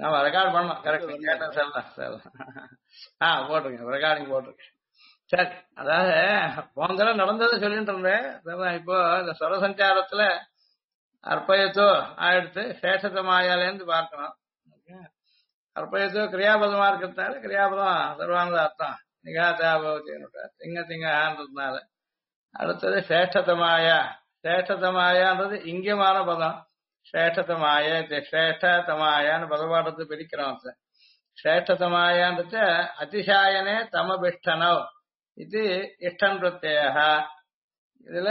நாம ரெக்கார்ட் பண்ணோம். கரெக்ட் வரல. கேட்டேன். சார் போட்டிருக்கேன், ரெக்கார்டிங் போட்டிருக்கேன். சரி, அதாவது போன தடவை நடந்ததை சொல்லிட்டு இருந்தேன். அதான் இப்போ இந்த ஸ்வர சஞ்சாரத்துல அர்ப்பயத்தோ ஆயிடுத்து சேஷத்தமாயாலேருந்து பார்க்கணும். அர்ப்பயத்தோ கிரியாபதமா இருக்கிறதுனால கிரியாபதம் சர்வானந்த அர்த்தம் நிகாதாபவத்தின்னு திங்க திங்கன்றதுனால. அடுத்தது சேஷ்டதமாயா. சேஷ்டதமாயான்றது இங்கியமான பதம். சேஷ்டதமாய சேஷ்டதமாயான்னு பதபாட்டத்தை பிரிக்கிறோம். சேஷ்டதமாயான்றது அதிசாயனே தமபிஷ்டனோ இது இஷ்டன் பிரத்யேக. இதுல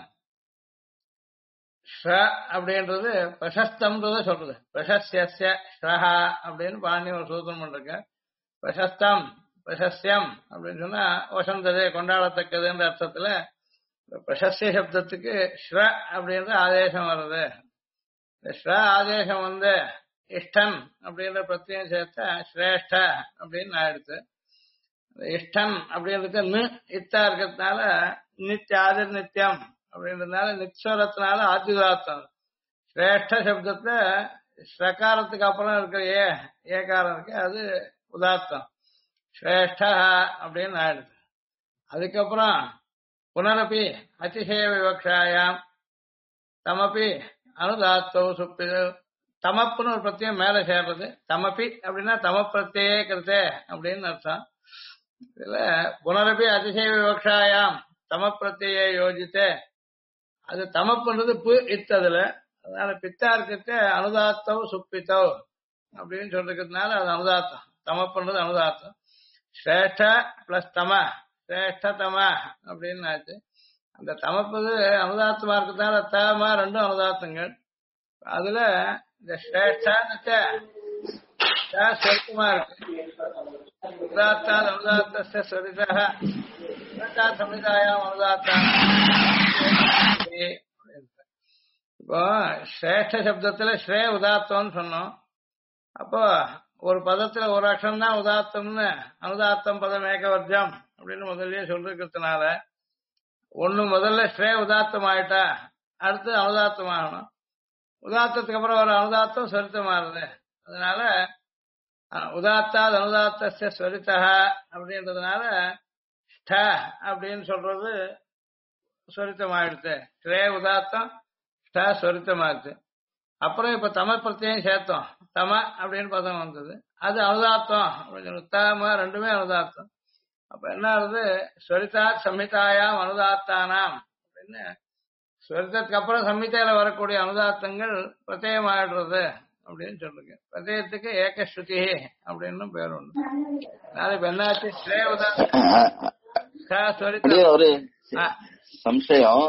ஸ்ர அப்படின்றது பிரசஸ்தம்ன்றத சொல்றது. பிரசஸ்ய ஸ்ரஹா அப்படின்னு பாணி ஒரு சூத்திரம் பண்ணிருக்க. பிரசஸ்தம் பிரசஸ்யம் அப்படின்னு சொன்னா வசந்தது கொண்டாடத்தக்கதுன்ற அர்த்தத்துல பிரசஸ்ய சப்தத்துக்கு ஸ்ர அப்படின்ற ஆதேசம் வருது. இந்த ஸ்ர ஆதேசம் வந்து இஷ்டன் அப்படின்ற பிரத்தியம் சேர்த்தா ஸ்ரேஷ்ட அப்படின்னு ஆயிடுச்சு. இஷ்டன் அப்படின்றது நு இத்தா இருக்கிறதுனால நித்தியாதிர் நித்தியம் அப்படின்றதுனால நிச்சரத்தினால ஆத்யுதார்த்தம். ஸ்ரேஷ்ட சப்தத்தை ஸ்ரகாரத்துக்கு அப்புறம் இருக்கிற ஏகாரம் இருக்கு, அது உதார்த்தம். ஸ்ரேஷ்ட அப்படின்னு ஆயிடுது. அதுக்கப்புறம் புனரப்பி அதிசய விவக்ஷாயாம் தமப்பி அனுதாத்தோ சுப்பி. தமப்புன்னு ஒரு பிரத்தியம் மேல சேர்றது. தமப்பி அப்படின்னா தம பிரத்யே கிருத்தே அப்படின்னு அர்த்தம். இதுல புனரப்பி அதிசய விவக்ஷாயாம் தம பிரத்யே யோஜித்தே, அது தமப்புன்றது பு இத்ததுல, அதனால பித்தா இருக்கிறது அனுதாத்தோ சுப்பித்தோ அப்படின்னு சொல்றதுனால அது அனுதாத்தம். தமப்புன்றது அனுதாத்தம். ஸ்ரேஷ்ட பிளஸ் தம ஸ்ரேஷ்டதம அப்படின்னு ஆச்சு. அந்த தமப்பது அனுதாத்தமா இருக்கிறதுனால தம ரெண்டும் அனுதாத்தங்கள். அதுல இந்த ஸ்ரேஷ்டத்தை சொருத்தமா இருக்கு. உதாத்தால் அனுதாத்த ஸ்வரிதா சமிதாயம் அனுதாத்தா. இப்போ ஸ்ரேஷ்ட சப்தத்துல ஸ்ரே உதாத்தம்னு சொன்னோம். அப்போ ஒரு பதத்துல ஒரு அக்ஷரம் தான் உதாத்தம்னு அனுதாத்தம் பதம் ஏகவர்ஜம் அப்படின்னு முதல்லயே சொல்லிருக்கிறதுனால ஒண்ணு முதல்ல ஸ்ரே உதாத்தம் ஆயிட்டா அடுத்து அனுதாத்தம் ஆகணும். உதாத்தத்துக்கு அப்புறம் ஒரு அனுதாத்தம் சொரித்தமாறுது. அதனால உதாத்தாத் அனுதாத்த ஸ்வரிதா அப்படின்றதுனால ஸ்ட அப்படின்னு சொல்றது சொரித்தமாயிடுச்சு. ஸ்ரே உதாத்தம் ஸ்ட சொரித்தமாயிடுச்சு. அப்புறம் இப்ப தம பிரத்யம் சேர்த்தோம். தம அப்படின்னு பதம் வந்தது, அது அனுதாத்தம் அப்படின்னு தம ரெண்டுமே அனுதாத்தம். அப்ப என்ன ஆகுது, ஸ்வரிதா சம்ஹிதாயாம் அனுதாத்தானாம் அப்படின்னு ஸ்வரிதத்துக்கு அப்புறம் சம்ஹிதையில வரக்கூடிய அனுதாத்தங்கள் பிரத்யமாயிடுறது அப்படின்னு சொல்லுங்க. பிரத்யத்துக்கு ஏகஸ்ருதி அப்படின்னு பேர் உண்டு. அதனால இப்ப என்னாச்சு, ஸ்ரே உதாத்தம் ஒரு சம்சயம்.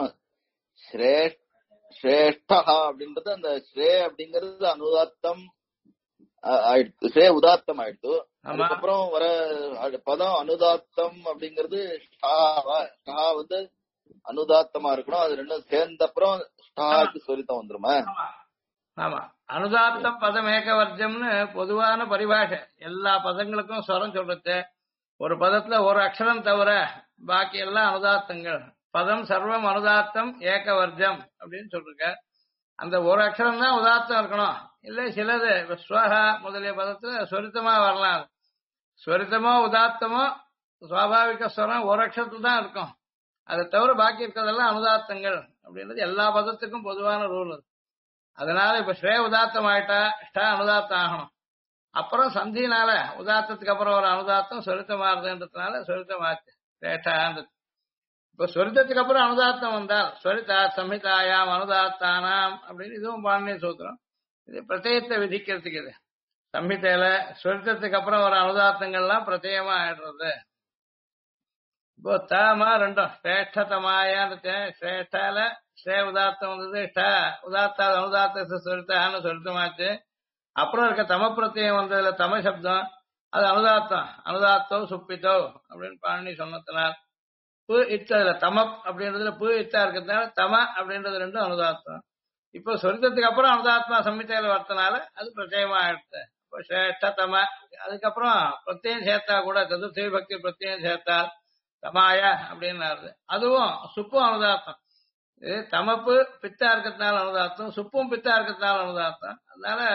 ஸ்ரேஷ்டா அப்படின்றது அந்த ஸ்ரே அப்படிங்கிறது அனுதாத்தம் ஆயிடுத்து, ஸ்ரே உதாத்தம் ஆயிடுத்து. அதுக்கப்புறம் வர பதம் அனுதாத்தம் அப்படிங்கிறது வந்து அனுதாத்தமா இருக்கணும். அது ரெண்டும் சேர்ந்த அப்புறம் ஸ்டாக்கு சொரித்தம் வந்துருமா? ஆமா, அனுதாத்தம் பதம் ஏகவர்ஜம்னு பொதுவான பரிபாஷை. எல்லா பதங்களுக்கும் ஸ்வரம் சொல்றது. ஒரு பதத்துல ஒரு அக்ஷரம் தவிர பாக்கி எல்லாம் அனுதாத்தங்கள். பதம் சர்வம் அனுதாத்தம் ஏகவர்ஜம் அப்படின்னு சொல்லிருக்க. அந்த ஒரு அக்ஷரம் தான் உதாத்தம் இருக்கணும். இல்ல சிலது ஸ்வஹா முதலிய பதத்துல சொரித்தமா வரலாம். ஸ்வரித்தமோ உதாத்தமோ சுவாபாவிக ஸ்வரம் ஒரு அக்ஷரத்துல தான் இருக்கும். அதை தவிர பாக்கி இருக்கிறதெல்லாம் அனுதாத்தங்கள் அப்படின்றது எல்லா பதத்துக்கும் பொதுவான ரூல். அதனால இப்ப ஸ்ரே உதாத்தம் ஆயிட்டா ஸ்ட அனுதாத்தம் ஆகணும். அப்புறம் சந்தினால உதாத்தத்துக்கு அப்புறம் ஒரு அனுதாத்தம் சொரித்தமாறுதுன்றதுனால சொரித்தமாச்சு ஸ்ரேஷ்டான்றது. இப்ப சொரித்தத்துக்கு அப்புறம் அனுதாத்தம் வந்தால் ஸ்வரிதா சம்ஹிதாயாம் அனுதாத்தானாம் அப்படின்னு இதுவும் பாணினி சூத்திரம். இது பிரத்யத்தை விதிக்கிறதுக்கு. இது சம்ஹிதையில சொரித்தத்துக்கு அப்புறம் ஒரு அனுதாத்தங்கள்லாம் பிரத்யமா ஆயிடுறது. இப்போ தமா ரெண்டும் ஸ்ரேஷ்டதமாயான்னு ஸ்ரேஷ்டால ஸ்ரே உதாத்தம் வந்தது. உதாத்தா அனுதாத்த சொரித்தான்னு சொரித்தமாச்சு. அப்புறம் இருக்க தம பிரத்யம் வந்ததுல தம சப்தம், அது அனுதாத்தம். அனுதாத்தோ சுப்பித்தோ அப்படின்னு பாணி சொன்னதுனால பு இத்ததுல தமப் அப்படின்றதுல பு இத்தா இருக்கிறதுனால தம அப்படின்றது ரெண்டும் அனுதாத்தம். இப்போ சொரித்தத்துக்கு அப்புறம் அனுதாத்மா சம்மித்தையில வரதுனால அது பிரத்யமா ஆயிடுச்சு. இப்போ ஸ்ரேஷ்ட தம. அதுக்கப்புறம் பிரத்யம் சேர்த்தா கூட சதுர்த்தி பக்தி பிரத்யம் சேர்த்தால் தமாய அப்படின்னு அதுவும் சுப்பும் அனுதாத்தம். இது தமப்பு பித்தா இருக்கிறதுனால அனுதாத்தம், சுப்பும் பித்தா இருக்கிறதுனால அனுதாத்தம். அதனால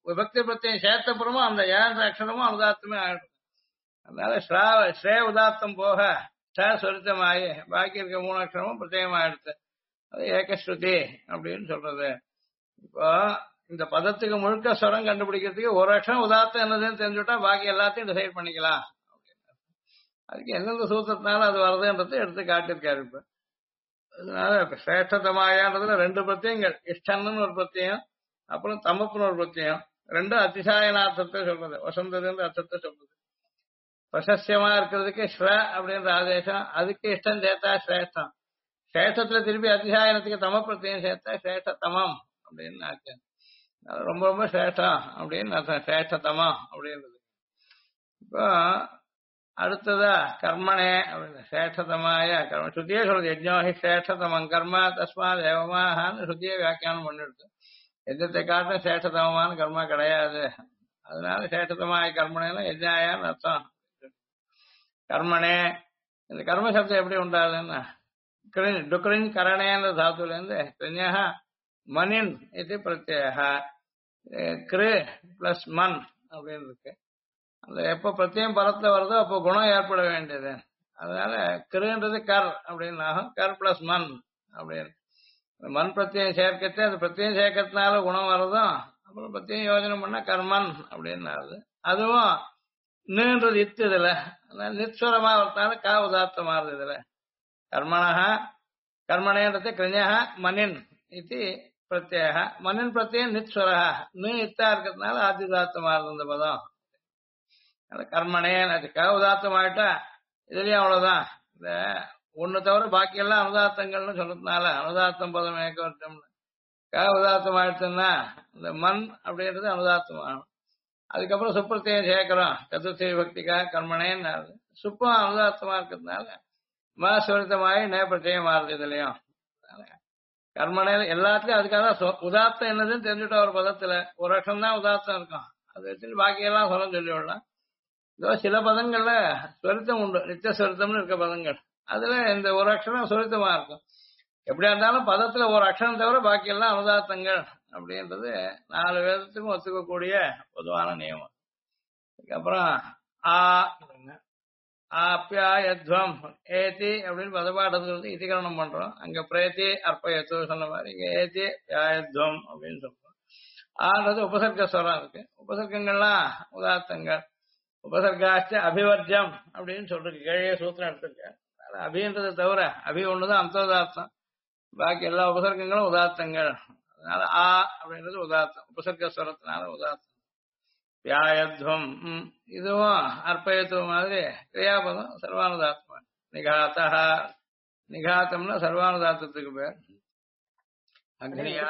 விபக்தி பிரத்தியம் சேர்த்தப்புறமும் அந்த ஏன்ற அக்ஷரமும் அனுதாத்தமே ஆயிடும். அதனால ஸ்ரே உதாத்தம் போக சொரித்தமாயி பாக்கி இருக்க 3 அக்ஷரமும் பிரத்யேகமாயிடுது. அது ஏகஸ்ருதி அப்படின்னு சொல்றது. இப்போ இந்த பதத்துக்கு முழுக்க ஸ்வரம் கண்டுபிடிக்கிறதுக்கு ஒரு அக்ஷரம் உதாத்தம் என்னதுன்னு தெரிஞ்சுட்டா பாக்கி எல்லாத்தையும் டிசைட் பண்ணிக்கலாம். அதுக்கு எந்தெந்த சூத்திரத்தினால அது வருதுன்றதை எடுத்து காட்டியிருக்காரு. இப்ப அதனால சிரேஷ்டதமாயான்றதுல 2 பிரத்தியங்கள், இஷ்டன்னு ஒரு பிரத்தியம், அப்புறம் தமப்புன்னு ஒரு பிரத்தியம். ரெண்டும் அதிசாயனார்த்தத்தை சொல்றது, வசந்ததுன்ற அர்த்தத்தை சொல்றது. பிரசஸ்யமா இருக்கிறதுக்கு ஸ்ர அப்படின்ற ஆதேசம், அதுக்கு இஷ்டம் சேர்த்தா சிரேஷ்டம். சிரேஷ்டத்துல திருப்பி அதிசாயனத்துக்கு தம பிரத்தியம் சேர்த்தா சிரேஷ்டதமம் அப்படின்னு ஆச்சு. அது ரொம்ப ரொம்ப சிரேஷ்டம் அப்படின்னு அர்த்தம், சிரேஷ்டதமம் அப்படின்றது. இப்போ அடுத்ததா கர்மனே அப்படின்னு சிரேஷ்டதமாய கர்ம ஸ்ருதியே சொல்றது. யஜ்ஞோஹி சிரேஷ்டதமம் கர்ம தஸ்மா தேவமான்னு ஸ்ருதியை வியாக்கியானம் பண்ணிடுது. யஜ்ஞத்தை காட்டும் சிரேஷ்டதமமான கர்மா கிடையாது. அதனால சிரேஷ்டதமாய கர்மனேன்னு யஜ்ஞாயான்னு அர்த்தம். கர்மனே இந்த கர்ம சப்தம் எப்படி உண்டாதுன்னா டுக்ரின் கரணேன்ற தாத்துல இருந்து கிருண்யா மனின் இது பிரத்யேக கிரு பிளஸ் மண் அப்படின்னு இருக்கு. அந்த எப்போ பிரத்யேகம் பரத்துல வருதோ அப்போ குணம் ஏற்பட வேண்டியது. அதனால கிருன்றது கர் அப்படின்னு ஆகும், கர் பிளஸ் மண் அப்படின்னு. மண் பிரத்யேகம் சேர்க்கத்தே அந்த பிரத்யேகம் சேர்க்கறதுனால குணம் வருதும், அப்புறம் பிரத்யேகம் யோஜனை பண்ணா கர்மன் அப்படின்னு ஆகுது. அதுவும் நின்றது இத்து இதுல நிஸ்வரமா வரத்தால கா உதார்த்தம் ஆறுது. இதுல கர்மணா கர்மணேன்றது கிருண்யா மனின் இது பிரத்யேக மனின் பிரத்யேகம் நிஸ்வரா நீ இத்தா இருக்கிறதுனால ஆதி உதார்த்தம் ஆறுது இந்த பதம். கர்மனே அது க உதார்த்தம் ஆயிட்டா இதுலயும் அவ்வளவுதான். இந்த ஒண்ணு தவிர பாக்கி எல்லாம் அனுதார்த்தங்கள்னு சொல்றதுனால அனுதார்த்தம் பதம் ஏக்க வருஷம்னு க உதார்த்தம் ஆயிடுச்சுன்னா இந்த மண் அப்படின்றது அனுதார்த்தம் ஆகும். அதுக்கப்புறம் சுப்பிரத்தியம் சேர்க்கிறோம் சதுர்த்தி பக்திக்கா கர்மனேன்னு சுப்பம் அனுதார்த்தமா இருக்கிறதுனால மசுவரித்தமாயி நேப்பிரத்தியம் மாறுது. இதுலயும் கர்மனே எல்லாத்துலயும் அதுக்காக உதார்த்தம் என்னதுன்னு தெரிஞ்சுட்டோம். ஒரு பதத்துல ஒரு அக்ஷரம் தான் உதார்த்தம் இருக்கும், அது வச்சு பாக்கியெல்லாம் சொல்ல சொல்லி விடலாம். இதோ சில பதங்கள்ல ஸ்வரித்தம் உண்டு, நித்திய ஸ்வரித்தம்னு இருக்க பதங்கள், அதுல இந்த ஒரு அக்ஷரம் சுவரித்தமா இருக்கும். எப்படியா இருந்தாலும் பதத்துல ஒரு அக்ஷரம் தவிர பாக்கி எல்லாம் அனுதார்த்தங்கள் அப்படின்றது 4 வேதத்துக்கும் ஒத்துக்கக்கூடிய பொதுவான நியமம். அதுக்கப்புறம் ஆப்யாயத்வம் ஏத்தி அப்படின்னு பதப்பாட்டத்துக்கு வந்து இதிகரணம் பண்றோம். அங்க பிரேத்தி அர்ப்பயத்து சொன்ன மாதிரி இங்க ஏத்தி பியாயத்வம் அப்படின்னு சொல்றோம். ஆன்றது உபசர்க்க ஸ்வரம் இருக்கு. உபசர்க்கங்கள்லாம் உதார்த்தங்கள். உபசர்காச்ச அபிவர்ஜம் அப்படின்னு சொல்றது கீழே சூத்திரம் எடுத்திருக்கேன். அபின்றதை தவிர அபி ஒண்ணுதான் அந்தோதார்த்தம், பாக்கி எல்லா உபசர்க்கங்களும் உதார்த்தங்கள். அதனால ஆ அப்படின்றது உதார்த்தம், உபசர்க்க ஸ்வரத்தினால உதார்த்தம். வியாயத்வம் இதுவும் அர்ப்பயத்துவம் மாதிரி கிரியாபதம் சர்வானுதாத்மம். நிகாத்தா நிகாத்தம்னா சர்வானுதாத்தத்துக்கு பேர். அக்னியா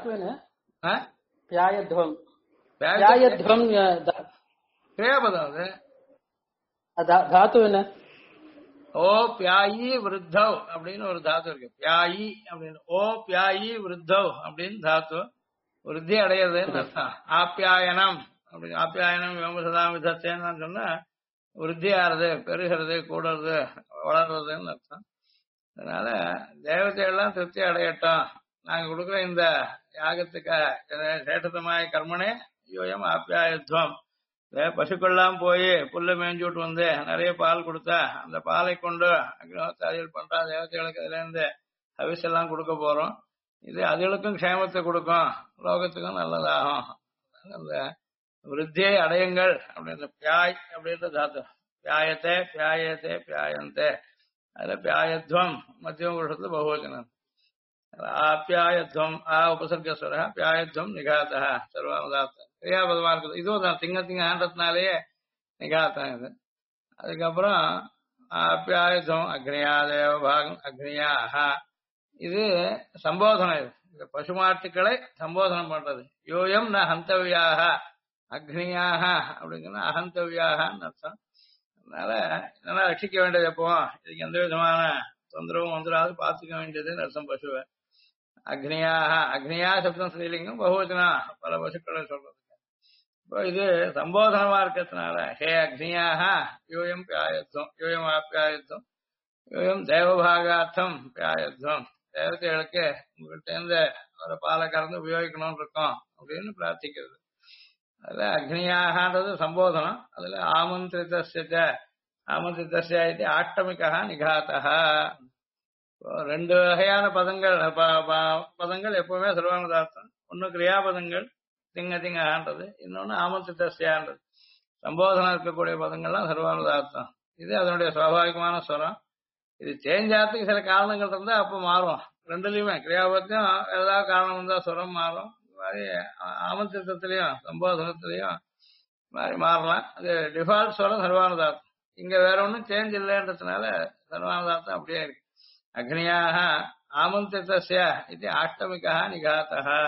கிரியாபதம் அது தாத்து என்ன? ஓ பியாயி விருத்தவ் அப்படின்னு ஒரு தாத்து இருக்கு. பியாயி அப்படின்னு ஓ பியாயி விருத்தவ் அப்படின்னு தாத்து விருத்தி அடையிறதுன்னு அர்த்தம். ஆப்யாயனம் அப்படி ஆப்யாயனம் விமசதாம் விதத்தேன்னு சொன்னா விருத்தி ஆறுது, பெருகிறது, கூடுறது, வளர்றதுன்னு அர்த்தம். அதனால தேவதையெல்லாம் திருப்தி அடையட்டும், நாங்க கொடுக்குற இந்த யாகத்துக்கு சேஷத்தமாய கர்மனே யோயம் ஆப்யாயத்வம். பசுக்கள்லாம் போய் புல்ல மேய்ஞ்சுட்டு வந்து நிறைய பால் கொடுத்தா அந்த பாலை கொண்டு அக்னிஹோத்திராதிகள் பண்றா தேவதைகளுக்கு அதுல இருந்து ஹவிஸ் கொடுக்க போறோம். இது அதுகளுக்கும் க்ஷேமத்தை கொடுக்கும், லோகத்துக்கும் நல்லதாகும். அந்த விருத்தியை அடையுங்கள் அப்படின்ற பியாய் அப்படின்ற தாத்து பியாயத்தே பியாயத்தே பியாயந்தே அதுல பியாயத்வம் மத்தியம புருஷத்துல பகுவச்சனம். ஆப்யாயத்வம் ஆ உபசர்கஸ்வர பியாயத்வம் நிகாத்தா சர்வானுதாத்தம் கிரியாபதமா இருக்குது. இதுவும் தான் திங்க ஆண்டத்தினாலேயே நிகாத்தம் இது. அதுக்கப்புறம் ஆப்யாயத்வம் அக்னியா தேவ பாகம் அக்னியாக இது சம்போதனம். இது பசுமாட்டுக்களை சம்போதனம் பண்றது. யோயம் ந ஹந்தவியாக அக்னியாக அப்படிங்கன்னா அகந்தவியாகன்னு அர்த்தம். அதனால இதெல்லாம் ரட்சிக்க வேண்டியது எப்போ இதுக்கு எந்த விதமான தொந்தரவும் வந்துடாது பார்த்துக்க வேண்டியதுன்னு அர்த்தம் பசுவை. அக்னியாக அக்னியா சப்தம் ஸ்ரீலிங்கம் பகுவச்சனா பல பசுக்களை சொல்றது. இப்போ இது சம்போதனமா இருக்கிறதுனால ஹே அக்னியாக யோயம் பியாயத்வம் யோயம் ஆப்யாயத்வம் யோயம் தேவபாகார்த்தம் பியாயத்வம் தேவதைகளுக்கு உங்கள்கிட்ட இருந்து ஒரு பாலை கறந்து உபயோகிக்கணும்னு இருக்கோம் அப்படின்னு பிரார்த்திக்கிறது. அதுல அக்னியாகன்றது சம்போதனம். அதுல ஆமந்திரிதஸ்ய இது ஆட்டமிகா நிகாத்தா. ரெண்டு வகையான பதங்கள் பதங்கள் எப்பவுமே சர்வானுதார்த்தம். ஒன்னு கிரியாபதங்கள் திங்கன்றது, இன்னொன்னு ஆமந்திரிதஸ்யான்றது சம்போதனம் இருக்கக்கூடிய பதங்கள்லாம் சர்வானுதார்த்தம். இது அதனுடைய சுவாபாவிகமான ஸ்வரம். இது சேஞ்ச் ஆகிறதுக்கு சில காரணங்கள் இருந்தா அப்ப மாறும். ரெண்டுலயுமே கிரியாபத்தியம் ஏதாவது காரணம் இருந்தா ஸ்வரம் மாறும். இது மாதிரி ஆமந்திரத்திலையும் சம்போதனத்திலையும் மாதிரி மாறலாம். அது டிஃபால்ட் ஸ்வரம் சர்வானுதார்த்தம். இங்க வேற ஒன்றும் சேஞ்ச் இல்லைன்றதுனால சர்வானுதார்த்தம் அப்படியே இருக்கு. அக்னியாக ஆமந்திரஸ்ய இது ஆஷ்டமிகா நிகாத்தா.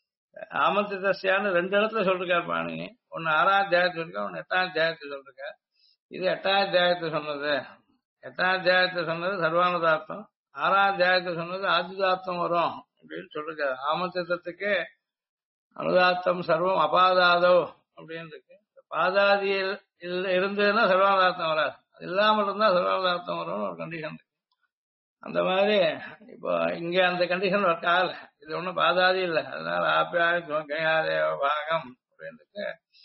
ஆமந்திரஸ்யான்னு ரெண்டு இடத்துல சொல்லிருக்காரு பாணி. ஒன்னு 6ஆம் அத்தியாயத்துல இருக்கா, ஒன்னு 8ஆம் அத்தியாயத்துல சொல்லிருக்கா. இது 8ஆம் அத்தியாயத்துல சொன்னது. 8ஆம் அத்தியாயத்துல சொன்னது சர்வானுதார்த்தம். 6ஆம் அத்தியாயத்துல சொன்னது ஆதிதார்த்தம் வரும் அப்படின்னு சொல்லிருக்காரு. ஆமந்திரத்துக்கு அனுதார்த்தம் சர்வம் அபாதாதோ அப்படின்னு இருக்கு. பாதாதியில் இருந்ததுன்னா சர்வானுதார்த்தம் வராது. அது இல்லாமல் இருந்தா சர்வானுதார்த்தம் வரும்னு ஒரு கண்டிஷன் இருக்கு. அந்த மாதிரி இப்போ இங்க அந்த கண்டிஷன் ஒர்க் ஆகல. இது ஒண்ணும் பாதாதி இல்லை. அதனால ஆப்பியாதேவ பாகம் அப்படின்னு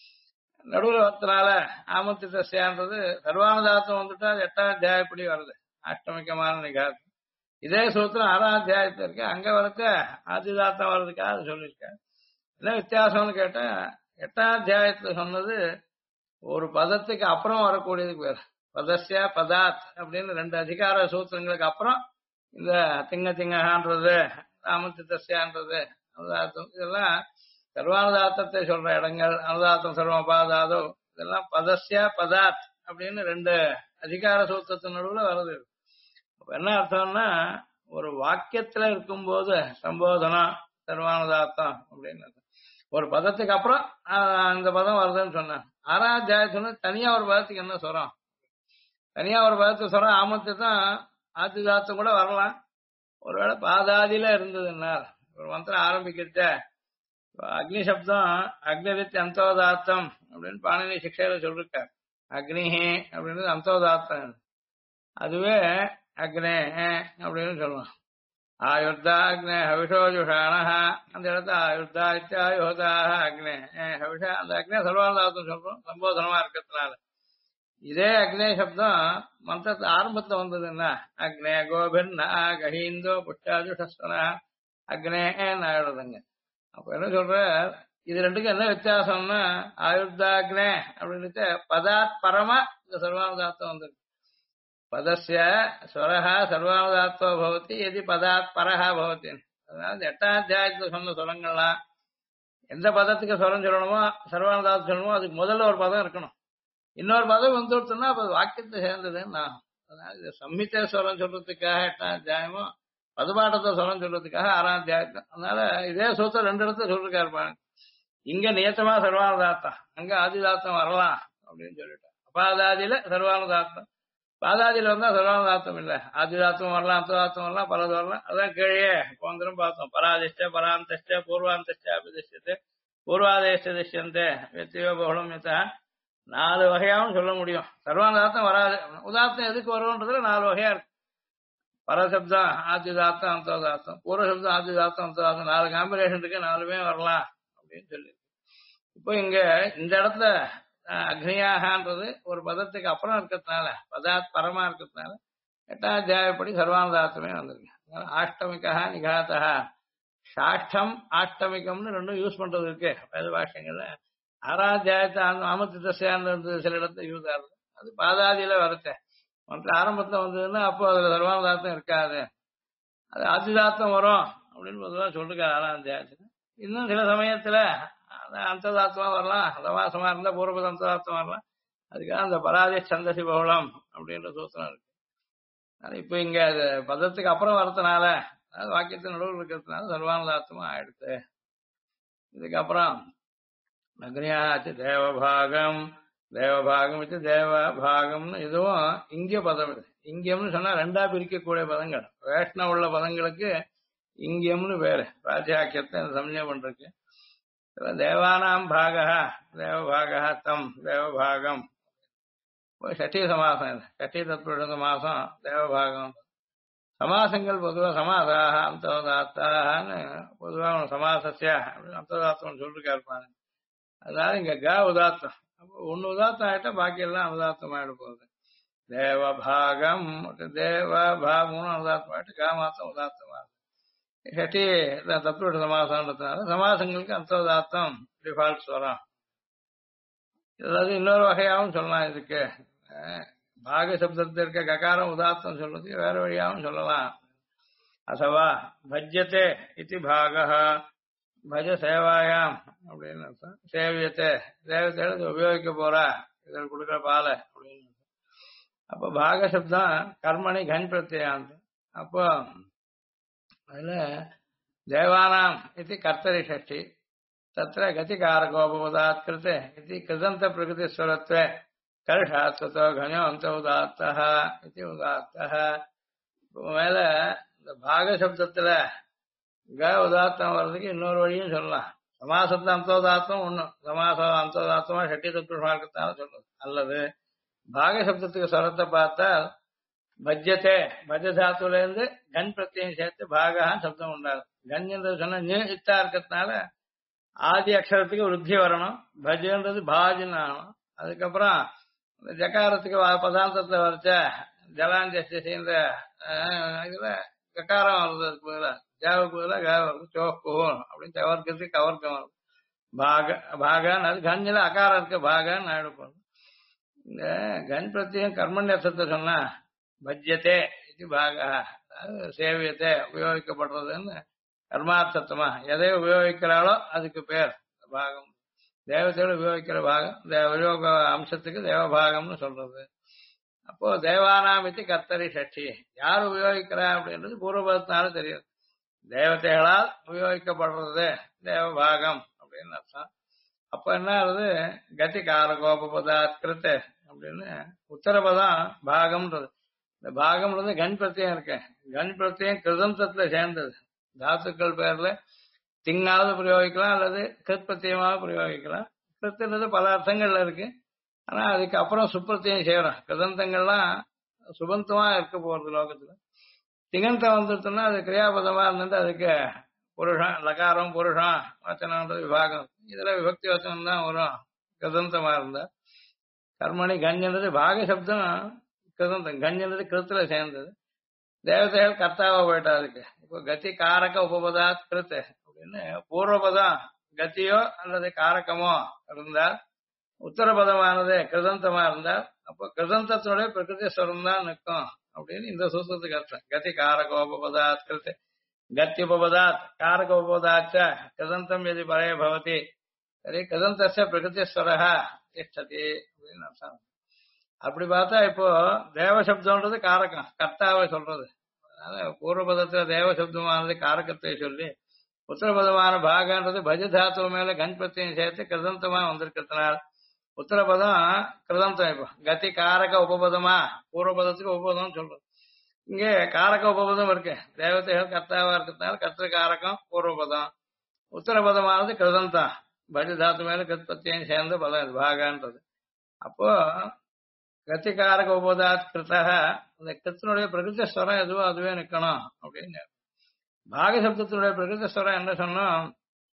நடுவில் வரத்தினால ஆமந்திரஸ்யான்றது சர்வானுதார்த்தம் வந்துட்டா அது 8ஆம் அத்தியாயப்படி வருது. அஷ்டமிகமான நிகாது. இதே சூத்திரம் 6ஆம் அத்தியாயத்துல இருக்கு. அங்க வரக்க ஆதிதார்த்தம் வர்றதுக்காக அது சொல்லியிருக்காரு. என்ன வித்தியாசம்னு கேட்டா 8ஆம் அத்தியாயத்துல சொன்னது ஒரு பதத்துக்கு அப்புறம் வரக்கூடியதுக்கு பேர் பதஸ்ய பதாத் அப்படின்னு ரெண்டு அதிகார சூத்திரங்களுக்கு அப்புறம் இந்த திங்கன்றது ஆமந்திரஸ்யான்றது அனுதார்த்தம். இதெல்லாம் சர்வானுதார்த்தத்தை சொல்ற இடங்கள். அனுதார்த்தம் சர்வபாதாதோ இதெல்லாம் பதஸ்ய பதாத் அப்படின்னு ரெண்டு அதிகார சூத்திரத்தின் நடுவில் வருது. அப்ப என்ன அர்த்தம்னா ஒரு வாக்கியத்துல இருக்கும்போது சம்போதனம் சர்வானுதார்த்தம் அப்படின்னு ஒரு பதத்துக்கு அப்புறம் அந்த பதம் வருதுன்னு சொன்னேன். 6ஆம் அத்தியாயத்துல தனியா ஒரு பதத்துக்கு என்ன சொல்றோம்? தனியா ஒரு பதத்துக்கு சொல்றோம் ஆமத்திரம் ஆதிதார்த்தம் கூட வரலாம். ஒருவேளை பாதாதியில இருந்ததுன்னா ஒரு மந்திரம் ஆரம்பிக்கிட்ட அக்னி சப்தம் அக்னிரித்தி அந்தோதார்த்தம் அப்படின்னு பாணினி சிக்ஷையில சொல்லிருக்காரு. அக்னிஹி அப்படின்றது அந்தோதார்த்தம். அதுவே அக்னே அப்படின்னு சொல்லுவோம். ஆயுர்தா அக்னே ஹவிஷோஜுஷான அந்த இடத்த ஆயுர்தா இத்தியாயுதாக அக்னே ஹவிஷா அந்த அக்னே சர்வானுதார்த்தம் சொல்றோம் சம்போதனமா இருக்கிறதுனால. இதே அக்னே சப்தம் மந்திரத்து ஆரம்பத்துல வந்ததுன்னா அக்னே கோபிர்னா கஹீந்தோ புஷ்டாஜுஷஸ்வன அக்னே ஆயிடுறதுங்க. அப்ப என்ன சொல்ற இது ரெண்டுக்கும் என்ன வித்தியாசம்னா ஆயுர்தாக்னே அப்படின்னு பதாத் பரமா இந்த சர்வானுதார்த்தம் வந்திருக்கு. பதஸ்ய ஸ்வரஹா சர்வானுதார்த்தோ பவதி எதி பதாத் பரஹா பவதி. அதனால 8ஆம் அத்தியாயத்துல சொன்ன ஸ்வரங்கள்லாம் எந்த பதத்துக்கு ஸ்வரம் சொல்லணுமோ சர்வானுதார்த்தம் சொல்லணுமோ அதுக்கு முதல்ல ஒரு பதம் இருக்கணும். இன்னொரு பதம் வந்துடுச்சுன்னா அப்ப வாக்கியத்தை சேர்ந்ததுன்னு நான். அதனால இது சம்ஹித ஸ்வரம் சொல்றதுக்காக 8ஆம் அத்தியாயமும் பதுபாட்டத்தை சொல்லம் சொல்றதுக்காக 6ஆம் அத்தியாயம். அதனால இதே சூத்திரம் ரெண்டு இடத்துல சொல்லிருக்காரு. இங்க நியத்தமா சர்வானுதார்த்தம், அங்க ஆதிதார்த்தம் வரலாம் அப்படின்னு சொல்லிட்டார். அபாதாதியில சர்வானுதார்த்தம், பாதாதியில வந்தா சர்வானுதார்த்தம் இல்ல. ஆதிதார்த்தம் வரலாம், அந்ததார்த்தம் வரலாம், பலது வரலாம். அதான் கீழே போந்திரம் பார்த்தோம். பராதிஷ்ட பராந்தஷ்ட பூர்வாந்தஷ்ட அபிதிஷ்டத்தை பூர்வாதேஷ்ட திஷ்யந்தே வெத்தியோ பகுளம் யதா 4 வகையாவும் சொல்ல முடியும். சர்வானுதார்த்தம் வராது. உதார்த்தம் எதுக்கு வரும்ன்றதுல 4 வகையா இருக்கு. பரசப்தம் ஆதிதார்த்தம் அந்ததார்த்தம், பூர்வசப்தம் ஆதிதார்த்தம் அந்ததார்த்தம் 4 காம்பினேஷன் இருக்கு. 4மே வரலாம் அப்படின்னு சொல்லி. இப்போ இங்க இந்த இடத்துல அக்னியாகன்றது ஒரு பதத்துக்கு அப்புறம் இருக்கிறதுனால பதாத் பரமா இருக்கிறதுனால 8ஆம் அத்தியாயப்படி சர்வானுதார்த்தமே வந்திருக்கு. ஆஷ்டமிகா நிகாத்தா. சாஷ்டம் ஆஷ்டமிகம்னு ரெண்டும் யூஸ் பண்றது இருக்கு வேத பாஷ்யங்கள்ல. 6ஆம் அத்தியாயத்தை ஆமத்திரஸ்யான்னு சில இடத்துல யூஸ் ஆகுது. அது பாதாதியில வரச்சேன் மற்ற ஆரம்பத்துல வந்ததுன்னா அப்போ அதுல சர்வானுதார்த்தம் இருக்காது, அது ஆதிதார்த்தம் வரும் அப்படின்னு பொதுவாக சொல்லிருக்காரு 6ஆம் அத்தியாயத்துல. இன்னும் சில சமயத்துல அந்ததார்த்தமா வரலாம், சமாசமா இருந்தா பூர்வபத அந்ததார்த்தம் வரலாம். அதுக்காக அந்த பராஜய சந்தசி பகுளம் அப்படின்ற சூத்திரம் இருக்கு. இப்ப இங்க அது பதத்துக்கு அப்புறம் வரதுனால அதாவது வாக்கியத்தின் நடுவில் இருக்கிறதுனால சர்வானுதார்த்தமா ஆயிடுச்சு. இதுக்கப்புறம் அக்னியாச்சு தேவபாகம், தேவபாகம் வச்சு தேவபாகம்னு இதுவும் இங்கிய பதம். இது இங்கியம்னு சொன்னா 2ஆ பிரிக்கக்கூடிய பதங்கள். வேஷ்ண உள்ள பதங்களுக்கு இங்கியம்னு பேரு. ராஜாக்கியத்தை சமயம் பண்றதுக்கு தேவானாம் பாகா தேவபாகா தம் தேவபாகம். ஷட்டி சமாசம், ஷட்டி தத்புருஷ சமாசம் தேவபாகம். சமாசங்கள் பொதுவாக சமாசாக அந்ததாத்தான்னு பொதுவாக சமாசஸ்ய அப்படின்னு அந்ததாத்தம் சொல்லிருக்காரு. அதனால இங்க க உதாத்தம். அப்போ ஒண்ணு உதாத்தம் ஆயிட்டா பாக்கி எல்லாம் அனுதாத்தம் ஆயிட போகுது. தேவபாகம் தேவபாகம் அனுதாத்தம் ஆயிட்டு கா மாத்தம் உதாத்தமா ஷட்டி தத்துவ சமாசம்ன்றதுனால சமாசங்களுக்கு அந்தோதாத்தம் டிஃபால்ட் வரும். அதாவது இன்னொரு வகையாகவும் சொல்லலாம். இதுக்கு பாக சப்தத்தில் இருக்க ககாரம் உதாத்தம் சொல்றதுக்கு வேற வழியாகவும் சொல்லலாம். அசவா பஜ்யத்தே இது பாகः பஜ சேவாயாம் அப்படின்னு அர்த்தம். சேவியத்தை சேவத்தை உபயோகிக்க போறா இதில் கொடுக்குற பால அப்படின்னு. அப்போ பாக சப்தம் கர்மணி கன் பிரத்யாந்தம். அப்போ அதுல தேவானாம் இது கர்த்தரி ஷஷ்டி தத்திர கதிகாரகோபதாத் கிருते इति कृदन्त प्रकृतिस्वरत्वे कर्षात्वतो घनो अन्त उदात्तः इति उदात्तः. மேல இந்த பாக சப்தத்துல க உதாத்தம் வர்றதுக்கு இன்னொரு வழியும் சொல்லலாம். சமாசத்துல அந்தோதாத்தம் ஒண்ணு, சமாசம் அந்தோதாத்தமா ஷட்டி தத்துவமார்க்கத்தால சொல்றது. அல்லது பாக சப்தத்துக்கு ஸ்வரத்தை பார்த்தால் பஜ்யத்தே பஜ தாத்துல இருந்து கன் பிரத்யம் சேர்த்து பாகான்னு சப்தம் உண்டாது. கன் என்று சொன்ன இத்தா இருக்கிறதுனால ஆதி அக்ஷரத்துக்கு விருத்தி வரணும். பஜன்றது பாஜின்னு ஆகணும். அதுக்கப்புறம் ஜகாரத்துக்கு பதாந்தத்துல வரைச்ச ஜலாஞ்சேந்த இதுல கக்காரம் வருது பதிலா ஜாவுக்கு பதிலா கா வருது சோக்கு அப்படின்னு தவர்க்கிறதுக்கு கவர்க்கம் வருது. பாகான்னு அது கஞ்சில அகாரம் இருக்க பாகான்னு ஆயிடுப்போம். இந்த கன் பிரத்தியம் கர்மண்யத்தை சொன்னா பஜ்யத்தே இது பாகா சேவியத்தை உபயோகிக்கப்படுறதுன்னு கர்மார்த்தமா எதை உபயோகிக்கிறாளோ அதுக்கு பேர் பாகம். தேவத்தையோட உபயோகிக்கிற பாகம் உபயோக அம்சத்துக்கு தேவபாகம்னு சொல்றது. அப்போ தேவானாமித்து கர்த்தரி சஷ்டி யார் உபயோகிக்கிறா அப்படின்றது பூர்வபதத்தினால தெரியும். தேவதைகளால் உபயோகிக்கப்படுறது தேவபாகம் அப்படின்னு அர்த்தம். அப்ப என்ன ஆகுது கதி காரகோபதாத்கிருத்து அப்படின்னு உத்தரபதம் பாகம்ன்றது. இந்த பாகம்ன்றது கன் பிரத்தியம் இருக்கு. கன் பிரத்தியம் கிருதந்தத்துல சேர்ந்தது. தாத்துக்கள் பேர்ல திங்காவது பிரயோகிக்கலாம் அல்லது கிருத் பிரத்தியமாக பிரயோகிக்கலாம். கிருத்துன்றது பல அர்த்தங்கள்ல இருக்கு. ஆனா அதுக்கு அப்புறம் சுப்பிரத்தியம் செய்யறோம். கிருதந்தங்கள்லாம் சுபந்தமா இருக்க போறது லோகத்துல. திகந்தம் வந்துருச்சுன்னா அது கிரியாபதமா இருந்துட்டு அதுக்கு புருஷன் லகாரம் புருஷன் வச்சனம்ன்றது விபாகம். இதுல விபக்தி வச்சனம் தான் வரும் கிருதந்தமா இருந்தா. கர்மணி கஞ்சன்றது பாக சப்தம் கிருதந்தம். கஞ்சன்றது கிருத்துல சேர்ந்தது. தேவதைகள் கர்த்தாவா போயிட்டா அதுக்கு. இப்போ கதி காரக உபபதாத் கிருத்து அப்படின்னு பூர்வபதம் கத்தியோ அல்லது காரகமோ இருந்தால் உத்தரபதமானது கிருதந்தமா இருந்தால் அப்போ கிருதந்தத்தினுடைய பிரகிருதி ஸ்வரம் தான் நிற்கும் அப்படின்னு இந்த சூத்திரத்துக்கு அர்த்தம். கதி காரக உபபதாத் கிருத்து கத்தி உபபதாத் காரக உபபதாச்ச கிருதந்தம் எதி பரே பவதி சரி கிருதந்தஸ்ய பிரகிருதி ஸ்வரஹ திஷ்டதி அப்படின்னு அர்த்தம். அப்படி பார்த்தா இப்போ தேவசப்தம்ன்றது காரகம் கர்த்தாவை சொல்றது. அதனால பூர்வபதத்துல தேவசப்தமானது காரகத்தை சொல்லி உத்தரபதமான பாகன்றது பஜதாத்துவ மேல கன் பிரத்தியம் சேர்த்து கிருதந்தமா வந்திருக்கிறதுனால உத்தரபதம் கிருதந்தம். இப்போ கதி காரக உபபதமா பூர்வபதத்துக்கு உபபதம் சொல்றது. இங்கே காரக உபபதம் இருக்கு. தேவதைகள் கர்த்தாவா இருக்கிறதுனால கர்த்த காரகம் பூர்வபதம். உத்தரபதமானது கிருதந்தம் பஜதாத்து மேல கிருத் பிரத்தியம் சேர்ந்த பதம் பாகன்றது. அப்போ கத்திகாரக உபதாத் கிருத்தக அந்த கிருத்தினுடைய பிரகிருத ஸ்வரம் எதுவோ அதுவே நிக்கணும் அப்படின்னு. பாக சப்தத்தினுடைய பிரகிருத ஸ்வரம் என்ன சொன்னோம்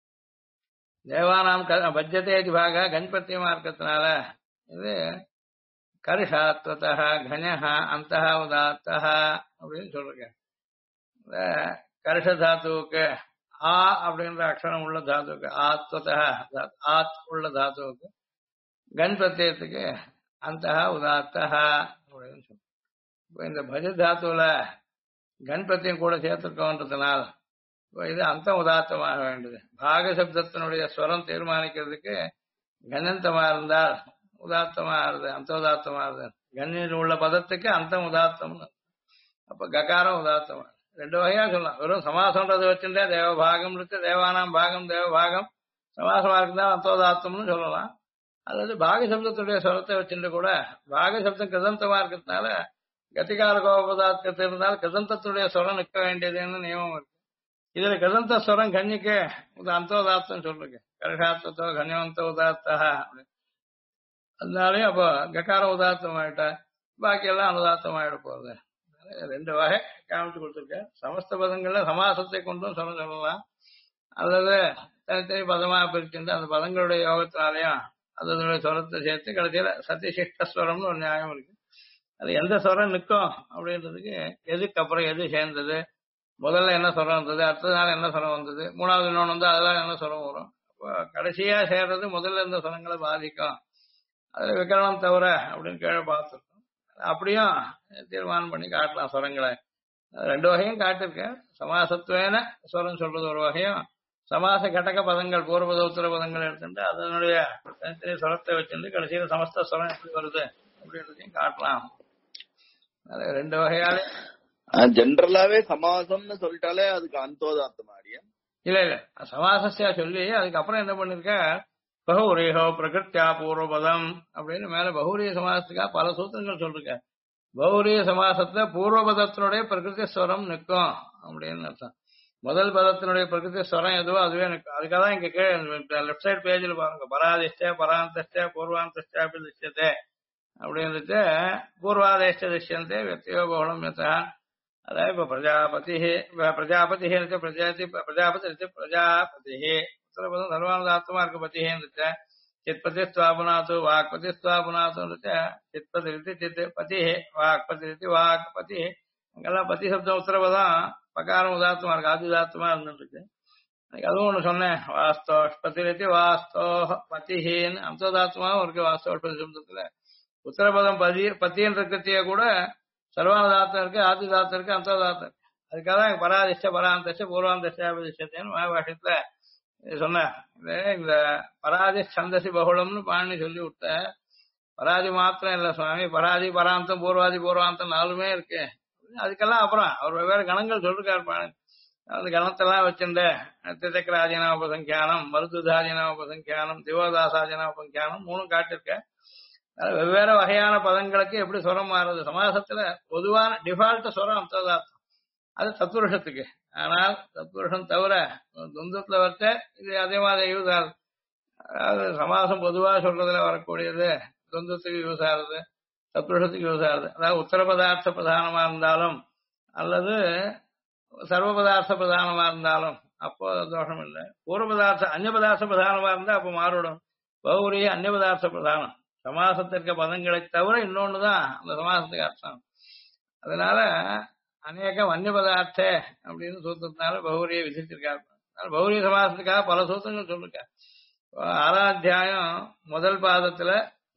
தேவானாம் பஜ்யத்தே பாக கண்பத்தியமா இருக்கிறதுனால இது கர்ஷாத்வத கணஹ அந்த உதாத்த அப்படின்னு சொல்றேன். இந்த கர்ஷ தாத்துவுக்கு ஆ அப்படின்ற அக்ஷரம் உள்ள தாத்துவுக்கு ஆத்வத ஆத் உள்ள தாத்துவுக்கு கன் பிரத்தியத்துக்கு அந்த உதாத்த அப்படின்னு சொல்றோம். இப்போ இந்த பஜ தாத்துல கன் பிரத்தியம் கூட சேர்த்துக்கோன்றதுனால இப்போ இது அந்த உதாத்தமாக வேண்டியது. பாக சப்தத்தினுடைய ஸ்வரம் தீர்மானிக்கிறதுக்கு கனந்தமா இருந்தால் உதாத்தமா இருது அந்த உதாத்தமா இருது. கண்ணில் உள்ள பதத்துக்கு அந்த உதாத்தம்னு. அப்ப ககாரம் உதாத்தமா ரெண்டு வகையா சொல்லலாம். வெறும் சமாசம்ன்றதை வச்சுட்டே தேவபாகம் இருக்கு. தேவானாம் பாகம் தேவபாகம் சமாசமா இருக்குதா அந்தோதாத்தம்னு சொல்லலாம். அல்லது பாக சப்தத்துடைய ஸ்வரத்தை வச்சுட்டு கூட பாக சப்தம் கிருதந்தமா இருக்கிறதுனால கத்திகார கோபதார்த்தத்தில் இருந்தால் கிருதந்தத்துடைய ஸ்வரம் நிற்க வேண்டியதுன்னு நியமம் இருக்கு. இதுல கிருதந்த ஸ்வரம் கன்னிக்கு அந்தோதாத்தம் சொல்றீங்க கர்ஷாத்தோ கன்யவந்த உதாத்தா. அதனாலே அப்போ ககார உதாத்தம் ஆயிட்டா பாக்கி எல்லாம் அனுதாத்தம் ஆயிட போகுது. ரெண்டு வகை காமிச்சு கொடுத்துருக்கேன். சமஸ்த பதங்கள்ல சமாசத்தை கொண்டும் சொல்லலாம் அல்லது தனித்தனி பதமா பிரிச்சுட்டு அந்த பதங்களுடைய யோகத்தினாலையும் அதனுடைய ஸ்வரத்தை சேர்த்து கடைசியில சத்தியசிஷ்டஸ்வரம்னு ஒரு நியாயம் இருக்கு. அது எந்த ஸ்வரம் நிற்கும் அப்படின்றதுக்கு எதுக்கு அப்புறம் எது சேர்ந்தது, முதல்ல என்ன ஸ்வரம் வந்தது, அடுத்த நாள் என்ன ஸ்வரம் வந்தது, மூணாவது இன்னொன்று வந்து அதெல்லாம் என்ன ஸ்வரம் வரும். அப்போ கடைசியா சேர்றது முதல்ல இருந்த ஸ்வரங்களை பாதிக்கும். அதுல விகரணம் தவிர அப்படின்னு கீழே பார்த்துருக்கோம். அப்படியும் தீர்மானம் பண்ணி காட்டலாம் ஸ்வரங்களை. ரெண்டு வகையும் காட்டிருக்கேன். சமாசத்துவேன ஸ்வரம் சொல்றது ஒரு வகையும், சமாச கடக பதங்கள் பூர்வபத உத்தர பதங்கள் எடுத்துட்டு அதனுடைய தனித்தனி ஸ்வரத்தை வச்சுட்டு கடைசியில சமஸ்த ஸ்வரம் எப்படி வருது அப்படின்றதையும் காட்டலாம். அது ரெண்டு வகையாலே ஜென்ரலாவே சமாசம்னு சொல்லிட்டாலே அதுக்கு அந்தோதாத்தம் ஆரியம் இல்ல இல்ல சமாசஸ்யா சொல்லி அதுக்கப்புறம் என்ன பண்ணிருக்க, பகுரீகோ பிரகிருத்தியா பூர்வபதம் அப்படின்னு மேல பகுரிய சமாசத்துக்கா பல சூத்திரங்கள் சொல்லிருக்க. பௌரிய சமாசத்துல பூர்வபதத்தினுடைய பிரகிருதி ஸ்வரம் நிற்கும் அப்படின்னு அர்த்தம். முதல் பதத்தினுடைய பிரகிருதி ஸ்வரம் எதுவோ அதுவே நிற்கும். அதுக்காக தான் இங்க கீழே லெப்ட் சைட் பேஜ்ல பாருங்க, பராதிஷ்ட பராந்தஷ்ட பூர்வாந்தஷ்ட திருஷ்யத்தே அப்படின்ட்டு பூர்வாதேஷ்ட திருஷ்யந்தே வியக்தியோ பகுளம் யதா. அதாவது இப்ப பிரஜாபதி பிரஜாபதி பிரஜாபதி பிரஜாபதி உத்தரபதம் சர்வானுதாத்தமா இருக்கு. பத்திஹேன்னு சித்பதி ஸ்வாபுனாத்து வாக்பதி ஸ்வாபுனாத்து சித்பதி சித் பதி வாக்பதி வாக்பதி அங்கெல்லாம் பதி சப்தம் உத்தரபதம் பகாரம் உதாத்தமா இருக்கு, ஆதி உதாத்தமா இருந்துருக்கு. அதுவும் ஒண்ணு சொன்னேன், வாஸ்தோஷ்பதி வாஸ்தோ பத்திஹேன்னு அம்சோதாத்தமாவும் இருக்கு. வாஸ்தோஷ்பதி சப்தத்துல உத்தரபதம் பத்தின்னு இருக்கிறதையே கூட சர்வானுதாத்தம் இருக்கு, ஆதி தாத்தம் இருக்கு, அம்சோதாத்தம் இருக்கு. அதுக்காக தான் பராதிஷ்ட பராந்தஷ்ட பூர்வாந்தஷ்டாபிதிஷ்டத்தேன்னு மகாபாஷ்யத்துல சொன்னேன். இந்த பராதி சந்தசி பகுளம்னு பாணி சொல்லி விட்ட. பராதி மாத்திரம் இல்ல சுவாமி, பராதி பராந்தம் பூர்வாதி பூர்வாந்தம் நாலுமே இருக்கு. அதுக்கெல்லாம் அப்புறம் அவர் வெவ்வேறு கணங்கள் சொல்லிருக்காரு பாணி. அந்த கணத்தெல்லாம் வச்சுட்டு திசக்கராஜினா உபசங்கியானம், மருதுதாஜினா உபசங்கியானம், திவோதாசாஜினா உபசங்கியானம் மூணும் காட்டிருக்க. வெவ்வேறு வகையான பதங்களுக்கு எப்படி சுரம் மாறுது. சமாசத்துல பொதுவான டிஃபால்ட் சுரம் அம்சதார்த்தம், அது தத்புருஷத்துக்கு. ஆனால் தத்புருஷம் தவிர துந்தத்துல வச்ச இது அதே மாதிரி யூஸ் ஆகுது. அதாவது சமாசம் பொதுவா சொல்றதுல வரக்கூடியது துந்தத்துக்கு யூஸ் ஆகுது, தத்புருஷத்துக்கு யூஸ் ஆகுது. அதாவது உத்தர பதார்த்த பிரதானமா இருந்தாலும் அல்லது சர்வ பதார்த்த பிரதானமா இருந்தாலும் அப்போ தோஷம் இல்லை. பூர்வ பதார்த்த அந்நிய பதார்த்த பிரதானமா இருந்தா அப்போ மாறுடும். பௌரிய அந்நிய பதார்த்த பிரதானம் சமாசத்திற்கு பதங்களை தவிர இன்னொன்னுதான் அந்த சமாசத்துக்கு அர்த்தம். அதனால அநேகம் அந்நிய பதார்த்த அப்படின்னு சூத்திரத்தினால பௌரிய விதிச்சிருக்காரு. பௌரிய சமாசத்துக்காக பல சூத்திரங்கள் சொல்லிருக்காரு. 6ஆம் அத்தியாயம் முதல் பாதத்துல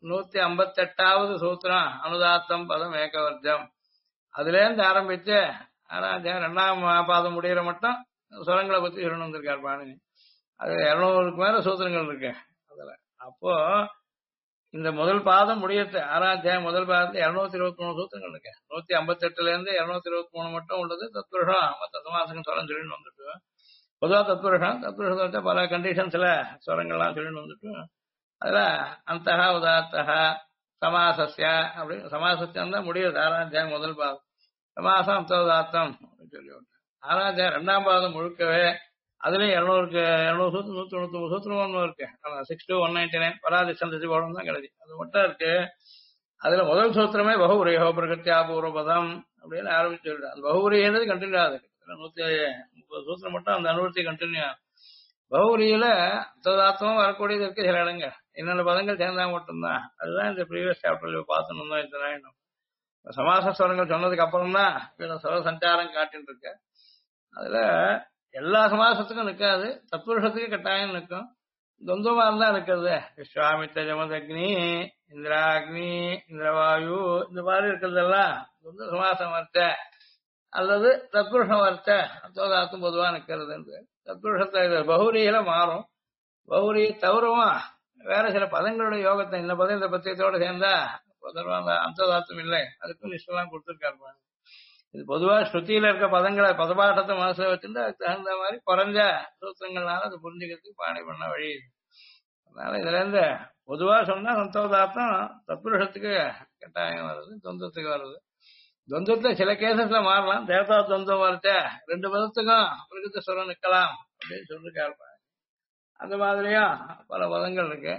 158வது சூத்திரம் அனுதாத்தம் பதம் ஏகவர்ஜம். அதுல இருந்து ஆரம்பிச்சு 6ஆம் அத்தியாயம் 2ஆம் பாதம் முடிகிற மட்டும் சுரங்களை பத்தி சொல்லணும் வந்திருக்காரு பாணினி. அது 200க்கு மேல சூத்திரங்கள் இருக்கு அதுல. அப்போ இந்த முதல் பாதம் முடியறது 6ஆம் அத்தியாயம் முதல் பாதத்துல 223 சூத்திரங்கள் இருக்கு. 158ல இருந்து 223 மட்டும் உள்ளது தத்புருஷம். மற்ற சமாசம் சுரம் சொல்லிட்டு வந்துட்டு பொதுவா தத்புருஷத்தை பல கண்டிஷன்ஸ்ல சுரங்கள்லாம் சொல்லிட்டு வந்துட்டு அதுல அந்த உதாத்தா சமாசஸ்ய அப்படின்னு சமாசத்தியம் தான் முடியுது 6ஆம் அத்தியாயம் முதல் பாதம். சமாசம் அந்தோதாத்தம் அப்படின்னு சொல்லி 6ஆம் அத்தியாயம் 2ஆம் பாதம் முழுக்கவே அதுலயும் 200 சூத்திரம் 199 சூத்திரம் ஒன்று இருக்கு. 6 to 199 பராதி சந்தசி போடம் தான் கிடையாது, அது மட்டும் இருக்கு. அதுல முதல் சூத்திரமே பகுரேகோ பிரகிருத்தியா பூர்வபதம் அப்படின்னு ஆரம்பிச்சு சொல்லிட்டு அந்த பகுரியன்றது கண்டினியூ ஆகுது. 130 சூத்திரம் மட்டும் அந்த அனுபவத்தை கண்டினியூ ஆகும். பகுரியில அந்ததாத்தமும் வரக்கூடியது இருக்கு சில இடங்க. என்னென்ன பதங்கள் சேர்ந்தா மட்டும்தான். அதுதான் இந்த ப்ரீவியஸ் சாப்டர்ல பார்த்துன்னு தான் இந்த நாயனம் சமாச ஸ்வரங்கள் சொன்னதுக்கு அப்புறம் தான் ஸ்வர சஞ்சாரம் காட்டின்னு இருக்கு. அதுல எல்லா சமாசத்துக்கும் நிற்காது, தத்புருஷத்துக்கு கட்டாயம் நிற்கும். துவந்தமா இருந்தா இருக்கிறது. விஸ்வாமித்த ஜமதக்னி இந்திராக்னி இந்திரவாயு இந்த மாதிரி இருக்கிறதெல்லாம் துவந்த சமாசம் வர்த்த அல்லது தத்புருஷம் வர்த்த அத்தோதாத்தும் பொதுவா நிற்கிறது. தத்புருஷத்தை பௌரியில மாறும். பௌரி தவிரமா வேற சில பதங்களுடைய யோகத்தை இந்த பதம் இந்த பத்தியத்தோட சேர்ந்தா அந்ததாத்தும் இல்லை, அதுக்கும் லிஸ்டெல்லாம் கொடுத்துருக்காரு. இது பொதுவா ஸ்ருதியில இருக்க பதங்களை பதபாட்டத்தை மனசுல வச்சுட்டு அதுக்கு தகுந்த மாதிரி குறைஞ்ச சூத்திரங்கள்னால அது புரிஞ்சுக்கிறதுக்கு பாணி பண்ண வழி. அதனால இதுல இருந்து பொதுவா சொன்னா சந்தோதாத்தம் தத்புருஷத்துக்கு கட்டாயம் வருது, தொந்தத்துக்கு வருது. துவந்தத்துல சில கேசஸ்ல மாறலாம். தேவதா துவந்தம் வரச்ச 2 பதத்துக்கும் பிரகிருத சுரம் நிக்கலாம் அப்படின்னு சொல்லிருக்காரு. அந்த மாதிரியும் பல பதங்கள் இருக்கு.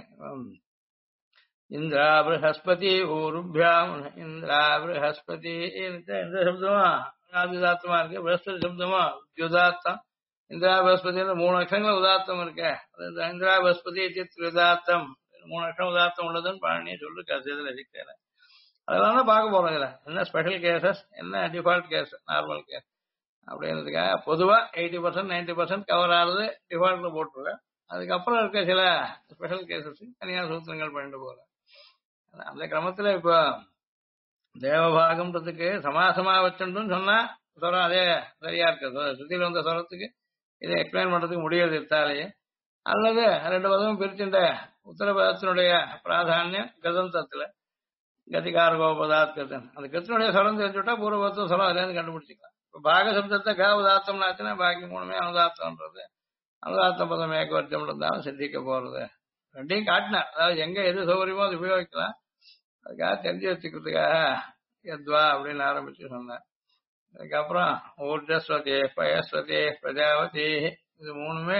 இந்திரா ப்ரஹஸ்பதி ஊருபியாம் இந்திரா ப்ரஹஸ்பதி இந்த சப்தமா ஆதிதாத்தமா இருக்கு. பிரஹஸ்பதி சப்தமா உத்யுதாத்தம். இந்திரா பஸ்பதி 3 அக்ஷரங்கள் உதாத்தம் இருக்கு. அது இந்திரா பஸ்பதி உதாத்தம் 3 அக்ஷரம் உதாத்தம் உள்ளதுன்னு பழனி சொல்லிருக்காரு இதுல சிக்கல. அதெல்லாம் தான் பார்க்க போறோம். இதுல என்ன ஸ்பெஷல் கேசஸ், என்ன டிஃபால்ட் கேஸ், நார்மல் கேஸ் அப்படின்றதுக்காக பொதுவா 80% 90% கவர் ஆகுது டிஃபால்ட்ல போட்டுருவேன். அதுக்கப்புறம் இருக்க சில ஸ்பெஷல் கேசஸ் தனியார் சூத்திரங்கள் பண்ணிட்டு போறேன். அந்த கிரமத்துல இப்போ தேவபாகம்ன்றதுக்கு சமாசமா வச்சுன்னு சொன்னா சொரம் அதே சரியா இருக்கு. சுத்தியில வந்த சொரத்துக்கு இதை எக்ஸ்பிளைன் பண்றதுக்கு முடியாது இருந்தாலேயே. அல்லது 2 பதமும் பிரிச்சுட்ட உத்தரபதத்தினுடைய பிராதானியம் கதந்தத்துல கதிகாரகோபதாத் கதன் அந்த கத்தினுடைய சொரம் தெரிஞ்சுட்டா பூர்வபதத்தும் சொரம் அதுலேருந்து கண்டுபிடிச்சிக்கலாம். இப்போ பாக சப்தத்தை கா உதாத்தம்னாச்சுன்னா பாக்கி 3மே அனுதாத்தம்ன்றது. அனுதாத்த பதம் ஏக வர்க்கம் இருந்தாலும் சித்திக்க போறது. ரெண்டையும் காட்டினேன். அதாவது எங்க எது சௌகரியமோ அது உபயோகிக்கலாம். அதுக்காக தெரிஞ்சு வச்சுக்கிறதுக்காக எத்வா அப்படின்னு ஆரம்பிச்சு சொன்னேன். அதுக்கப்புறம் ஊர்ஜஸ்வதி பயஸ்வதி பிரஜாவதி இது 3மே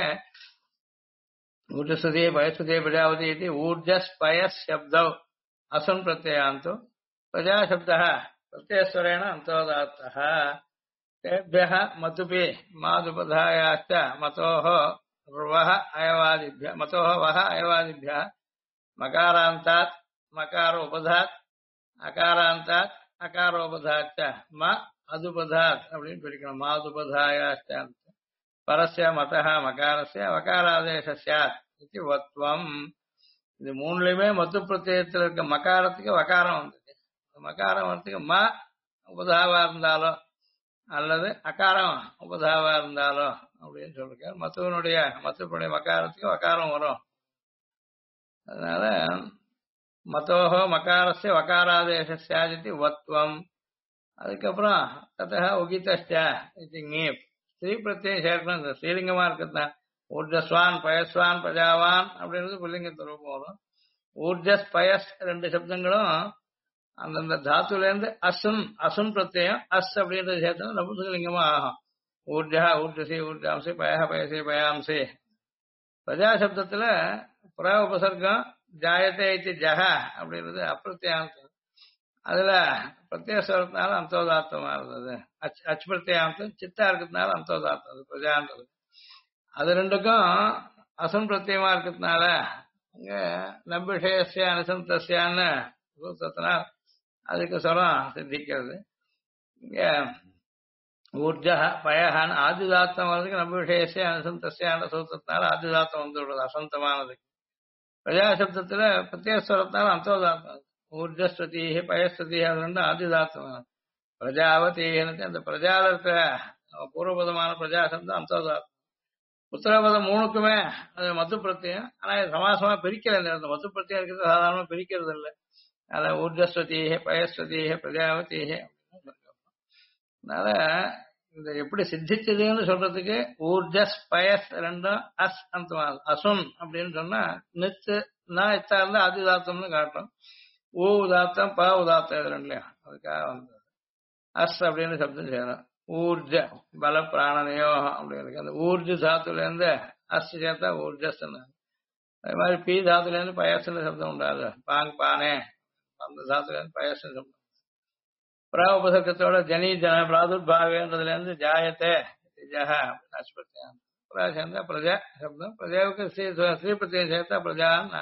ஊர்ஜஸ்வதி பயஸ்வதி பிரஜாவதி இது ஊர்ஜஸ் பயஸ் சப்தவ் அசன் பிரத்யாந்தோ பிரஜா சப்தः பிரத்யஸ்வரேण அந்தோதாத்தः तेभ्यः मतुपि मादुपधायाश्च मतोः वः अयवादिभ्यः मकारान्तात् मकारोपधात् अकारान्तात् अकारोपधाच्च म அதுபதாத் அப்படின்னு பிரிக்கணும். மாதுபதாயாச்ச பரஸ்ய மதஹ மகாரஸ்ய வகாராதேச ஸ்யாத் இது வத்வம். இது 3லயுமே மத்து பிரத்யயத்தில் இருக்க மகாரத்துக்கு வகாரம் வந்தது. மகாரம் வரத்துக்கு ம உபதாவா இருந்தாலோ அல்லது அகாரம் உபதாவா இருந்தாலோ அப்படின்னு சொல்லிருக்காரு. மத்துவனுடைய மத்துப்படைய மகாரத்துக்கு வகாரம் வரும். அதனால மத்தோஹோ மகாரஸ்ய வகாராதேச ஸ்யாத் வத்வம். அதுக்கப்புறம் தத்தா உகிதஷ்ட இது நீப் ஸ்ரீ பிரத்யம் சேர்க்கணும். இந்த ஸ்ரீலிங்கமா இருக்குதான் ஊர்ஜஸ்வான் பயஸ்வான் பிரஜாவான் அப்படின்றது புல்லிங்கத்து ரூபம் வரும். ஊர்ஜஸ் பயஸ் 2 சப்தங்களும் அந்தந்த தாத்துல இருந்து அசுன் அசுன் பிரத்யம் அஸ் அப்படின்றது சேர்த்தா நபுசலிங்கமா ஆகும். ஊர்ஜா ஊர்ஜசி ஊர்ஜாம்சி பய பயசி பயாம்சி. பிரஜா சப்தத்துல புற உபசர்க்கம் ஜாயத்தை இது ஜஹ அப்படின்றது அப்பிரத்யாந்தம். அதுல பிரத்யேகத்தினால அந்தோதாத்தமா இருந்தது. அச் பிரத்யாந்தம் சித்தா இருக்கிறதுனால அந்தோதாத்தம் அது பிரஜான்றது. அது 2க்கும் அசன் பிரத்யமா இருக்கிறதுனால இங்க நம்பிஷயசிய அனுசந்தசியான்னு சூத்திரத்தினால் அதுக்கு சொரம் சித்திக்கிறது. இங்க ஊர்ஜா பயஹான்னு ஆதிதாத்தம் வர்றதுக்கு நம்பிஷயசிய அனுசந்தசியான சூத்திரத்தினால ஆதிதாத்தம் வந்து விடுறது அசந்தமானதுக்கு. பிரஜாசப்தத்துல பிரத்யேகத்தினால அந்தோதாத்தம் ஊர்ஜஸ்வதி பயஸ்வதி அது 2 ஆதிதாத்தம். பிரஜாவதி அந்த பிரஜால இருக்கிற பூர்வபதமான பிரஜாசப்தம் அந்தோதாத்தம். உத்தரபதம் 3க்குமே அது மத்து பிரத்யம். ஆனா சமாசமா பிரிக்கல. இந்த மத்து பிரத்யம் இருக்கிறது சாதாரணமா பிரிக்கிறது இல்லை. அதனால ஊர்ஜஸ்வதி பயஸ்வதி பிரஜாவதி. அதனால இந்த எப்படி சித்திச்சதுன்னு சொல்றதுக்கு ஊர்ஜஸ் பயஸ் 2 அஸ் அந்த அசுன் அப்படின்னு சொன்னா நித்து நான் இத்தா இருந்தா ஆதிதாத்தம்னு காட்டும். ஊ உதாத்தம் ப உதாத்தம் இது 2லயும் அதுக்காக வந்தது. அஸ் அப்படின்னு சப்தம் சேரும். ஊர்ஜ பல பிராணனையோ அப்படின்னு அந்த ஊர்ஜ தாத்துல இருந்து அஸ் சேர்த்தா ஊர்ஜஸ். அதே மாதிரி பி தாத்துல இருந்து பயசுன்னு சப்தம் உண்டாது. பாங் பானே அந்த தாத்துல இருந்து பயசுன்னு சப்தம். புற உபசர்க்கத்தோட ஜனி ஜன பிராதுர்பாவேன்றதுல இருந்து ஜாயத்தே ஜஹ அஸ்பத்தியம். புறா சேர்ந்தா பிரஜா சப்தம். பிரஜாவுக்கு ஸ்ரீ பிரத்யம் சேர்த்தா பிரஜான்னு.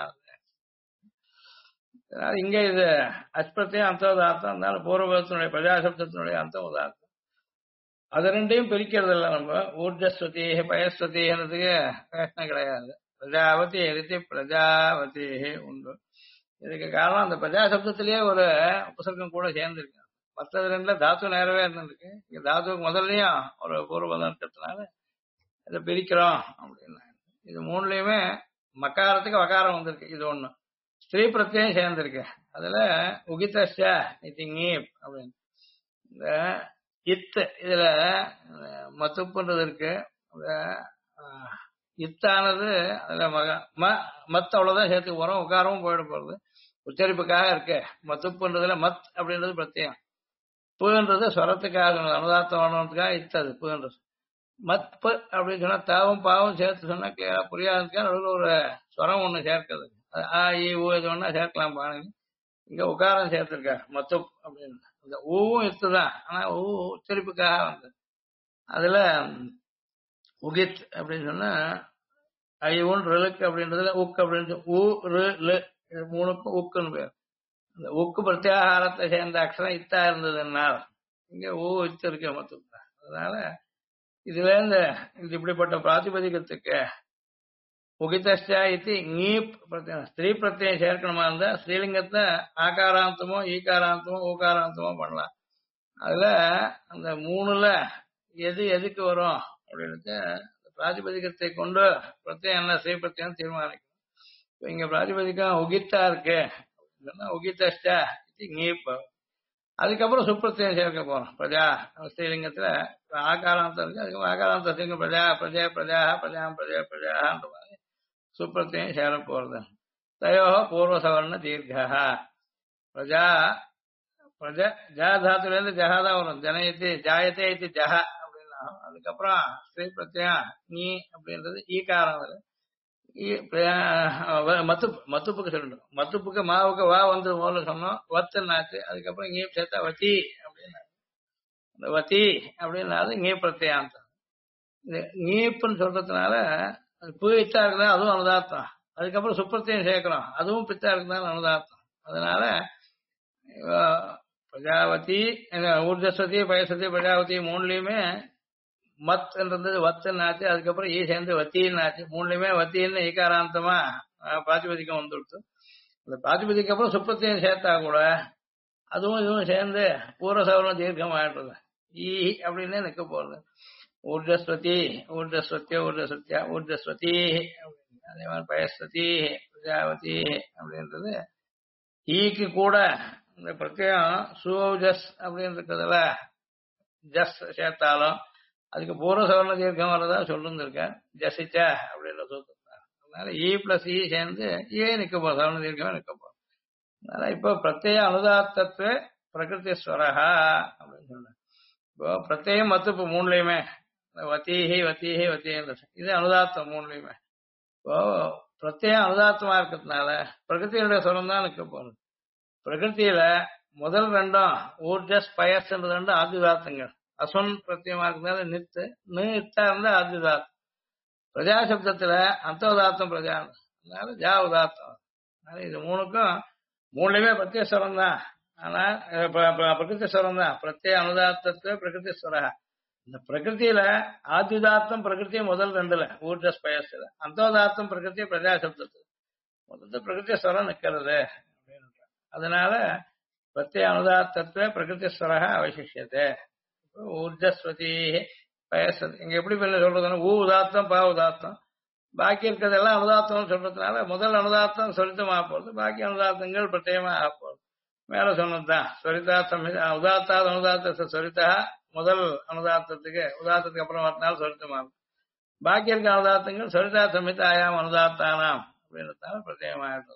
இங்க இது அஸ்பத்தியம் அந்தோதார்த்தம். அதனால பூர்வபதத்தினுடைய பிரஜாசப்தத்தினுடைய அந்தம் உதார்த்தம். அது 2யும் பிரிக்கிறது இல்லை நம்ம. ஊர்ஜஸ்வதி பயஸ்வதின்றதுக்கு பிரச்சனை கிடையாது. பிரஜாவதி எழுதி பிரஜாவதி உண்டு. இதுக்கு காரணம் அந்த பிரஜாசப்தத்திலேயே ஒரு உபசர்க்கம் கூட சேர்ந்துருக்கு. மற்றது 2ல தாத்து நேரவே இருந்திருக்கு. இங்க தாத்துக்கு முதல்லயும் ஒரு பூர்வபதம் இருக்கிறதுனால இதை பிரிக்கிறோம் அப்படின்னா. இது 3லயுமே மக்காரத்துக்கு வகாரம் வந்திருக்கு. இது ஒண்ணு. ஸ்ரீ பிரத்யம் சேர்ந்திருக்கு. அதுல உகிதஷ இது நீப் அப்படின்னு. இந்த இத்து இதுல மத்துப்புன்றது இருக்கு. இத்தானது அதுல மத் அவ்வளவுதான் சேர்த்து போறோம். உகாரமும் போயிட போறது உச்சரிப்புக்காக இருக்கு. மத்துப்புன்றதுல மத் அப்படின்றது பிரத்யம். புன்றது ஸ்வரத்துக்காக அனுதாத்தம் வரணுன்றதுக்காக இத்தது புன்றது. மத் அப்படின்னு சொன்னா தாவும் பாவும் சேர்த்து சொன்னா கிளியரா புரியாதுக்காக நடுவில் ஒரு ஸ்வரம் ஒண்ணு சேர்க்கிறது. ஆ ஈ ஊ இது ஒன்னா சேர்க்கலாம் பாருங்க. இங்க உகாரம் சேர்த்திருக்காரு மத்து அப்படின்னு. அந்த ஊவும் இருக்குதான். ஆனா ஊ உச்சரிப்புக்காக வந்தது. அதுல உகித் அப்படின்னு சொன்னா ஐ1 ரிலுக்கு அப்படின்றதுல உக் அப்படின்னு உ ரு லு இது மூணுக்கும் உக்குன்னு பேர். அந்த உக்கு பிரத்யாகாரத்தை சேர்ந்த அக்ஷரம் இத்தா இருந்ததுன்னா இங்க ஊ இத்து இருக்க மொத்தம். அதனால இதுல இந்த இப்படிப்பட்ட பிராதிபதிகத்துக்கு உகிதஷ்டா இது நீப் பிரத்யம் ஸ்திரீ பிரத்யம் சேர்க்கணுமா இருந்தா ஸ்ரீலிங்கத்தை ஆகாராந்தமோ ஈகாராந்தமோ ஊகாராந்தமோ பண்ணலாம். அதுல அந்த மூணுல எது எதுக்கு வரும் அப்படின்னு பிராதிபதிகத்தை கொண்டு பிரத்யம் என்ன ஸ்ரீ பிரத்யம் தீர்மானிக்கும். இங்க பிராதிபதிக்கம் உகித்தா இருக்கு உகிதஷ்டா இது நீப். அதுக்கப்புறம் சுப்பிரத்தியம் சேர்க்க போறோம். பிரஜா ஸ்ரீலிங்கத்துல ஆகாராந்தம் இருக்கு. அதுக்கப்புறம் ஆகாராந்தத்துக்கு பிரஜா பிரஜா பிரஜா பிரஜாம் பிரஜா பிரஜான்ற மாதிரி சுப்பிரத்தியம் சேர போறது. தயோ பூர்வசவர்ண தீர்க்கா பிரஜா பிரஜ ஜா தாத்துல இருந்து ஜஹா தான் வரும். ஜனயத்தி ஜாயத்தே இது ஜஹ அப்படின்னா அதுக்கப்புறம் ஸ்ரீ பிரத்யம் நீ அப்படின்றது ஈகாரம் வருது. மத்துப்புக்கு சொல்லணும். மத்துப்புக்கு மாவுக்கு வா வந்து முதல்ல சொன்னோம் வத்துனாச்சு. அதுக்கப்புறம் இங்கே சேர்த்தா வத்தி அப்படின்னா இந்த வத்தி அப்படின்னாது நீ பிரத்யாந்தம். இந்த நீப்புன்னு சொல்றதுனால அது பித்தா இருக்குதா அதுவும் அனுதார்த்தம். அதுக்கப்புறம் சுப்பிரத்தியம் சேர்க்கிறோம் அதுவும் பித்தா இருக்குதான் அனுதார்த்தம். அதனால பிரஜாவதி ஊர்ஜஸ்வதி பயசதி பிரஜாவதி மூணுலயுமே மத் என்றது வத்துன்னாச்சு. அதுக்கப்புறம் ஈ சேர்ந்து வத்தின்னாச்சு. மூணுலயுமே வத்தின்னு ஈகாராந்தமா பிராதிபதிக்கம் வந்துடுச்சு. அந்த பிராதிபதிக்கு அப்புறம் சுப்பத்தியம் சேர்த்தா கூட அதுவும் இதுவும் சேர்ந்து பூர்வசவரம் தீர்க்கம் ஆயிடுறது. ஈ அப்படின்னே நிக்க போறது. ஊர்ஜஸ்வதி ஊர்ஜஸ்வத்திய ஊர்ஜஸ்வத்தியா ஊர்ஜஸ்வதி அதே மாதிரி பயஸ்வதி பிரஜாவதி அப்படின்றது ஈக்கு கூட இந்த பிரத்யம் சூஜஸ் அப்படின்னு இருக்கிறதுல ஜஸ் சேர்த்தாலும் அதுக்கு பூர்வசவர்ண தீர்க்கம் வரதா சொல்லிருந்திருக்க ஜசிச்ச அப்படின்ற சொல்லிருக்காங்க. அதனால இ பிளஸ் இ சேர்ந்து ஏ நிக்க போறோம் சவர்ண தீர்க்கமே நிக்க போறோம். அதனால இப்போ பிரத்யேக அனுதாத்தத்துவ பிரகிருதி ஸ்வரஹா அப்படின்னு சொல்றேன். இப்போ பிரத்யேகம் மத்து இப்போ மூணுலயுமே வத்தீஹி வத்தீஹி வத்தீஹி இது அனுதாத்தம் மூணுலயுமே. இப்போ பிரத்யேகம் அனுதாத்தமா இருக்கிறதுனால பிரகிருத்தியுடைய ஸ்வரம் தான் நிக்க போறது. பிரகிருத்தியில முதல் ரெண்டும் ஊர்ஜஸ் பயஸ்ன்றது ரெண்டும் ஆதிதாத்தங்கள். அஸ்வன் பிரத்யமா இருக்கிறதுனால நித்து நித்தா இருந்தா ஆதிதாத்தம். பிரஜா சப்தத்துல அந்தோதாத்தம் பிரஜா அதனால ஜா உதாத்தம். அதனால இது மூணுக்கும் மூணுலயுமே பிரத்யஸ்வரம் தான். ஆனா பிரகிருதிஸ்வரம் தான். பிரத்யேக அனுதாத்தத்துவ பிரகிருதிஸ்வரா. இந்த பிரகிருத்தியில ஆதிதாத்தம் பிரகிருத்திய முதல் ரெண்டுல ஊர்ஜஸ் பயஸ்ல அந்தோதாத்தம் பிரகிருத்திய பிரஜா சப்தத்துல முதல்ல பிரகிருதிஸ்வரம் நிக்கிறது. அதனால பிரத்யேக அனுதாத்தத்துவ பிரகிருதிஸ்வரா அவசிஷியத்தை. ஊர்ஜஸ்வதி பயசதி இங்க எப்படி பண்ண சொல்றதுன்னா ஊ உதாத்தம் பா உதாத்தம் பாக்கி இருக்கிறதெல்லாம் அனுதாத்தம் சொல்றதுனால முதல் அனுதாத்தம் சொரித்தமா போறது. பாக்கி அனுதாத்தங்கள் பிரத்யேகமா ஆக போறது. மேல சொன்னதுதான் சொரிதா சம்ஹிதா உதாத்தாத அனுதாத்த சொரித்தா முதல் அனுதாத்தத்துக்கு உதாத்தத்துக்கு அப்புறம் வரனால சொரித்தமா பாக்கி இருக்க அனுதாத்தங்கள் சொரிதா சம்ஹிதாயாம் அனுதாத்தானாம் அப்படின்றதால பிரத்யேகமாயிடுறது.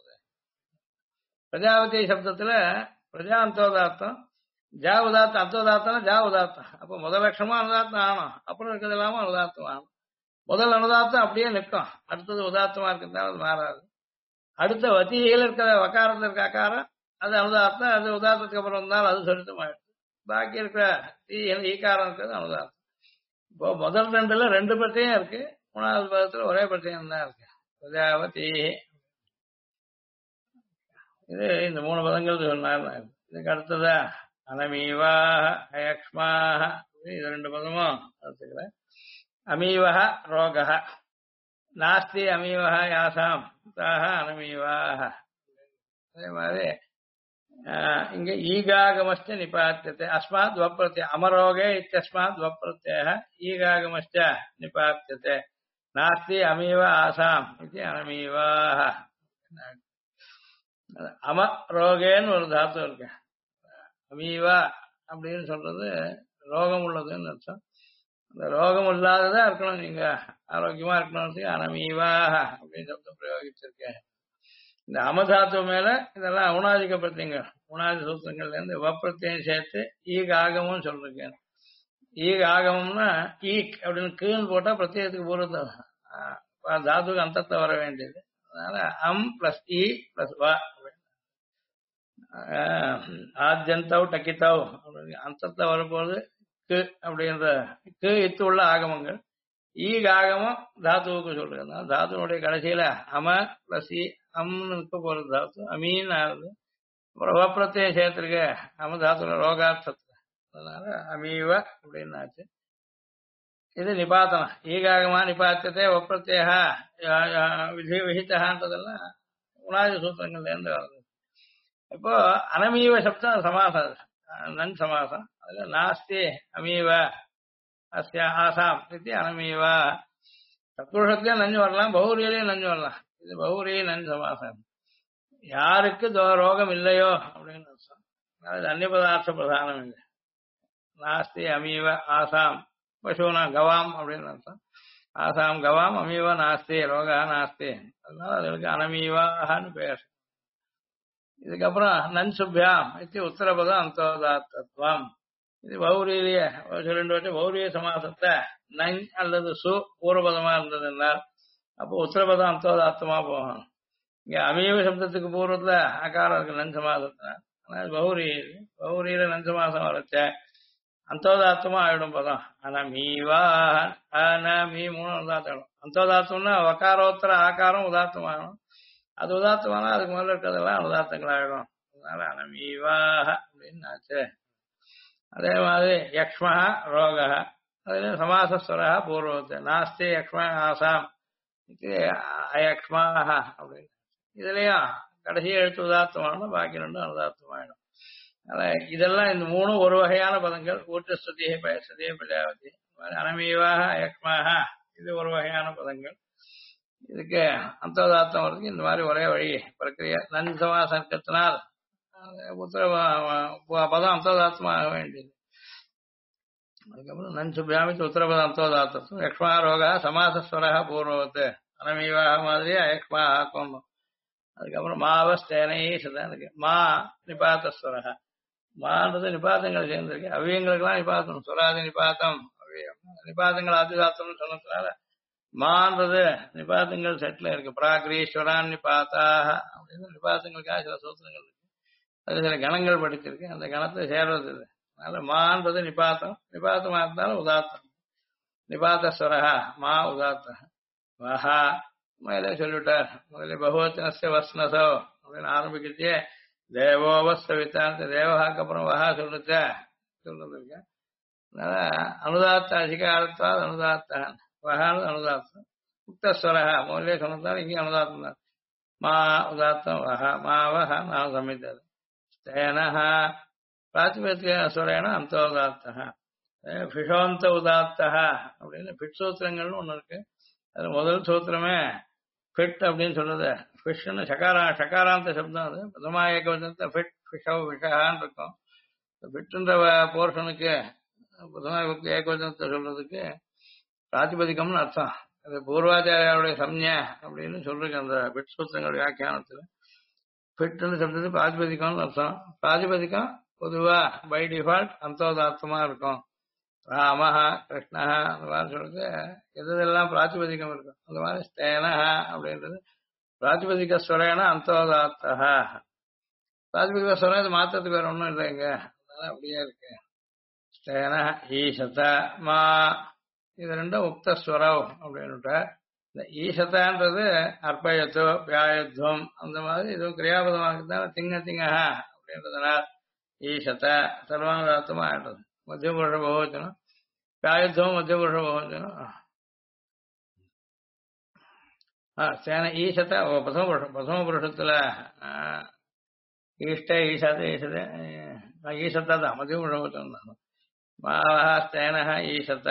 பிரஜாவதி சப்தத்துல பிரஜா அந்தோதாத்தம் ஜா உதாத்தம் அந்தோதாத்தம் ஜா உதாத்தம். அப்போ முதல் லட்சமா அனுதாத்தம் ஆகணும். அப்புறம் இருக்கிறது இல்லாம அனுதாத்தம் ஆகணும். முதல் அனுதாத்தம் அப்படியே நிற்கும். அடுத்தது உதாத்தமா இருக்கிறதுனால அது மாறாது. அடுத்த வத்தியில் இருக்கிற வக்காரத்தில் இருக்க அக்காரம் அது அனுதாத்தம். அது உதாத்தத்துக்கு அப்புறம் இருந்தாலும் அது சொரித்தமாயிடுது. பாக்கி இருக்கிற ஈக்காரம் இருக்கிறது அனுதாத்தம். இப்போ முதல் ரெண்டுல ரெண்டு பிரச்சனையும் இருக்கு. மூணாவது பதத்துல ஒரே பிரச்சனையும் தான் இருக்கு. பிரஜாவதி இது இந்த மூணு பதங்கள் சொன்னார். இதுக்கு அடுத்ததா அனமீவா அயக்ஷ்மாக இது ரெண்டு பதமும் எடுத்துக்கிறேன். அமீவக ரோக நாஸ்தி அமீவக யாசாம் தாக அனமீவாக. அதே மாதிரி இங்க ஈகாகமஸ்ட நிபாத்தியத்தை அஸ்மாத் வப்ரத்ய அமரோகே இத்தஸ்மாத் வப்ரத்யः ஈகாகமஸ்ட நிபாத்தியத்தை நாஸ்தி அமீவ ஆசாம் இது அனமீவாக. அமரோகேன்னு ஒரு தாத்து இருக்கு. அமீவா அப்படின்னு சொல்றது ரோகம் உள்ளதுன்னு அர்த்தம். அந்த ரோகம் இல்லாததா இருக்கணும். நீங்க ஆரோக்கியமா இருக்கணும். அனமீவா அப்படின்னு சப்தம் பிரயோகிச்சிருக்கேன். இந்த அமதாத்து மேல இதெல்லாம் உணாதிக்கப்படுத்தீங்க. உணாதி சூத்திரங்கள்ல இருந்து வப்பிரத்தையும் சேர்த்து ஈக் ஆகமும் சொல்லிருக்கேன். ஈக் ஆகமம்னா ஈக் அப்படின்னு கீழ் போட்டா பிரத்யேகத்துக்கு பூர்வத்தை தாத்துக்கு அந்தத்தை வர வேண்டியது. அதனால அம் பிளஸ் இ பிளஸ் வா ஆத்யந்தவ் டக்கித்தவ் அந்தத்தை வரப்போது கு அப்படின்ற கு இத்து உள்ள ஆகமங்கள். ஈகாகமும் தாத்துவுக்கு சொல்றதுனால தாத்துனுடைய கடைசியில அம பிளஸ் அம்னு இருக்க போறது தாத்து அமீன் ஆகுது. அப்புறம் வப்பிரத்தையும் சேர்த்திருக்க அம தாத்துல ரோகார்த்தத்துல, அதனால அமீவ அப்படின்னு ஆச்சு. இது நிபாத்தனம். ஈகாகமா நிபாத்தத்தை வப்பிரத்யா விதி விஹித்தகான்றதெல்லாம் உணாதி சூத்திரங்கள்ல இருந்து வருது. இப்போ அனமீவ சப்தம் சமாசம், நன் சமாசம். அதுல நாஸ்தி அமீவ அஸ்ய ஆசாம் இது அனமீவா. தத்புருஷத்திலயும் நஞ்சு வரலாம், பௌரியிலையும் நஞ்சு வரலாம். இது பௌரி நன் சமாசம். யாருக்கு ரோகம் இல்லையோ அப்படின்னு அர்த்தம். அது அந்நிய பதார்த்த பிரதானம் இல்லை. நாஸ்தி அமீவ ஆசாம் பசுனா கவாம் அப்படின்னு அர்த்தம். ஆசாம் கவாம் அமீவ நாஸ்தி ரோகா நாஸ்தி, அதனால அதுக்கு அனமீவான்னு பேர். இதுக்கப்புறம் நன் சுப்யாம் இது உத்தரபதம் அந்தோதாத்தத்துவம். இது பௌரியிலேயே சொல்லிட்டு வச்சு பௌரிய சமாசத்தை நன் அல்லது சு பூர்வபதமா இருந்ததுனால் அப்போ உத்தரபதம் அந்தோதாத்தமா போகும். இங்க அமீவ சப்தத்துக்கு பூர்வத்துல அகாரம் இருக்கு நன் சமாசத்தை. ஆனால் பௌரியில நன் சமாசம் வரைச்ச அந்தோதாத்தமா ஆயிடும் பதம். அனமீவா அனமீ மூணு உதாத்தம். அந்தோதாத்தம்னா வக்காரோத்தர ஆகாரம் உதாத்தமாகணும். அது உதாத்தமானா அதுக்கு முதல்ல இருக்கிறதெல்லாம் உதாத்தங்கள் ஆயிடும். அதனால அனமீவாக அப்படின்னு ஆச்சு. அதே மாதிரி யக்ஷ்ம ரோக அதுல சமாசஸ்வரா பூர்வத்தை நாஸ்தி யக்ஷ்ம ஆசாம் இது அயக்ஷ்மாக அப்படின்னு. இதுலயும் கடைசி எழுத்து உதாத்தமானோம், பாக்கி ரெண்டும் அனுதாத்தமாயிடும். இதெல்லாம் இந்த மூணும் ஒரு வகையான பதங்கள். ஊற்று ஸ்துதியை பயசதியை பிரஜாவதி அனமீவாக அயக்மாக இது ஒரு வகையான பதங்கள். இதுக்கு அந்தோதாத்தம் வர்றதுக்கு இந்த மாதிரி ஒரே வழி பிரக்கிரியா. நன் சமாசத்தினால் உத்தர பதம் அந்தோதாத்தமாக வேண்டியது. அதுக்கப்புறம் நன் சுப்யாமித்து உத்தரபதம் அந்தோதாத்தம். யக்ஷ்மா ரோகா சமாசஸ்வரா பூர்வத்து அனமீவாக மாதிரியா யக்ஷ்மா ஆக்கணும். அதுக்கப்புறம் மாவஸ்தேனை சதான் இருக்கு. மா நிபாத்தஸ்வரா, மான்றது நிபாத்தங்கள் சேர்ந்திருக்கு. அவ்வியங்களுக்கெல்லாம் நிபாத்தம் சுராதி நிபாத்தம் நிபாத்தங்கள் அதிதாத்தம்னு சொன்னதுனால மான்றது நிபாத்தங்கள் செட்ல இருக்கு. பிராகிரீஸ்வரான் நிபாத்தாக அப்படின்னு நிபாத்தங்களுக்காக சில சூத்திரங்கள் இருக்கு. அது சில கணங்கள் படிச்சிருக்கு, அந்த கணத்தை சேர்றது இது. அதனால மான்றது நிபாத்தம், நிபாத்தமா இருந்தாலும் உதாத்தம். நிபாத்தஸ்வரா மா உதாத்த வஹா மேலே சொல்லிவிட்டார். முதல்ல பகுவச்சனஸ்ய வஸ்னசோ அப்படின்னு ஆரம்பிக்கிட்டே தேவோவஸ்தவித்தாந்த தேவகாக்கு அப்புறம் வஹா சொல்லுச்ச சொல்றதுக்கு. அதனால அனுதாத்த அதிகாரத்தால் அனுதாத்தான் வஹானது அனுதாத்தம். முக்தஸ்வரா முதலே சொன்னதால் இங்கே அனுதாத்தம் தான். மா உதாத்தம் வஹா மாவஹ நான் சமைத்தது. ஸ்தேனஹ பிராத்திபத்திய ஸ்வரேன அந்தோதாத்தः. பிஷோந்த உதாத்தः அப்படின்னு பிட் சூத்திரங்கள்னு ஒண்ணு இருக்கு. அது முதல் சூத்திரமே ஃபிட் அப்படின்னு சொல்றது. ஃபிஷ்னு சகாராந்த சப்தம். அது பிரதமா ஏகவச்சனத்தை ஃபிட் ஃபிஷவ் விஷான்னு இருக்கும். ஃபிட்ன்ற போர்ஷனுக்கு பிரதமா ஏகவச்சனத்தை சொல்றதுக்கு பிராத்திபதிகம்னு அர்த்தம். அது பூர்வாச்சாரியாருடைய சம்ஞை அப்படின்னு சொல்றேன் அந்த ஃபிட் சூத்திரங்கள் வியாக்கியானத்துல. ஃபிட்னு சப்தத்துக்கு பிராத்திபதிகம்னு அர்த்தம். பிராத்திபதிகம் பொதுவா பை டிஃபால்ட் அந்தோதாத்தமா இருக்கும். ராமஹ கிருஷ்ணஹ அந்த மாதிரி சொல்றது எதெல்லாம் பிராத்திபதிகம் இருக்கும். அந்த மாதிரி ஸ்தேனஹ அப்படின்றது பிராத்திபதிக ஸ்வரேன அந்தோதாத்தஹ. பிராத்திபதிக ஸ்வரம் இது மாத்திரத்துக்கு வேற ஒன்றும் இல்லைங்க, அதனால அப்படியே இருக்கு. ஸ்தேன ஈசத மா இது ரெண்டும் உக்தஸ்வரம் அப்படின்னுட்ட. இந்த ஈசத்தான்றது அர்ப்பயத்தோ வியாயத்வம் அந்த மாதிரி இதுவும் கிரியாபதமாக இருந்தாலும் திங்கஹ அப்படின்றதுனால ஈசத சர்வானுதாத்தமா ஆயிடுறது. மத்தியபுருஷ பகவச்சனம் வியாயத்வம் மத்தியபுருஷ பகவச்சனம். சேன ஈசத பிரதம புருஷத்துல ஈஷ்ட ஈசாத ஈசத ஈசத்தா தான் மத்தியபுருஷ பகவச்சனம் தான். மாவஹ ஸ்தேனஹ ஈசத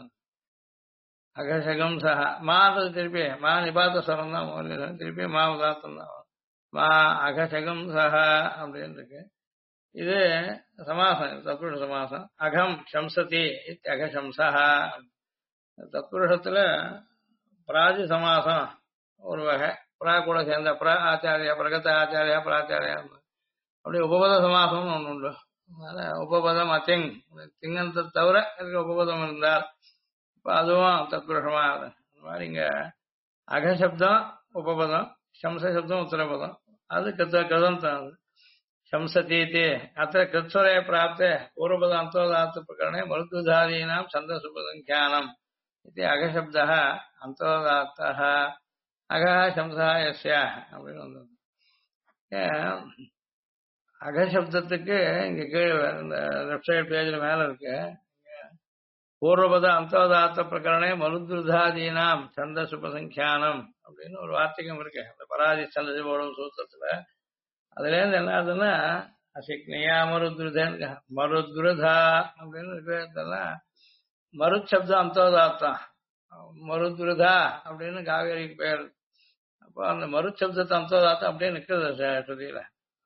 அகசகம் சஹ மான்றது திருப்பி மா நிபாத்த ஸ்வரம் தான். திருப்பி மா உதாத்தம் தான். மா அகசகம் சஹ அப்படின்னு இருக்கு. இது சமாசம், தத்புருஷ சமாசம். அகம் சம்சதி அகசம்சா. தத்புருஷத்துல பிராஜி சமாசம் ஒரு வகை. பிரா கூட சேர்ந்த பிர ஆச்சாரியா பிரகத்த ஆச்சாரியா பிராச்சாரியா அப்படி உபபத சமாசம்னு ஒண்ணு உண்டு. அதனால உபபதம் அத்திங் திங்கத்தை தவிர இருக்க உபபதம் இருந்தால் இப்ப அதுவும் தத்புருஷமா. அந்த மாதிரி இங்க அகசப்தம் உபபதம், சம்சப்தம் உத்தரபதம். அது கிருதந்தம். शंसतीति अत्र कृत्स्वरे प्राप्ते पूर्वपद अन्तोदात्त प्रकरणे मरुद्धादीनां छन्दसुपसंख्यानम् இது அகசப்தः அந்தோதாத்தः அகः சம்சः யஸ்ய அப்படின்னு வந்தது. ஏன் அகசப்தத்துக்கு இங்க கீழே இந்த லெஃப்ட் சைடு பேஜ்ல மேல இருக்கு பூர்வபத அந்தோதாத்த பிரகரணே மருத்ருதாதீனாம் சந்த சுபசங்கியானம் அப்படின்னு ஒரு வார்த்தைக்கும் இருக்கு அந்த பராதி சந்ததி போடும் சூத்திரத்துல. அதுல இருந்து என்ன ஆகுதுன்னா அசிக்னியா மருத்ருதன் மருத்ருதா அப்படின்னு இருக்கிறதெல்லாம் மருத் சப்தம் அந்தோதாத்தம் மருத்ருதா அப்படின்னு காவேரிக்கு பேர். அப்போ அந்த மருத் சப்தத்தை அந்தோதாத்தம் அப்படியே நிக்கிறது ஸ்ருதியில.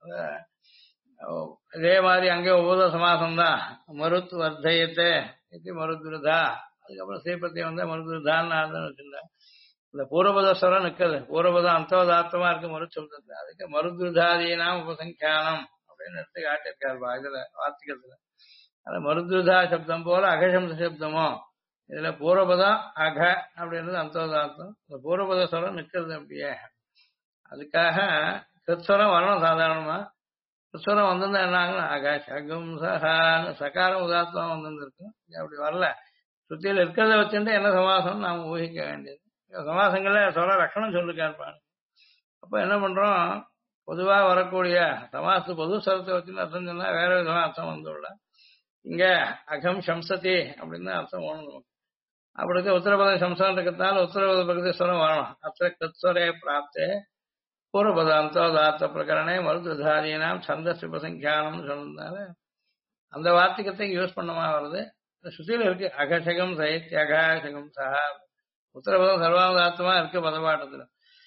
இதே மாதிரி அங்கே உபத சமாசம் தான் மருத் வர்த்தயத்தே இது மருத்ருதா. அதுக்கப்புறம் ஸ்ரீபத்தியம் வந்தா மருத்ருதான்னு வச்சிருந்தேன். இந்த பூர்வபதஸ்வரம் நிற்குது. பூர்வபதம் அந்தோதாத்தமா இருக்கு மருத் சப்தத்துல. அதுக்கு மருத்ருதாதீனாம் உபசங்கியானம் அப்படின்னு எடுத்து காட்டியிருக்காரு இதுல வார்த்திகத்துல. அது மருத்ருதா சப்தம் போல அகசம்ச சப்தமோ இதுல பூர்வபதம் அக அப்படின்றது அந்தோதாத்தம். இந்த பூர்வபதஸ்வரம் நிற்கிறது அப்படியே. அதுக்காக கிருத்ஸ்வரம் வரணும் சாதாரணமா. கிருத்ஸ்வரம் வந்திருந்தா என்ன ஆகும் அகசகும் சகான்னு சகாரம் உதாத்தம் வந்திருக்கும். அப்படி வரல. சுத்தியில இருக்கிறத வச்சுட்டு என்ன சமாசம் நாம ஊகிக்க வேண்டியது. சமாசங்கள்ல சொல்ல லட்சணம் சொல்லிருக்காருப்பாங்க. அப்ப என்ன பண்றோம் பொதுவா வரக்கூடிய சமாசத்து பொது ஸ்வரத்தை வச்சு அர்த்தம் சொன்னா வேற விதமா அர்த்தம் வந்துள்ள. இங்க அகம் சம்சதி அப்படின்னு அர்த்தம் ஓணும். அப்படி உத்தரபத சம்சம் இருக்கிறதுனால உத்தரபத பகுதி ஸ்வரம் வரணும். அத்த கிருத்ஸ்வரே பிராப்தே பூர்வபத அந்தோதாத்த பிரகரணே மருத்துவதாரீனாம் சந்த சுபசங்கியானம்னு சொன்னதுனால அந்த வார்த்திகத்தை யூஸ் பண்ணமா வருது. சுத்தியில இருக்கு அகசகம் சைத்திய அகசகம் சஹா. உத்தரபதம் சர்வாதாத்தமா இருக்கு பதபாட்டத்துல.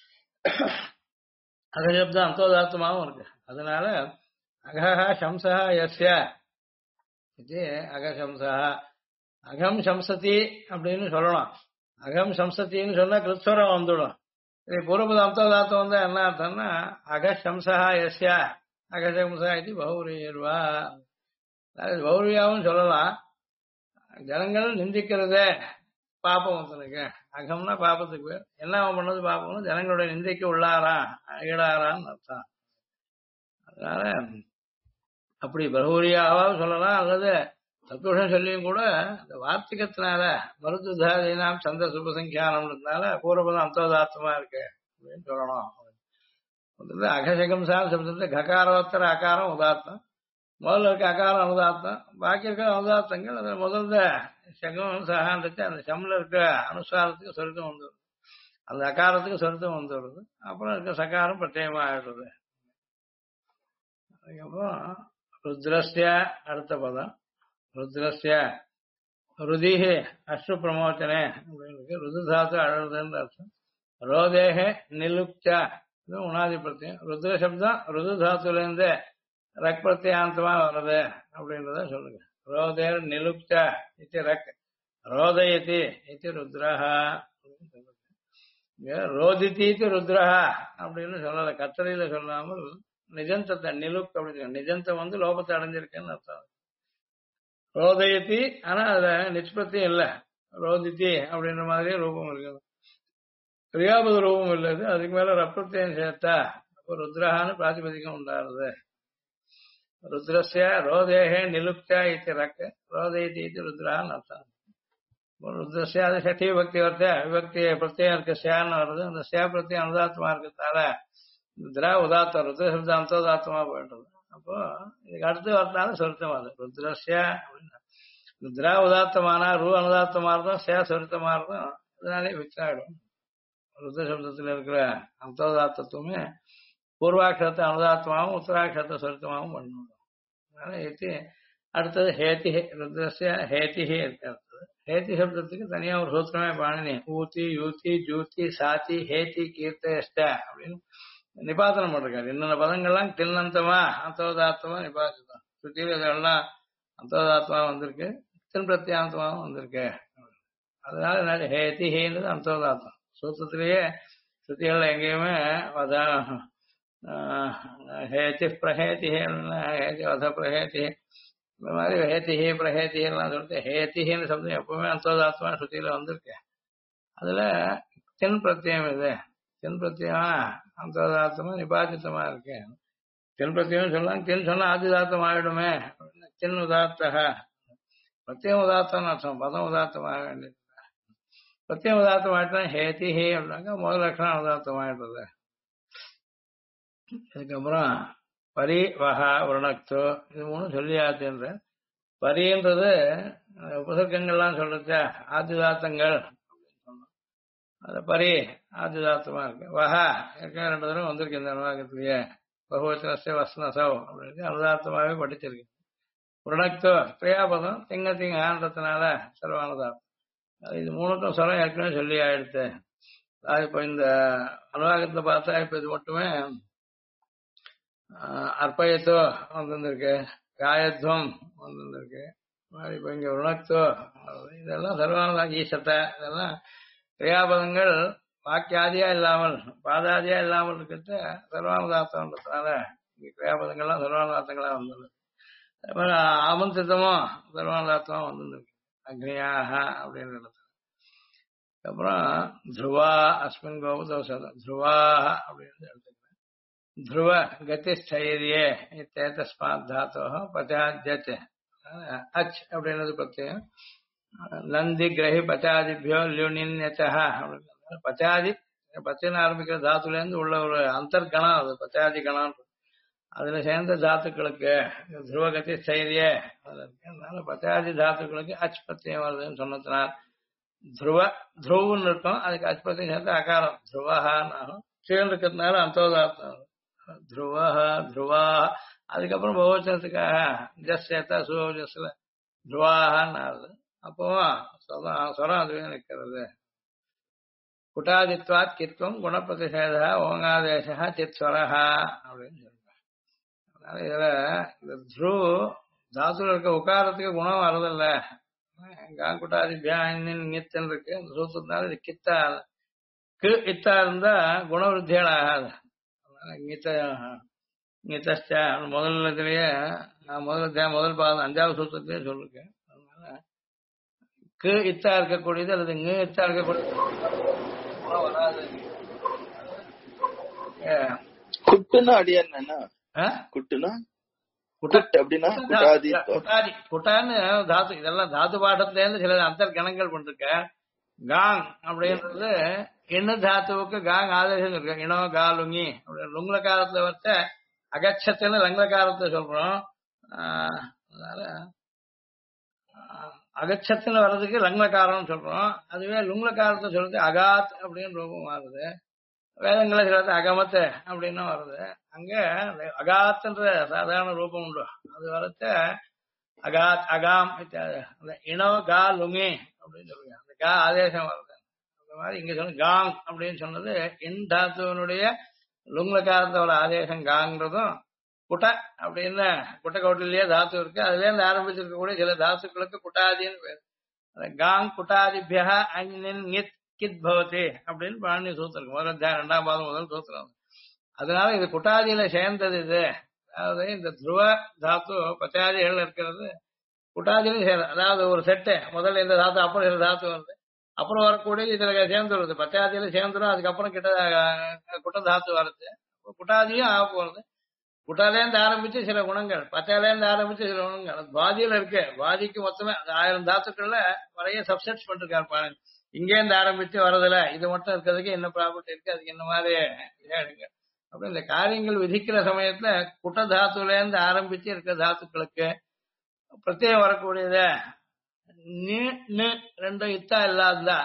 அகசப்தம் அந்தோதாத்தமாவும் இருக்கு. அதனால அகஹ சம்சஹ யஸ்ய இது அகசம்சா. அகம் சம்சதி அப்படின்னு சொல்லணும். அகம் சம்சத்தின்னு சொன்னா கிருத்ஸ்வரம் வந்துடும். இது பூர்வபத அந்தோதாத்தம் வந்தா என்ன அர்த்தம்னா அகசம்சா யஸ்ய அகசம்சா இது பௌரியர்வா. பௌரியாவும் சொல்லலாம். ஜனங்கள் நிந்திக்கிறதே பாப்பம் ஒருத்தனுக்கு. அகம்னா பாப்பத்துக்கு பேர். என்ன அவன் பண்ணது பாப்பம்னு ஜனங்களுடைய நிந்தைக்கு உள்ளாரான் ஈடாரான்னு அர்த்தம். அதனால அப்படி பகூரியாவும் சொல்லலாம். அல்லது தத்துவம் சொல்லியும் கூட அந்த வார்த்திகத்தினால மருத்துவதாதீனாம் சந்த சுபசங்கியானம்ன்றதுனால பூர்வபதம் அந்தோதாத்தமா இருக்கு அப்படின்னு சொல்லணும். அகசகம்சா சப்தத்தை ககாரோத்தர அகாரம் உதாத்தம். முதல்ல இருக்க அகாரம் அனுதாத்தம். பாக்கி இருக்க அனுதாத்தங்கள் அதுல முதல்ல சகம் சகான்றது அந்த சம்ல இருக்க அனுசாரத்துக்கு சொருத்தம் வந்துடுது. அந்த அகாரத்துக்கு சொருத்தம் வந்துடுது. அப்புறம் இருக்க சகாரம் பிரத்யேகமா ஆயிடுறது. அதுக்கப்புறம் ருத்ரஸ்ய அடுத்த பதம் ருத்ரஸ்ய ருதிஹி அஸ்ரு பிரமோச்சனே அப்படின்னு ருதுதாத்து அழகுதுன்னு அர்த்தம். ரோதேக நிலுப்த உணாதி பிரத்தியம். ருத்ர சப்தம் ருதுதாத்துல இருந்து ரக் பிரத்யாந்தமா வருது அப்படின்றத சொல்லுங்க. ரோதேர் நிலுப்த இது ரக் ரோதயதி இது ருத்ரஹா. ரோதிதி ருத்ரஹா அப்படின்னு சொல்லல. கத்தரையில சொல்லாமல் நிஜந்தத்தை நிலுப்த் அப்படின்னு நிஜந்தம் வந்து லோபத்தை அடைஞ்சிருக்குன்னு அர்த்தம். ரோதயத்தி ஆனா அதுல நிஷ்பத்தியும் இல்ல. ரோதித்தி அப்படின்ற மாதிரியே ரூபம் இருக்குது. கிரியாபத ரூபம் இல்லது. அதுக்கு மேல ரப்பத்தையும் சேர்த்தா அப்போ ருத்ரஹான்னு பிராதிபதிக்கம் உண்டாருது. ருத்ரஸ்ய ரோதேகே நிலுப்தா இது ரக்க ரோதயத்தி இது ருத்ரஹான்னு அர்த்தம். ருத்ரஸ்ய அது சட்டி விபக்தி வருது. விபக்தி பிரத்யம் இருக்க சேன்னு வருது. அந்த சே பிரத்யம் அனுதாத்தமா இருக்கிறதால ருத்ரா உதாத்தம் ருத்ர சப்தம் அந்தோதாத்தமா போயிடுறது. அப்போ இதுக்கு அடுத்து வரத்தாலும் சொருத்தம் அது ருத்ரஸ்ய அப்படின்னா ருத்ரா உதாத்தமானா ரூ அனுதாத்தமா இருந்தோம் சே சொருத்தமா இருந்தோம். அதனாலே விச்சாயிடும். ருத்ர சப்தத்துல இருக்கிற அந்தோதாத்தத்துவமே பூர்வாட்சரத்தை அனுதாத்தமாகவும் உத்தராட்சரத்தை சொருத்தமாகவும் பண்ணணும். அதனால ஏத்தி அடுத்தது ஹேதி ருத்ரஸ்ய ஹேதிஹி இருக்கு. அடுத்தது ஹேதி சப்தத்துக்கு தனியா ஒரு சூத்திரமே பாணினி ஊத்தி யூத்தி ஜூத்தி சாத்தி ஹேதி கீர்த்தேஷ்ட அப்படின்னு நிபாதனம் பண்ணிருக்காரு. என்னென்ன பதங்கள்லாம் தின்னந்தமா அந்தோதாத்தமா நிபாதித்தோம். சுத்தியில இதெல்லாம் அந்தோதாத்தமா வந்திருக்கு. தின் பிரத்யாந்தமாவும் வந்திருக்கு. அதனால என்ன ஹேதி ஹேன்றது அந்தோதாத்தம். சூத்திரத்திலேயே சுத்திகள்ல எங்கேயுமே ஹேதி பிரஹேதி ஹேதி வத பிரஹேதி இந்த மாதிரி ஹேதிஹி பிரஹேதி எல்லாம் சொல்லிட்டு ஹேதிஹின்னு சப்தம் எப்பவுமே அந்தோதாத்தமா சுத்தியில வந்திருக்கு. அதுல தின் பிரத்யம் இது. தென் பிரத்தியமா அந்தோதாத்தமா நிபாதித்தமா இருக்கு. தென் பிரத்தியம் சொல்லலாம். தென் சொன்னா ஆதிதாத்தம் ஆயிடுமே. தென் உதாத்தக பிரத்யம் உதாத்தம் அர்த்தம். பதம் உதாத்தமாக வேண்டியது. பிரத்யம் உதாத்தம் ஆயிட்டா ஹேதி ஹே அப்படின்னாக்கா முதல் லட்சணம் உதாத்தம் ஆயிடுறது. அதுக்கப்புறம் பரி வஹா உருணக்தோ இது மூணு சொல்லியாச்சுன்ற பரின்றது உபசர்க்கங்கள்லாம் சொல்றச்சா ஆதிதாத்தங்கள் அப்படின்னு சொன்னோம். அது பரி ஆதிதாத்தமா இருக்கு. வஹா ஏற்கனவே 2 தடவை வந்திருக்கு இந்த அனுவாகத்திலேயே. பகுவச்சனஸ்ய வஸ்னசௌ அப்படின்னு அனுதாத்தமாகவே படிச்சிருக்கு. உருணக்தோ கிரியாபதம் திங்க திங்கான்றதுனால சர்வானுதாத்தம். இது மூணுக்கும் சொல்ல ஏற்கனவே சொல்லி ஆயிடுத்து. அது இப்ப இந்த அனுவாகத்துல பார்த்தா இப்ப இது மட்டுமே அர்ப்பயத்தோ வந்திருக்கு, காயத்வம் வந்திருக்கு. இப்ப இங்க உணர்த்தோ இதெல்லாம் சர்வானதா ஈசத்தை இதெல்லாம் கிரியாபதங்கள் வாக்கியாதியா இல்லாமல் பாதாதியா இல்லாமல் இருக்கிறது சர்வானுதாத்தம்ன்றதுனால இங்க கிரியாபதங்கள்லாம் சர்வானுதாத்தங்களா வந்தது. அதே மாதிரி ஆமந்தித்தமும் சர்வானுதாத்தமா வந்திருக்கு அக்னியாக அப்படின்னு இடத்துல. அப்புறம் துருவா அஸ்மின் கோபதோஷம் துருவாக அப்படின்னு எடுத்துக்கிறேன். ध्रुव गतिस्थैर्ये तस्मात् धातोः पचाद्यत् अच् அப்படின்றது பிரத்யம். நந்தி கிரகி பச்சாதிபியோ ல்யுனின்யச்சஹ பச்சாதி பச்சைன்னு ஆரம்பிக்கிற தாத்துல இருந்து உள்ள ஒரு அந்தர்கணம் அது பச்சாதி கணம். அதுல சேர்ந்த தாத்துக்களுக்கு துருவகதி ஸ்தைரிய அதனால பச்சாதி தாத்துக்களுக்கு அச் பிரத்யம் வருதுன்னு சொன்னதுனால் துருவ துருவன்னு இருக்கும். அதுக்கு அச் பிரத்யம் சேர்ந்து அகாரம் துருவஹான்னு ஆகும். சேர்ந்து இருக்கிறதுனால அந்தோதாத்தம் துருவா துருவா. அதுக்கப்புறம் பகவச்சனத்துக்காக ஜஸ் சேர்த்தா சுஜஸ்ல துருவாகன்னு ஆகுது. அப்போ சொரம் அதுவே நிற்கிறது. குட்டாதித்வாத் கித்வம் குணப்பிரதிஷேதா ஓங்காதேசா சித்ஸ்வரஹா அப்படின்னு சொல்றாங்க. அதனால இதுல இந்த துரு தாத்துல இருக்க உக்காரத்துக்கு குணம் வரதில்ல. குட்டாதிபியான்னு இருக்கு அந்த சூத்திரத்தினால இது கித்தா இத்தா இருந்தா குணவிருத்திகள் ஆகாது. முதல் இதுலயே முதல் பாதம் 5வது சூத்திரத்திலேயே சொல்லிருக்கேன். அதனால கு இத்தா இருக்கக்கூடியது அல்லது இங்க இத்தா இருக்கக்கூடியது வராது. குட்டுன்னா அடியான் என்ன குட்டுனா குட்டு அப்படின்னா குட்டாதி குட்டாதி குட்டான்னு தாத்து இதெல்லாம் தாத்து பாடத்துல இருந்து சில அந்தர்கணங்கள் பண்ணிருக்க. காங் அப்படின்றது என்ன தாத்துவுக்கு காங் ஆதேசம் இருக்கு. இனோ கா லுங்கி அப்படி லுங்ல காலத்துல வச்ச அகச்சத்துன்னு லங்ல காலத்துல சொல்றோம். அதனால அகச்சத்துன்னு வர்றதுக்கு லங்ல காரம் சொல்றோம். அதுவே லுங்ல காலத்தை சொல்றது அகாத் அப்படின்னு ரூபம் வருது. வேதங்களை சொல்றது அகமத்து அப்படின்னு வருது. அங்க அகாத்ன்ற சாதாரண ரூபம் உண்டு. அது வரச்ச அகாத் அகாம் இனோ கா லுங்கி அப்படின்னு சொல்லுங்க. அந்த கா ஆதேசம் வருது. அந்த மாதிரி இங்க சொன்ன காங் அப்படின்னு சொன்னது இன் தாத்துவனுடைய லுங்ல காலத்தோட ஆதேசம் காங்கிறதும் குட்ட அப்படின்னு குட்ட கௌட்டிலேயே தாத்து இருக்கு. அதுல இருந்து ஆரம்பிச்சிருக்கக்கூடிய சில தாத்துக்களுக்கு குட்டாதின்னு பேர். காங் குட்டாதிபியா அஞ்சின் நித் கித் பவதி அப்படின்னு பாணி சூத்திரம் முதல் 2ஆம் பாதம் முதல் சூத்திரம். அதனால இது குட்டாதியில சேர்ந்தது. இது அதாவது இந்த துருவ தாத்து பச்சாதிகள் இருக்கிறது குட்டாதியிலும் சேரும். அதாவது ஒரு செட்டு முதல்ல இந்த தாத்து அப்புறம் சில தாத்து வருது. அப்புறம் வரக்கூடிய இதுல சேர்ந்துருது. பச்சாதியில சேர்ந்துடும். அதுக்கப்புறம் குட்ட தாத்து வருது. குட்டாதியும் ஆக போறது. குட்டாலேருந்து ஆரம்பிச்சு சில குணங்கள் பச்சாலேருந்து ஆரம்பிச்சு சில குணங்கள் பாதியில இருக்கு. பாதிக்கு மொத்தமே 1000 தாத்துக்கள்ல நிறைய சப்செட்ஸ் பண்ணிருக்காரு பாருங்க. இங்கேருந்து ஆரம்பிச்சு வரதுல இது மட்டும் இருக்கிறதுக்கு என்ன ப்ராப்பர்ட்டி இருக்கு, அதுக்கு என்ன மாதிரி எடுங்க அப்படி இந்த காரியங்கள் விதிக்கிற சமயத்துல குட்ட தாத்துல இருந்து ஆரம்பிச்சு இருக்கிற தாத்துக்களுக்கு பிரத்யேகம் வரக்கூடியத ரெண்டும் இத்தா இல்லாததா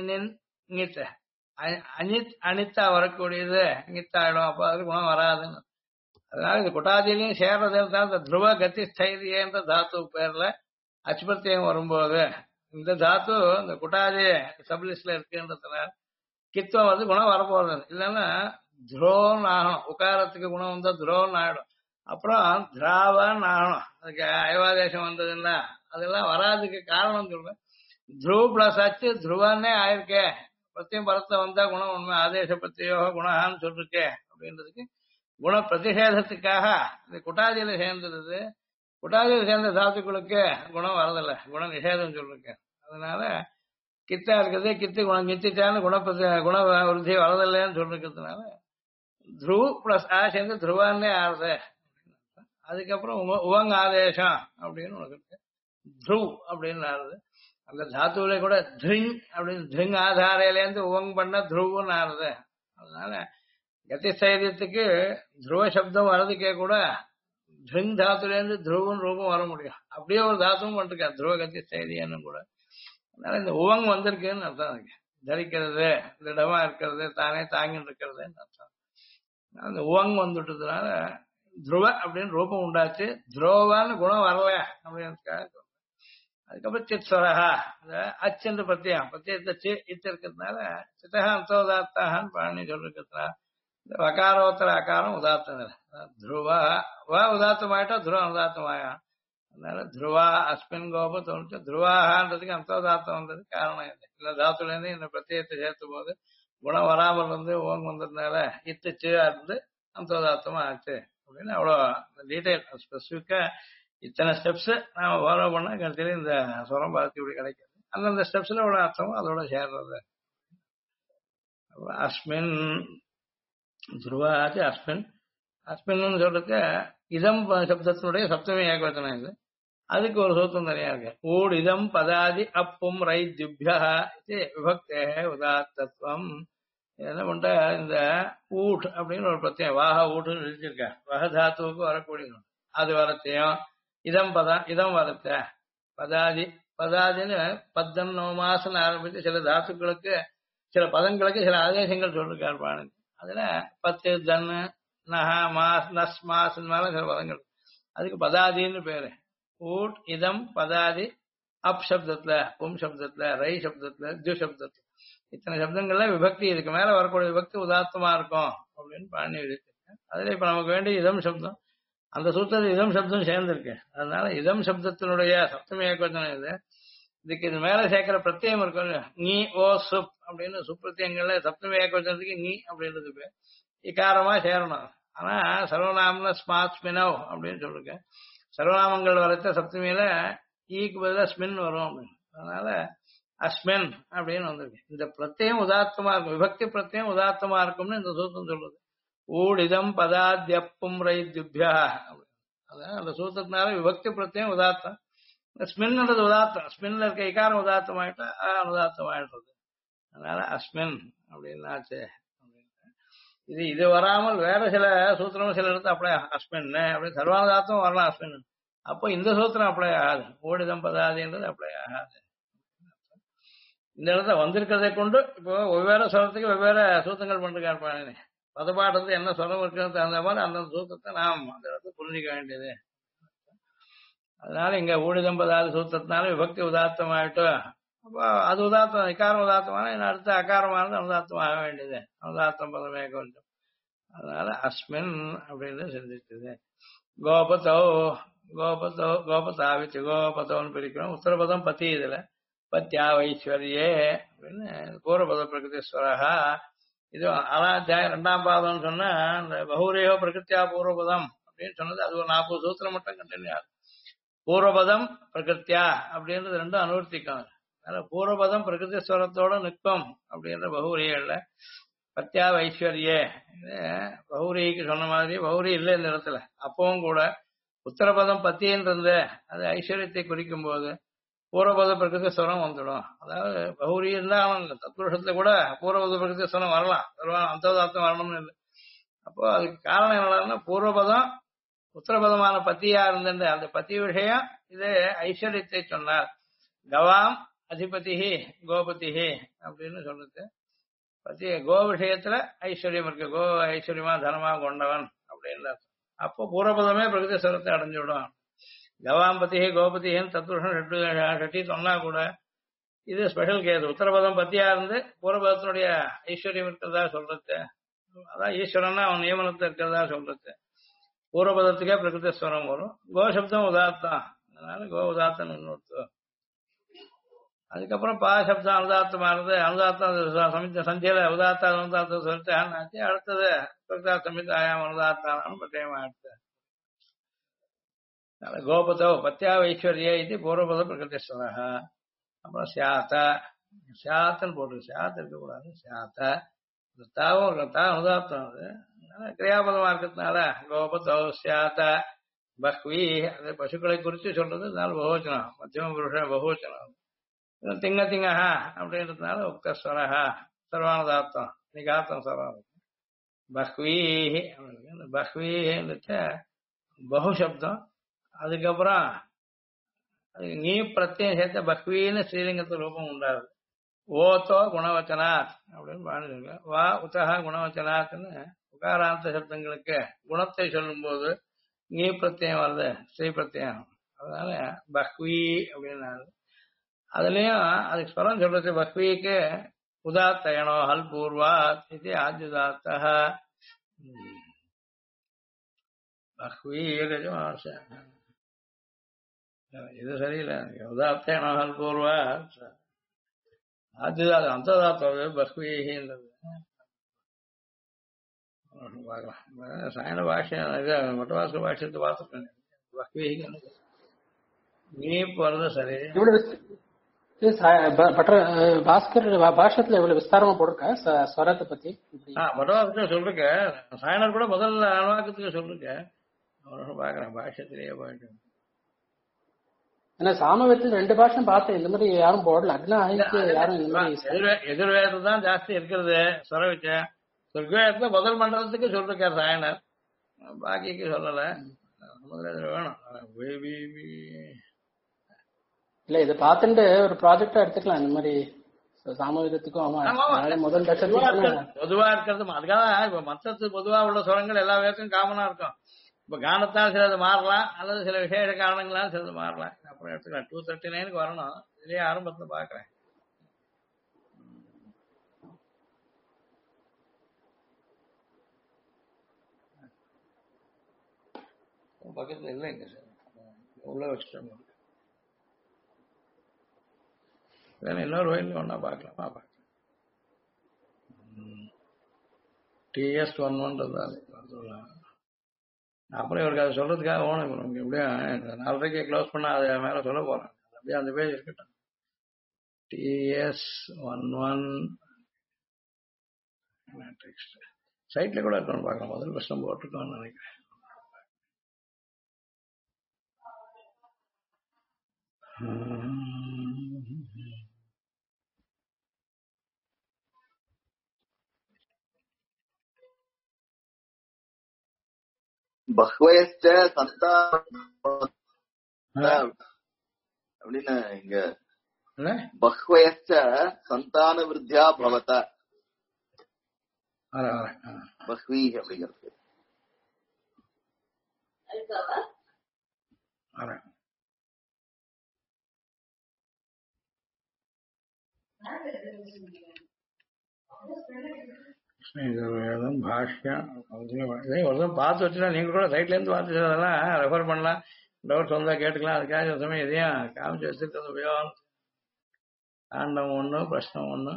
அனித்தா வரக்கூடியது இங்கித்தாயிடும். அப்ப அது குணம் வராதுன்னு. அதனால இந்த குட்டாதியிலையும் சேர்றதுல தான் இந்த துருவ கத்தி ஸ்தைரியன்ற தாத்து பேர்ல அச்சுபிரத்தியம் வரும்போது இந்த தாத்து இந்த குட்டாதி சப்லிஸ்ட்ல இருக்குன்றதுனால கித்துவம் வந்து குணம் வரப்போறது. இல்லைன்னா துரோன்னு ஆகணும். உக்காரத்துக்கு குணம் வந்தா துரோன்னு ஆயிடும். அப்புறம் திராவன்னு ஆகணும். அதுக்கு அயவாதேசம் வந்ததுன்னா அதெல்லாம் வராதுக்கு காரணம் சொல்றேன். துருவ பிளஸ் ஆச்சு துருவானே ஆயிருக்கே. பிரத்தியம் பரத்தை வந்தா குணம் உண்மை ஆதேச பிரத்தியோ குணான்னு சொல்லிருக்கே அப்படின்றதுக்கு குண பிரதிஷேதத்துக்காக இந்த குட்டாதியில சேர்ந்தது. குட்டாதியில சேர்ந்த தாத்துக்களுக்கு குணம் வரதில்லை. குண நிஷேதம் சொல்லிருக்கேன். அதனால கித்தா இருக்கிறதே கித்து குணம் கித்திச்சான்னு குண விருத்தி வரதில்லைன்னு சொல்லிருக்கிறதுனால துருவ பிளஸ் ஆ சேர்ந்து துருவானே ஆறுது. அதுக்கப்புறம் உவங் ஆதேசம் அப்படின்னு உனக்கு இருக்கு. துருவ் அப்படின்னு ஆறுது. அந்த தாத்துவில கூட த்ரிங் அப்படின்னு த்ரிங் ஆதாரையிலேருந்து உவங் பண்ண துருவன்னு ஆறுது. அதனால கதிசைரியத்துக்கு துருவ சப்தம் வர்றதுக்கே கூட த்ரிங் தாத்துலேருந்து துருவன் ரூபம் வர முடியும். அப்படியே ஒரு தாத்துவும் பண்ணிருக்கா துருவ கதிசைரியன்னு கூட. அதனால இந்த உவங் வந்திருக்குன்னு அர்த்தம். அதுக்கு தரிக்கிறது, திடமா இருக்கிறது, தானே தாங்கின்னு இருக்கிறதுன்னு அர்த்தம். அந்த உவங் வந்துட்டதுனால துருவ அப்படின்னு ரூபம் உண்டாச்சு. துரோவான்னு குணம் வரல அப்படின்னு. அதுக்கப்புறம் சித்ஸ்வரஹா, அச்சென்று பிரத்தியம் பிரத்தியத்தை இத்து இருக்கிறதுனால சித்தகா அந்தோதாத்தான்னு பழனி சொல்லிருக்கிறதுனால இந்த வகாரோத்தர அகாரம் உதாத்தம். துருவா வா உதாத்தமாயிட்டா துருவம் உதாத்தமாயா. அதனால துருவா அஸ்மின் கோபம் தோணுச்சு. துருவான்றதுக்கு அந்தோதாத்தம் வந்தது காரணம் இது. இல்ல தாத்துல இருந்து இந்த பிரத்தியத்தை சேர்த்தும் போது குணம் வராமல் வந்து ஓங்க வந்ததுனால இத்துச்சு இருந்து அந்தோதாத்தமா ஆச்சு அப்படின்னு அவ்வளோ டீட்டெயில் ஸ்பெசிஃபிக்கா இத்தனை ஸ்டெப்ஸ் நாம ஃபாலோ பண்ணா கடைசியில இந்த சுரம் பார்த்து இப்படி கிடைக்காது. அந்தந்த ஸ்டெப்ஸ்ல எவ்வளவு அர்த்தமோ அதோட சேர்றது. அஸ்மின் துருவாச்சு அஸ்மின் அஸ்மின்னு சொல்றதுக்கு இதம் சப்தத்தினுடைய சப்தமே ஏகவச்சனம் இது. அதுக்கு ஒரு சூத்திரம் தனியா இருக்கு. ஊட் இதம் பதாதி அப்பும் ரை திவ்யா விபக்தே உதாத்தத்துவம். என்ன பண்ற இந்த ஊட் அப்படின்னு ஒரு பிரச்சனை வாக ஊட்டுன்னு எழுதியிருக்க வக தாத்துவுக்கு வரக்கூடிய அது வரத்தையும் இதம் பதம் இதம் வரத்த பதாதி பதாதின்னு பத்தம் நவமாசன்னு ஆரம்பிச்சு சில தாத்துக்களுக்கு சில பதங்களுக்கு சில ஆதேசங்கள் சொல்லிருக்காரு பாருங்க. அதுல பத்து தன்னு நஹா மாஸ் நஸ் மாஸ் மேல சில பதங்கள் அதுக்கு பதாதின்னு பேரு. ஊட் இதம் பதாதி அப் சப்தத்துல பும் சப்தத்துல ரை சப்தத்துல து சப்தத்துல இத்தனை சப்தங்கள்ல விபக்தி இதுக்கு மேல வரக்கூடிய விபக்தி உதாத்தமா இருக்கும் அப்படின்னு பாணி எழுதிருக்கேன். அதுல இப்ப நமக்கு வேண்டிய இதம் சப்தம் அந்த சூத்திரத்தில் இதம் சப்தம் சேர்ந்திருக்கு. அதனால இதம் சப்தத்தினுடைய சப்தம ஏகவச்சனம் இது. இதுக்கு இது மேல சேர்க்கிற பிரத்யம் இருக்கும். நீ ஓ சுப் அப்படின்னு சுப்பிரத்தியங்கள்ல சப்தம ஏகவச்சனத்துக்கு நீ அப்படின்றது பேர் இக்காரமா சேரணும். ஆனா சர்வநாமல ஸ்மாத் ஸ்மினவ் அப்படின்னு சொல்லிருக்கேன். சர்வநாமங்கள் வரைச்ச சப்தமியில ஈக்கு பதிலா ஸ்மின் வரும் அப்படின்னு. அதனால அஸ்மின் அப்படின்னு வந்திருக்கு. இந்த பிரத்யம் உதாத்தமா இருக்கும். விபக்தி பிரத்யம் உதாத்தமா இருக்கும்னு இந்த சூத்திரம் சொல்றது. ஊடிதம் பதாத்யப்பும் ரை திவ்யா. அதான் அந்த சூத்திரத்தினால விபக்தி பிரத்யம் உதாத்தம். ஸ்மின்ன்றது உதாத்தம். ஸ்மின்ல இருக்க இக்காரம் உதாத்தம் ஆயிட்டா அனுதாத்தம் ஆயிடுறது. அதனால அஸ்மின் அப்படின்னு ஆச்சு. இது இது வராமல் வேற சில சூத்திரமும் சில இடத்துல அப்படியே அஸ்மின் அப்படி சர்வானுதாத்தம் வரலாம் அஸ்மின். அப்போ இந்த சூத்திரம் அப்ளை ஆகாது. ஊடிதம் பதாதின்றது அப்ளை ஆகாது. இந்த இடத்துல வந்திருக்கிறதை கொண்டு இப்போ வெவ்வேறு ஸ்வரத்துக்கு வெவ்வேறு சூத்திரங்கள் பண்ணிருக்காரு. பதப்பாட்டத்துக்கு என்ன ஸ்வரம் இருக்கிறது தகுந்த மாதிரி அந்த சூத்திரத்தை நாம் அந்த இடத்துல புரிஞ்சிக்க வேண்டியது. அதனால இங்க ஊடிதம் பதாதி சூத்திரத்தினால விபக்தி உதாத்தம் ஆயிட்டோம். அப்போ அது உதாத்தம் இக்காரம் உதாத்தமான அடுத்த அகாரமானது அனுதாத்தம் ஆக வேண்டியது. அனுதாத்தம் பதமே கொஞ்சம். அதனால அஸ்மின் அப்படின்னு சிந்திச்சது. கோபத்தோ கோபத்தோ கோபத்தாவிச்சு கோபத்தோன்னு பிரிக்கிறோம். உத்தரபதம் பத்தி இதுல பத்தியா வைஸ்வரியே அப்படின்னு பூர்வபத பிரகிருதீஸ்வரா. இது அனாத்தியாயம் 2ஆம் பாதம்னு சொன்னா இந்த பகுரியோ பிரகிருத்தியா பூர்வபதம் அப்படின்னு சொன்னது அது ஒரு 40 சூத்திரம் மட்டும் கண்டினியூ ஆகும். பூர்வபதம் பிரகிருத்தியா அப்படின்றது ரெண்டும் அனுவர்த்திக்கும். அதனால பூர்வபதம் பிரகிருதீஸ்வரத்தோட நிற்கும் அப்படின்ற பகுரியல்ல பத்தியா வைஸ்வரியே பௌரிக்கு சொன்ன மாதிரி பௌரி இல்லை இந்த இடத்துல. அப்பவும் கூட உத்தரபதம் பத்தின்றது அது ஐஸ்வர்யத்தை குறிக்கும் போது பூர்வபத பிரகிருதி ஸ்வரம் வந்துடும். அதாவது பௌரி இருந்தா அவன் தத்புருஷத்துல கூட பூர்வபத பிரகிருதி ஸ்வரம் வரலாம். அந்தோதாத்தம் வரணும்னு இல்லை. அப்போ அதுக்கு காரணம் என்னன்னா பூர்வபதம் உத்தரபதமான பத்தியா இருந்த அந்த பத்தி விஷயம் இது ஐஸ்வர்யத்தை சொன்னார். கவாம் அதிபதி கோபதி அப்படின்னு சொல்றது பத்தி கோ விஷயத்துல ஐஸ்வர்யம் இருக்கு. கோ ஐஸ்வர்யமா தனமா கொண்டவன் அப்படின்னு. அப்போ பூர்வபதமே பிரகிருதி ஸ்வரத்தை அடைஞ்சுவிடும். கவாம்பதி கோபதின்னு தத்துவம் ஷட்டி சொன்னா கூட இது ஸ்பெஷல் கேஸ். உத்தரபதம் பத்தியா இருந்து பூர்வபதத்தினுடைய ஐஸ்வர்யம் இருக்கிறதா சொல்றது. அதான் ஈஸ்வரன்னா அவன் நியமனத்தை இருக்கிறதா சொல்றது. பூர்வபதத்துக்கே பிரகிருதி ஸ்வரம் வரும். கோ சப்தம் உதாத்தம். அதனால கோ உதாத்தம் இன்னொருத்தம். அதுக்கப்புறம் பா சப்தம் அனுதாத்தமானது. அனுதாத்தம் சமித்த சந்தியில உதாத்தா அனுதாத்தம் சொல்லிட்டு ஆச்சு. அடுத்தது பிரகா சமிதாயம் அனுதாத்தானு பத்தியமா அடுத்து கோபதோ பத்தியா வைஸ்வர்ய இது பூர்வபத பிரகிருதீஸ்வரா. அப்புறம் சியாத்த சியாத்தன்னு போட்டு சியாத்த இருக்கக்கூடாது. சியாத்த தாவும் தா அனுதாத்தம் அது கிரியாபதமா இருக்கிறதுனால கோபதோ சியாத்த பஹ்வி அது பசுக்களை குறித்து சொல்றது. அதனால பகுவச்சனம் மத்தியம புருஷ பகுவச்சனம். திங்க திங்கஹா அப்படின்றதுனால உக்தஸ்வரஹா சர்வானுதாத்தம் நிகாத்தம் சர்வானு பஹ்வீஹி அப்படின்னு. பஹ்வீஹின்றது பகுசப்தம். அதுக்கப்புறம் அதுக்கு நீ பிரத்யம் சேர்த்த பஹ்வீன்னு ஸ்ரீலிங்கத்து ரூபம் உண்டாது. ஓத்தோ குணவச்சனாத் அப்படின்னு பாடுங்க. வா உத்தகா குணவச்சனாத்னு உகாராந்த சப்தங்களுக்கு குணத்தை சொல்லும் போது நீ பிரத்யம் வருது ஸ்ரீ பிரத்யம். அதனால பஹ்வி அப்படின்னு அதுலயும் அதுக்கு ஸ்வரம் சொல்றது பஹ்விக்கு உதாத்தயனோ ஹல் பூர்வாத் இது ஆத்யுதாத்த பஹ்வி இது சரியில்லை. உதாத்தயனோ ஹல் பூர்வாத் ஆத்யுதாத்த அந்ததாத்தது பஹ்வின்றது பார்க்கலாம். சாயன பாஷ்யம் இது மட்டவாச பாஷ்யத்தை பார்த்துருக்கேன். பஹ்விக்கு நீப் வர்றது சரி. பாஸ்கர் பாஷ்யத்துல இவ்வளவு விஸ்தாரமா போட்டிருக்க ஸ்வரத்தை பத்தி. மட்டவாசத்துல சொல்லிருக்க. சாயனர் கூட முதல்ல அணுவாக்கத்துக்கு சொல்லிருக்க. பாக்குறேன் பாஷ்யத்திலேயே போயிட்டு. ஏன்னா சாமவேதத்துல 2 பாஷம் பார்த்தேன். இந்த மாதிரி யாரும் போடல. அக்னாஹிக்கு யாரும் இந்த மாதிரி எதிர்வேதம் தான் ஜாஸ்தி இருக்கிறது. சொரவிச்ச சொர்க்கவேதத்துல முதல் மண்டலத்துக்கு சொல்லிருக்கார் சாயனர். பாக்கிக்கு சொல்லல. வேணும் இல்ல இதை பார்த்துட்டு ஒரு ப்ராஜெக்டா எடுத்துக்கலாம். இந்த மாதிரி சாமவேதத்துக்கும் முதல் பொதுவா இருக்கிறது. அதுக்காக இப்ப மத்தத்து பொதுவா உள்ள சுரங்கள் எல்லா வேதத்துக்கும் காமனா இருக்கும். இப்ப கானத்தால் சிலது மாறலாம், அல்லது சில விசேஷ காரணங்களால் சிலது மாறலாம். அப்புறம் எடுத்துக்கலாம். 239 வரணும். இதுலயே ஆரம்பத்துல பாக்குறேன். பக்கத்துல இல்லைங்க சார், உள்ள வச்சுட்டோம். வேணும் இன்னொரு வயலில் ஒன்னா பார்க்கலாமா? பார்க்கலாம். TS11 அப்புறம் இவருக்கு அதை சொல்றதுக்காக ஓணும். நமக்கு எப்படியும் 4:30 க்ளோஸ் பண்ணா அதை மேல சொல்ல போறேன். அப்படியே அந்த பேஜ் இருக்கட்டும். TS11 சைட்ல கூட இருக்கணும் பார்க்கலாம். முதல் வருஷம் போட்டிருக்கோம்னு நினைக்கிறேன். பஹ்வயஸ்ச அப்படின்னு இங்க பஹ்வயஸ்ச சந்தான விருத்தியா பவத பஹ்வி அப்படிங்கிறது. வேதம் பாஷ்யம் ஒரு பார்த்து வச்சுனா நீங்க கூட சைட்ல இருந்து பார்த்து அதெல்லாம் ரெஃபர் பண்ணலாம். டவுட்ஸ் வந்தா கேட்டுக்கலாம். அதுக்காக ஒரு சமயம் எதையும் காமிச்சு வச்சிருக்கிறது உபயோகம். காண்டம் 1 பிரஷ்னம் 1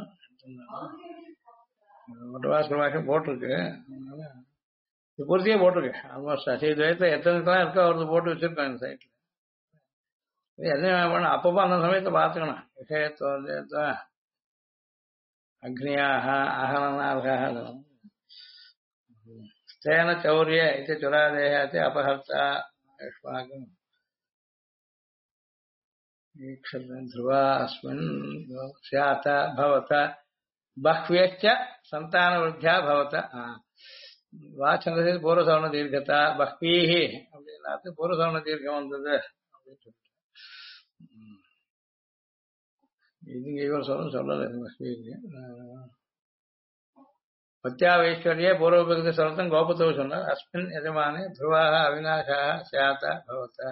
மட்டவாச பாஷ்யம் போட்டிருக்கு. இது பூர்த்தியே போட்டிருக்கு. ஆல்மோஸ்ட் அசைதுவயத்துல எத்தனைக்கெல்லாம் இருக்கோ அவரது போட்டு வச்சிருக்கோம் இந்த சைட்ல. என்ன பண்ண அப்பப்போ அந்த சமயத்தை பார்த்துக்கணும். விஷயத்துவ அக்னியாக அகனநார்காக ஸ்தேன சௌரிய இது சுராதேகத்தை அபஹர்த்தா யுஷ்மாகம் ध्रुवा अस्मिन् स्यात् भवत बह्व्यश्च संतानवृद्ध्या भवत வாச்சந்தது பூர்வசவர்ண தீர்க்கத்தா பஹ்வீஹி அப்படின்னாத்து பூர்வசவர்ண தீர்க்கம் வந்தது அப்படின்னு சொல்லிட்டு இதுங்க இவர் சொல்லல. பஹ்வீஹி பத்யாவைஸ்வர்யே பூர்வபக்தி சொல்றதும் கோபத்தோ சொன்னார். அஸ்மின் எஜமானே த்ருவாக அவிநாசாக சியாத்தா பவத்த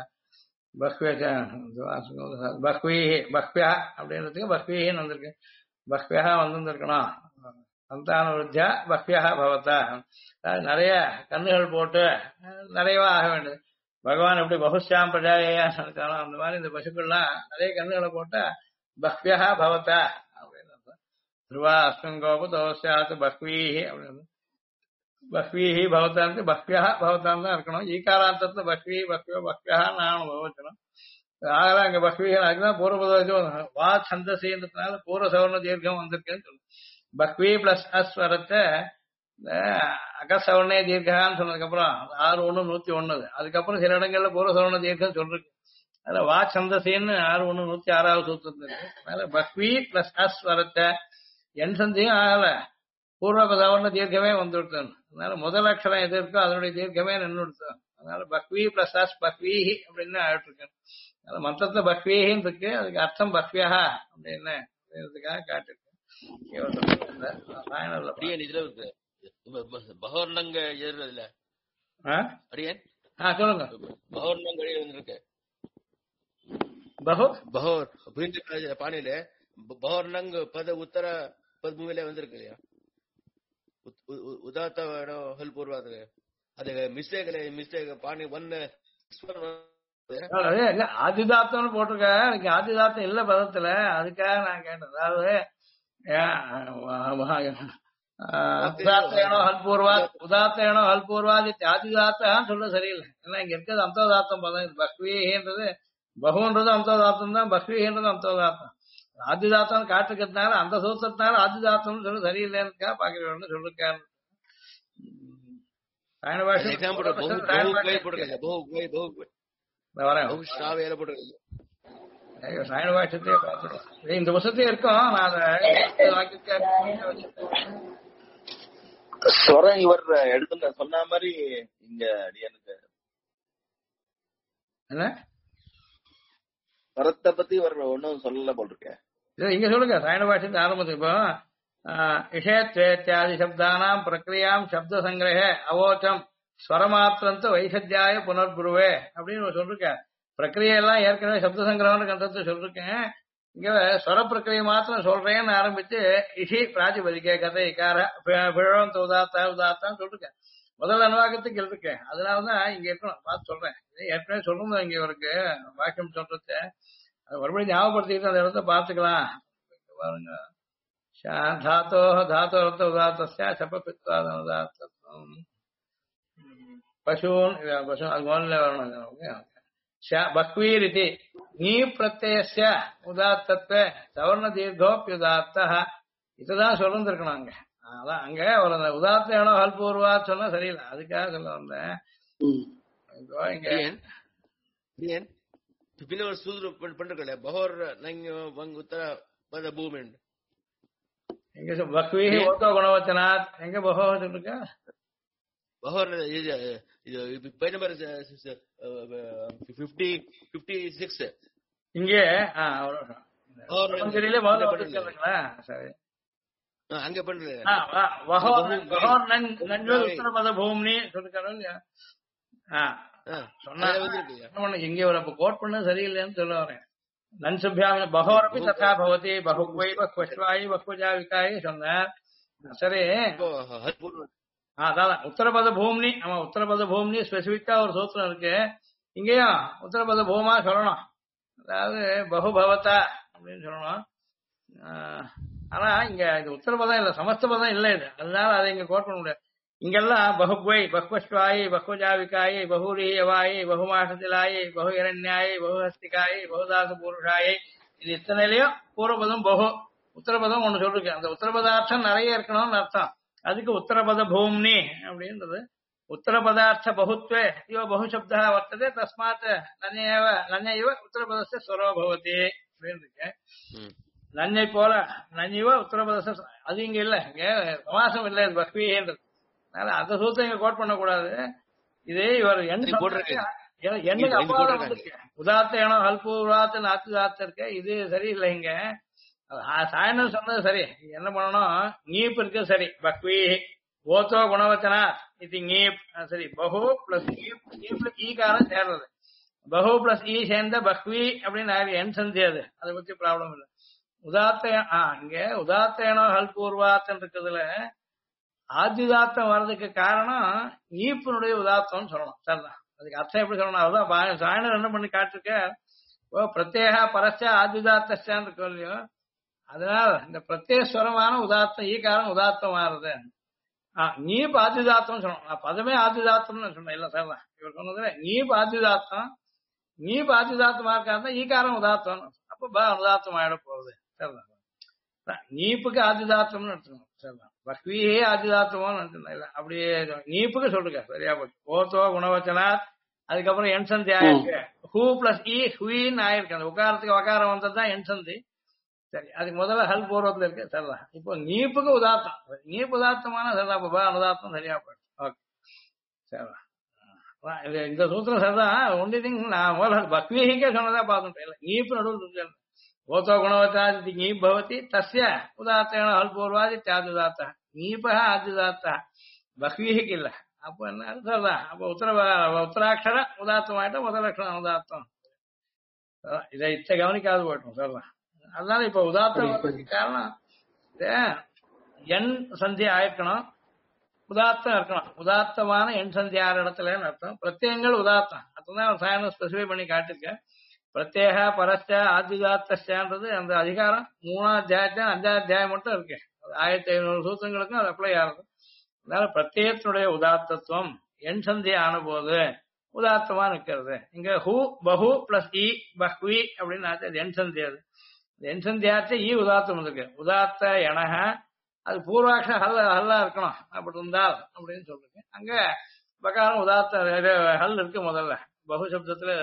பஹ்வீஹி பஹ்வியா அப்படின்றதுக்கு பஹ்வீஹின்னு வந்திருக்கு. பஹ்வியா வந்திருக்கணும். சந்தான விருத்தியா பஹ்வியா பவத்தா நிறைய கண்ணுகள் போட்டு நிறையவா ஆக வேண்டியது. பகவான் எப்படி பகுஷ்யாம் பிரஜாயா இருக்கானோ அந்த மாதிரி இந்த பசுக்கள்லாம் நிறைய கண்ணுகளை போட்டா பஹ்வியா பவத்தா அப்படின்னு த்ருவா அஸ்மின் கோபத்தோசியாத்து பஹ்வீஹி அப்படின்னு பஹ்வீஹி பவத்தான்னு பஹ்வியா பவத்தான் தான் இருக்கணும். ஈகாராந்தத்துல பஹ்வி பஹ்வியோ பஹ்வியா நான் பவச்சணும். ஆகலாம் இங்க பஹ்வீகன் அதுக்குதான் பூர்வபதம் வா சந்தசின்றதுனால பூர்வ சவர்ண தீர்க்கம் வந்திருக்குன்னு சொல்லு. பஹ்வி பிளஸ் அஸ்வரத்தை அகசவர்ணே தீர்க்கான்னு சொன்னதுக்கு அப்புறம் 6 1 101 அதுக்கப்புறம் சில இடங்கள்ல பூர்வ சவர்ண தீர்க்கம் சொல்லிருக்கு. அதுல வா சந்தசின்னு 6:1 சூத்திரத்துல இருக்கு. அதனால பக்வி பிளஸ் அஸ் வரத்த என் சந்தியும் ஆகல, பூர்வ பதாவர்ண தீர்க்கமே வந்துவிட்டோம். அதனால முதல் அக்ஷரம் எது இருக்கோ அதனுடைய தீர்க்கமே நின்று விடுத்தோம். அதனால பக்வி பிளஸ் அஸ் பக்வீஹி அப்படின்னு ஆயிட்டு இருக்கேன். அதனால மந்திரத்துல பக்வீஹின்னு இருக்கு, அதுக்கு அர்த்தம் பக்வியா அப்படின்னு காட்டிருக்கு. அடியன் இதுல இருக்கு பகவர்ணங்க எழுதுறதுல அடியன் சொல்லுங்க. பகவர்ணங்க எழுதிருக்கு பகு பகோர் பாணியில பகவர்ணங் பத உத்தர பத்மூவில வந்திருக்கு இல்லையா, உதாத்த ஹெல்ப் வருவாது. அது மிஸ்டேக் பாணி ஒன்னு ஆதிதாத்தம்னு போட்டிருக்க, அதுக்கு ஆதிதாத்தம் இல்ல பதத்துல, அதுக்காக நான் கேட்டேன். அதாவது உதாத்தேனோ ஹல்பூர்வாதி ஆதிதாத்தான்னு சொல்ல சரியில்லை. ஏன்னா இங்க இருக்கிறது அந்தோதாத்தம் பதம். பக்வீன்றது பகுன்றது அந்தோதாத்தம் தான், பக்வீன்றது அந்தோதாத்தம். ஆதிதாத்தம் காட்டுக்கிறதுனால அந்த சூத்திரத்தினால ஆதிதாத்தம்னு சொல்ல சரியில்லைன்னு பாக்கிறேன்னு சொல்லிருக்காரு. இந்த வருஷத்தையும் இருக்கும். ஸ்வரம் இவர் எடுத்து சொன்ன மாதிரி இங்க அடியனுக்கு என்ன ஸ்வரத்தை பத்தி இவர் ஒன்னும் சொல்லல போல் இருக்க. இங்க சொல்லுங்க சாயன பாஷத்தை ஆரம்பத்துக்கு. இப்போ விஷயத்வேத்யாதி சப்தானாம் பிரக்ரியாம் சப்த சங்கிரக அவோச்சம் ஸ்வரமாத்திரத்து வைசத்தியாய புனர்புருவே அப்படின்னு சொல்லிருக்க. பிரக்கிரியெல்லாம் ஏற்கனவே சப்த சங்கிரகம்னு கண்டத்தை சொல்லிருக்கேன். இங்க ஸ்வர பிரக்கிரியை மாத்திரம் சொல்றேன்னு ஆரம்பிச்சு இஷி பிராதிபதிக்க கதை இக்கார பிழம் உதாத்தான்னு சொல்லிருக்கேன். முதல் அனுவாகத்துக்கு இருக்கேன். அதனாலதான் இங்க இருக்கணும் பார்த்து சொல்றேன். ஏற்கனவே சொல்லணும் இங்க இவருக்கு வாக்கியம் சொல்றது, அது மறுபடியும் ஞாபகப்படுத்திட்டு அந்த இடத்த பாத்துக்கலாம். பாருங்க, தாத்தோ தாத்தோ உதாத்தஸ்யா சபித்வாதம் பசூன் பசு அது முதல்ல வரணும். பக்வீரிதி நீ பிரத்யஸ்ய உதாத்தத்வ சவர்ண தீர்க்கோப்யுதாத்த இதுதான் சொல்லிருக்கணும் அங்க. அதான் அங்க ஒரு உதாத்த இடம் ஹல்பூர்வா சொன்னா சரியில்லை, அதுக்காக சொல்ல வந்தேன். எங்க பக்வீ ஓட்டோ குணவச்சனாத் எங்க பகோ சொல்லிருக்கா பகோர் பேஜ் நம்பர் 56 இங்கே சரி அங்க பண்றது உத்தரபத பூமி சொல்லிருக்காரு. சொன்னா இங்க ஒரு கோட் பண்ண சரியில்லைன்னு சொல்ல வரேன். நன்சுபியாமி பகோரப்பி ததா பவதி பகுவை பக்வஸ்வாயி பக்வஜாவிகாயி சொன்னார். சரி அதான் உத்தரபத பூமி. ஆமா உத்தரபத பூமி ஸ்பெசிபிக்கா ஒரு சூத்திரம் இருக்கு. இங்கேயும் உத்தரபத பூமா சொல்லணும், அதாவது பகுபவதா அப்படின்னு சொல்லணும். ஆனா இங்க இது உத்தரபதம் இல்ல, சமஸ்த பதம் இல்ல இது, அதனால அதை இங்க கோட் பண்ண முடியாது. இங்கெல்லாம் பகுவை பக்வஸ்வாயி பக்வஜாவிகாயி பகுரீயவாயி பகுமாசத்திலாயி பகு இரண்யாயி பகுஹஸ்திகாயி பகுதாச பூருஷாயி இது இத்தனையிலயும் பூர்வபதம் பகு, உத்தரபதம் ஒண்ணு சொல்லிருக்கு. அந்த உத்தரபதார்த்தம் நிறைய இருக்கணும்னு அர்த்தம். அதுக்கு உத்தரபத பூம்னி அப்படின்றது. உத்தரபதார்த்த பகுத்வே இவ பகுசப்தா வர்த்ததே தஸ்மாத் நன்யைவ உத்தரபதஸ்ய ஸ்வரோ பவதி அப்படின்னு இருக்கு. நன்யை போல நன்யவ உத்தரபதஸ்ய அது இங்க இல்ல, இங்க சமாசம் இல்ல, இது பக்வீன்றது. அதனால அந்த சூத்திரம் இங்க கோட் பண்ணக்கூடாது. இது இவர் எண்ணுக்கு அப்பாதான் வந்திருக்கு. உதாத்த இனம் ஹல்பூர்வாத்து நாத்துதாத்த இருக்க, இது சரியில்லை. இங்க சாயனம் சொன்னது சரி. என்ன பண்ணணும், நீப் இருக்கு சரி, பக்வி ஓத்தோ குணவச்சனா இது நீப் சரி. பகு பிளஸ் ஈகாரம் சேர்றது, பகு பிளஸ் ஈ சேர்ந்த பக்வி அப்படின்னு என் சந்தி, அது அதை பத்தி ப்ராப்ளம் இல்லை. உதாத்த இங்க உதாத்தேனோ ஹல்பூர்வாத்தன் இருக்கிறதுல ஆதிதாத்தம் வர்றதுக்கு காரணம் ஈப்பினுடைய உதாத்தம்னு சொல்லணும். சரிதான், அதுக்கு அர்த்தம் எப்படி சொல்லணும், அதுதான் சாயனர் என்ன பண்ணி காட்டிருக்க. பிரத்யேக பரஸ்ய ஆதிதாத்தான்னு இருக்கோம் இல்லையோ, அதனால இந்த பிரத்யேஸ்வரமான உதாத்தம் ஈகாரம் உதாத்தம் மாறுது. நீப் ஆதிதாத்தம் சொல்லணும். பதமே ஆதிதாத்தம்னு சொன்னேன் இல்ல சரிதான். இவர் சொன்னதுல நீப் ஆதிதாத்தம், நீப் ஆதிதாத்தமா இருக்காருன்னா ஈகாரம் உதாத்தம், அப்ப உதாத்தம் ஆயிட போகுது. சரிதான், நீப்புக்கு ஆதிதாத்தம்னு எடுத்துக்கணும். சரிதான், பக்வியே ஆதிதாத்தமோன்னு எடுத்துக்கணும். இல்ல அப்படியே நீப்புக்கு சொல்லுங்க சரியா போச்சு. ஓத்தோ குணவச்சனா அதுக்கப்புறம் என்சன் தியாயிருக்கு ஹூ பிளஸ் இ ஹுயின்னு ஆயிருக்கு. அந்த உக்காரத்துக்கு வக்காரம் வந்ததுதான் என் சந்தி. சரி, அதுக்கு முதல்ல ஹல் பூர்வத்துல இருக்கு. சரிதான். இப்போ நீப்புக்கு உதாத்தம், நீப்பு உதாத்தமான சரிதான். அப்ப அனுதாத்தம் சரியா போயிடும். ஓகே, சரிதான். இந்த சூத்திரம் சரிதான். ஒன்லி திங் நான் முதல்ல பக்வீகே சொன்னதா பார்த்துட்டேன். இல்லை, நீப்பு நடுவில் இருக்கு. ஓத்தோ குணவத்தாதி நீப் பவதி தஸ்ய உதாத்தேன ஹல் பூர்வாதி தியாதுதாத்தா நீபா ஆதிதாத்தா பக்வீகி இல்ல. அப்போ என்ன சரிதான். அப்போ உத்தராட்சர உதாத்தமாயிட்டா முதல் அக்ஷரம் அனுதாத்தம். இதை இச்சை கவனிக்காது போயிட்டோம். சரிதான். அதனால இப்ப உதாத்தம் காரணம் எண் சந்தி ஆயிருக்கணும், உதாத்தம் இருக்கணும். உதாத்தமான எண் சந்தி ஆறு இடத்துல அர்த்தம். பிரத்யங்கள் உதாத்தம் அதுதான் சாயனம் ஸ்பெசிஃபை பண்ணி காட்டிருக்க. பிரத்யேக பரஸ்ட ஆத்யுதாத்தன்றது அந்த அதிகாரம் 3ஆம் அத்தியாயத்தை 5ஆம் அத்தியாயம் மட்டும் இருக்கு. 1500 சூத்திரங்களுக்கும் அது அப்ளை ஆகுது. அதனால பிரத்யேகத்தினுடைய உதாத்தத்துவம் எண் சந்தி ஆன போது உதாத்தமா நிக்கிறது. இங்க ஹூ பஹு பிளஸ் இ பஹ்வி அப்படின்னு அது எண் சந்தி. அது எண் சந்தியாச்சு ஈ உதாத்தம் இருக்கு. உதாத்த எனக அது பூர்வாட்ச ஹல்லா இருக்கணும். அப்படி இருந்தால் அப்படின்னு சொல்றீங்க. அங்க பகாரம் உதாத்த ஹல் இருக்கு. முதல்ல பகு சப்தத்துல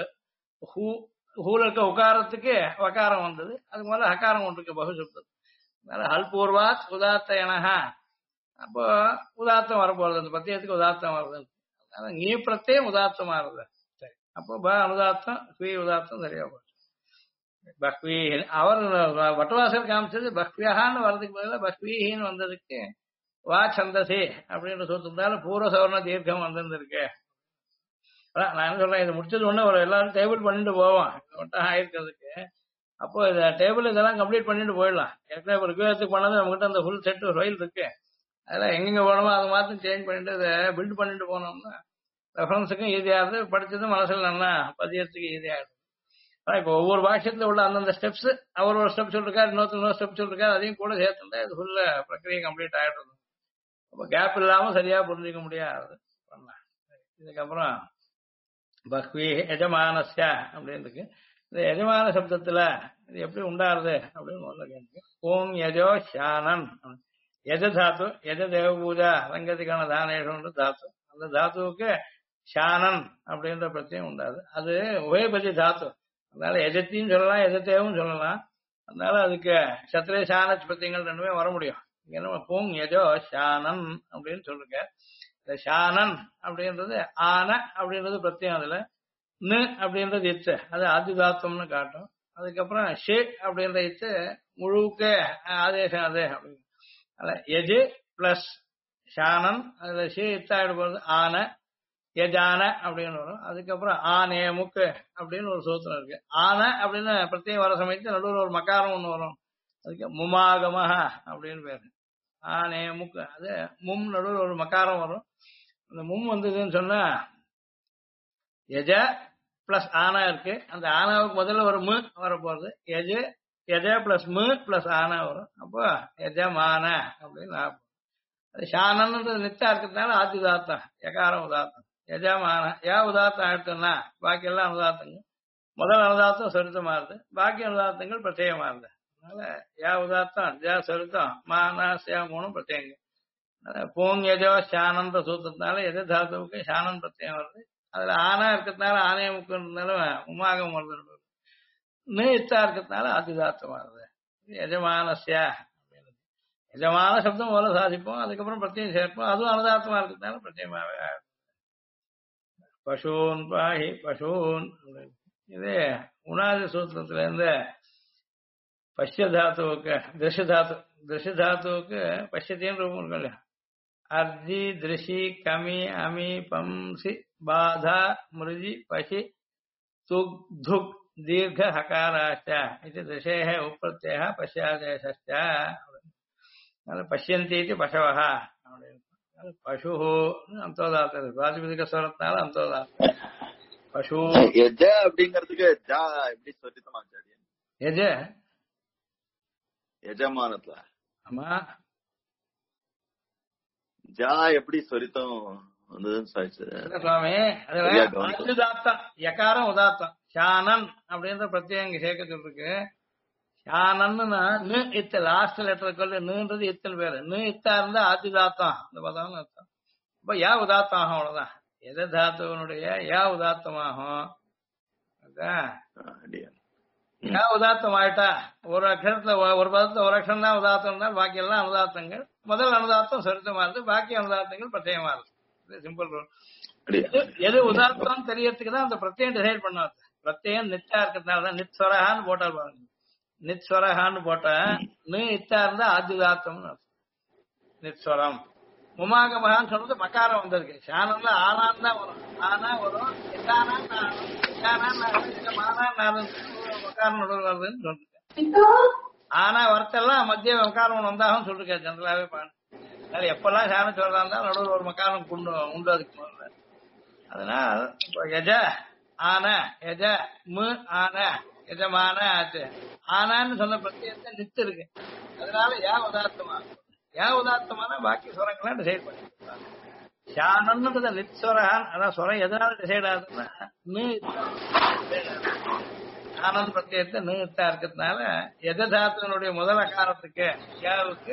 ஹூல இருக்க உகாரத்துக்கு வகாரம் வந்தது. அதுக்கு முதல்ல ஹகாரம் ஒன்று இருக்கு பகு சப்தம். அதனால ஹல் பூர்வாத் உதாத்த எனக. அப்போ உதாத்தம் வரப்போறது, அந்த பிரத்யேகத்துக்கு உதாத்தம் வருது. அதனால நீ பிரத்யம் உதாத்தமா இருது. சரி, அப்போ அனுதாத்தம் ஸ்வீ உதாத்தம் சரியா போச்சு. பக்வி அவர் வட்டவாசல் காமிச்சது பக்வியான்னு வர்றதுக்கு பதிலாக பக்வீன்னு வந்ததுக்கு வா சந்தசி அப்படின்ற சொல்லிருந்தாலும் பூர்வ சவர்ண தீர்க்கம் வந்திருக்கு. நான் என்ன சொல்றேன், இது முடிச்சது ஒண்ணு ஒரு எல்லாரும் டேபிள் பண்ணிட்டு போவோம் மட்டும் ஆயிருக்கிறதுக்கு. அப்போ இந்த டேபிள் இதெல்லாம் கம்ப்ளீட் பண்ணிட்டு போயிடலாம். ஏற்கனவே ஒரு ரிக்வேதத்துக்கு பண்ணது நம்மகிட்ட அந்த ஃபுல் செட் ஃபைல் இருக்கு. அதெல்லாம் எங்கெங்க போனோமோ அதை மாத்திரம் சேஞ்ச் பண்ணிட்டு இதை பில்ட் பண்ணிட்டு போனோம்னா ரெஃபரன்ஸுக்கும் ஈஸியா இருக்கு, படிச்சதும் மனசுல நல்லா பதியறதுக்கு ஈஸியா இருக்கு. இப்போ ஒவ்வொரு பாஷ்யத்துல உள்ள அந்தந்த ஸ்டெப்ஸ் அவர் ஒரு ஸ்டெப் சொல்லிருக்காரு, இன்னொரு ஸ்டெப் சொல்லிருக்காரு, அதையும் கூட சேர்த்துட்டா இது ஃபுல்ல பிரக்கிரியை கம்ப்ளீட் ஆயிடுறது. அப்போ கேப் இல்லாம சரியா புரிஞ்சிக்க முடியாது. இதுக்கப்புறம் பக்வி எஜமானஸ்ய அப்படின்னு இருக்கு. இந்த எஜமான சப்தத்துல இது எப்படி உண்டாருது அப்படின்னு முதல்ல கேட்டு ஓம் யஜோ ஷானன் எஜ தாத்து எஜ தேவ பூஜா ரங்கதிகான தானேஷன் தாத்து. அந்த தாத்துவுக்கு ஷானன் அப்படின்ற பிரச்சனையும் உண்டாது. அது உபயபதி தாத்து. அதனால எஜத்தின்னு சொல்லலாம், எஜத்தேவும் சொல்லலாம். அதனால அதுக்கு சத்திரே சான பிரத்தியங்கள் ரெண்டுமே வர முடியும். இங்க என்ன பூங் யஜோ ஷானன் அப்படின்னு சொல்லிருக்க. இந்த ஷானன் அப்படின்றது ஆன அப்படின்றது பிரத்தியம். அதுல நு அப்படின்றது இச்சு, அது ஆதிதாத்தம்னு காட்டும். அதுக்கப்புறம் ஷே அப்படின்ற இச்சு முழுக்க ஆதேசம் அது அப்படின்னு. எஜு பிளஸ் ஷானன் அதுல ஷே இத்தாயிட போறது ஆன எஜான அப்படின்னு வரும். அதுக்கப்புறம் ஆனே முக்கு அப்படின்னு ஒரு சூத்திரம் இருக்கு. ஆன அப்படின்னு பிரத்யேகம் வர சமயத்து நடுவில் ஒரு மக்காரம் ஒண்ணு வரும். அதுக்கு முமாகமஹ அப்படின்னு பேரு. ஆனே முக்கு அது மும் நடுவில் ஒரு மக்காரம் வரும். அந்த மும் வந்ததுன்னு சொன்னா எஜ பிளஸ் ஆனா இருக்கு. அந்த ஆனாவுக்கு முதல்ல ஒரு மு வர போறது. எஜ எஜ பிளஸ் மு பிளஸ் ஆனா வரும். அப்போ எஜமான அப்படின்னு அது ஷானன்றது நிச்சா இருக்கிறதுனால ஆதி உதாத்தம் எகாரம் உதாத்தம். எஜமான உதாத்தம் ஆயிடுச்சுன்னா பாக்கி எல்லாம் அனுதாத்தங்கள். முதல் அனுதாத்தம் சொருத்தமா இருது, பாக்கி அனுதாத்தங்கள் பிரத்யேகமா இருது. அதனால உதாத்தம் சொருத்தம் மானா சியா மூணும் பிரத்யேகம். பூங் எஜோ ஷானன்ற சூத்திரத்தினால எஜ தாத்துவுக்கு ஷானன் பிரத்யேகம் வருது. அதுல ஆனா இருக்கிறதுனால ஆணைய முக்குனால உமாகம் வருது. இச்சா இருக்கிறதுனால அதிதாத்தம் வருது. எஜமானசியா எஜமான சப்தம் போல சாதிப்போம். அதுக்கப்புறம் பிரத்யேகம் சேர்ப்போம். அதுவும் அனுதாத்தமா இருக்கிறதுனால பிரத்யேகமாவே பசூன் பாஹி பசூன். இது உணாதி சூத்திரத்துல இருந்து பஷ்ய தாத்துவுக்கு திருஷ தாத்துவுக்கு பஷ்யத்தின் ரூபம் இருக்கு இல்லையா. அர்ஜி திருஷி கமி அமி பம்சி பாதா மிருஜி பசி துக் துக் தீர்घ ஹகாராச்ச இது திருஷேஹ உப்பிரத்யேக பஷ்யாதேசஸ்ய. பஷ்யந்தி பசவஹ அப்படின்னு. பசு அந்தோதாத்தம் பிராதிபதிக ஸ்வரத்தினால அந்தோதாத்தம் பசு. எஜ அப்படிங்கிறதுக்கு ஜா எப்படி சொல்லித்தமா எஜ எஜமானத்துல ஆமா ஜா எப்படி சொரித்தம் வந்ததுன்னு சுவாமி. அதுல உதாத்தம் எகாரம் உதாத்தம் ஷானன் அப்படின்ற பிரத்யேகம் இங்க சேர்க்க சொல்லிருக்கு. ஷானன்னு நு இத்த லாஸ்ட் லெட்டர் நுன்றது இத்தனை பேரு. நு இத்தா இருந்தா ஆதிதாத்தம் அந்த பதம்னு அர்த்தம். இப்ப உதாத்தம் ஆகும். அவ்வளவுதான். எத தாத்துவனுடைய உதாத்தமாகும். புரியுதா? அடியா. யா உதாத்தம் ஆயிட்டா ஒரு அக்ஷரத்துல ஒரு பதத்துல ஒரு அக்ஷரம் தான் உதாத்தம் இருந்தால் பாக்கி எல்லாம் அனுதாத்தங்கள். முதல் அனுதாத்தம் சரித்தமா இருந்து பாக்கி அனுதாத்தங்கள் பிரத்யேகமா இருக்கு. Simple rule. அடியா. எது உதாத்தம் தெரியறதுக்கு தான் அந்த பிரத்யேகம் டிசைட் பண்ணாது. பிரத்யேகம் நிச்சா இருக்கிறதுனால தான் நித்ஸ்வரஹான்னு போட்டால் பாருங்க. நித்ஸ்வரஹான்னு போட்டா நு இத்தா இருந்தா ஆத்யுதாத்தம் நித்ஸ்வரம். முமாகமகான்னு சொல்றது மக்காரம் வந்திருக்கு. சானம்ல ஆனான் தான் வரும். ஆனா வரும் எட்டானா மக்காரம் நடுவில் வருதுன்னு சொல்லிருக்கேன். ஆனா வரத்தெல்லாம் மத்திய மக்காரம் வந்தாகும் சொல்லிருக்கேன். ஜெனரலாவே அதனால எப்பெல்லாம் சாணம் சொல்றதா இருந்தா நடுவில் ஒரு மக்காரம் உண்டு அதுக்கு முதல்ல. அதனால இப்போ எஜ ஆன எஜ மு ஆன எஜமான ஆச்சு. ஆனான்னு சொன்ன பிரத்யேகத்தை நித்து இருக்கு. அதனால யா உதார்த்தமா உதார்த்தமான பாக்கி சுரங்கள்லாம் டிசைட் பண்ணிருக்காங்க. சானன்றது நித்ஸ்வரஹான். அதான் சுரம் எதனால டிசைட் ஆகுதுன்னா ஆனந்த் பிரத்யேகத்தை நீத்தா இருக்கிறதுனால எதாத்துவனுடைய முதல் அகாரத்துக்கு யாவுக்கு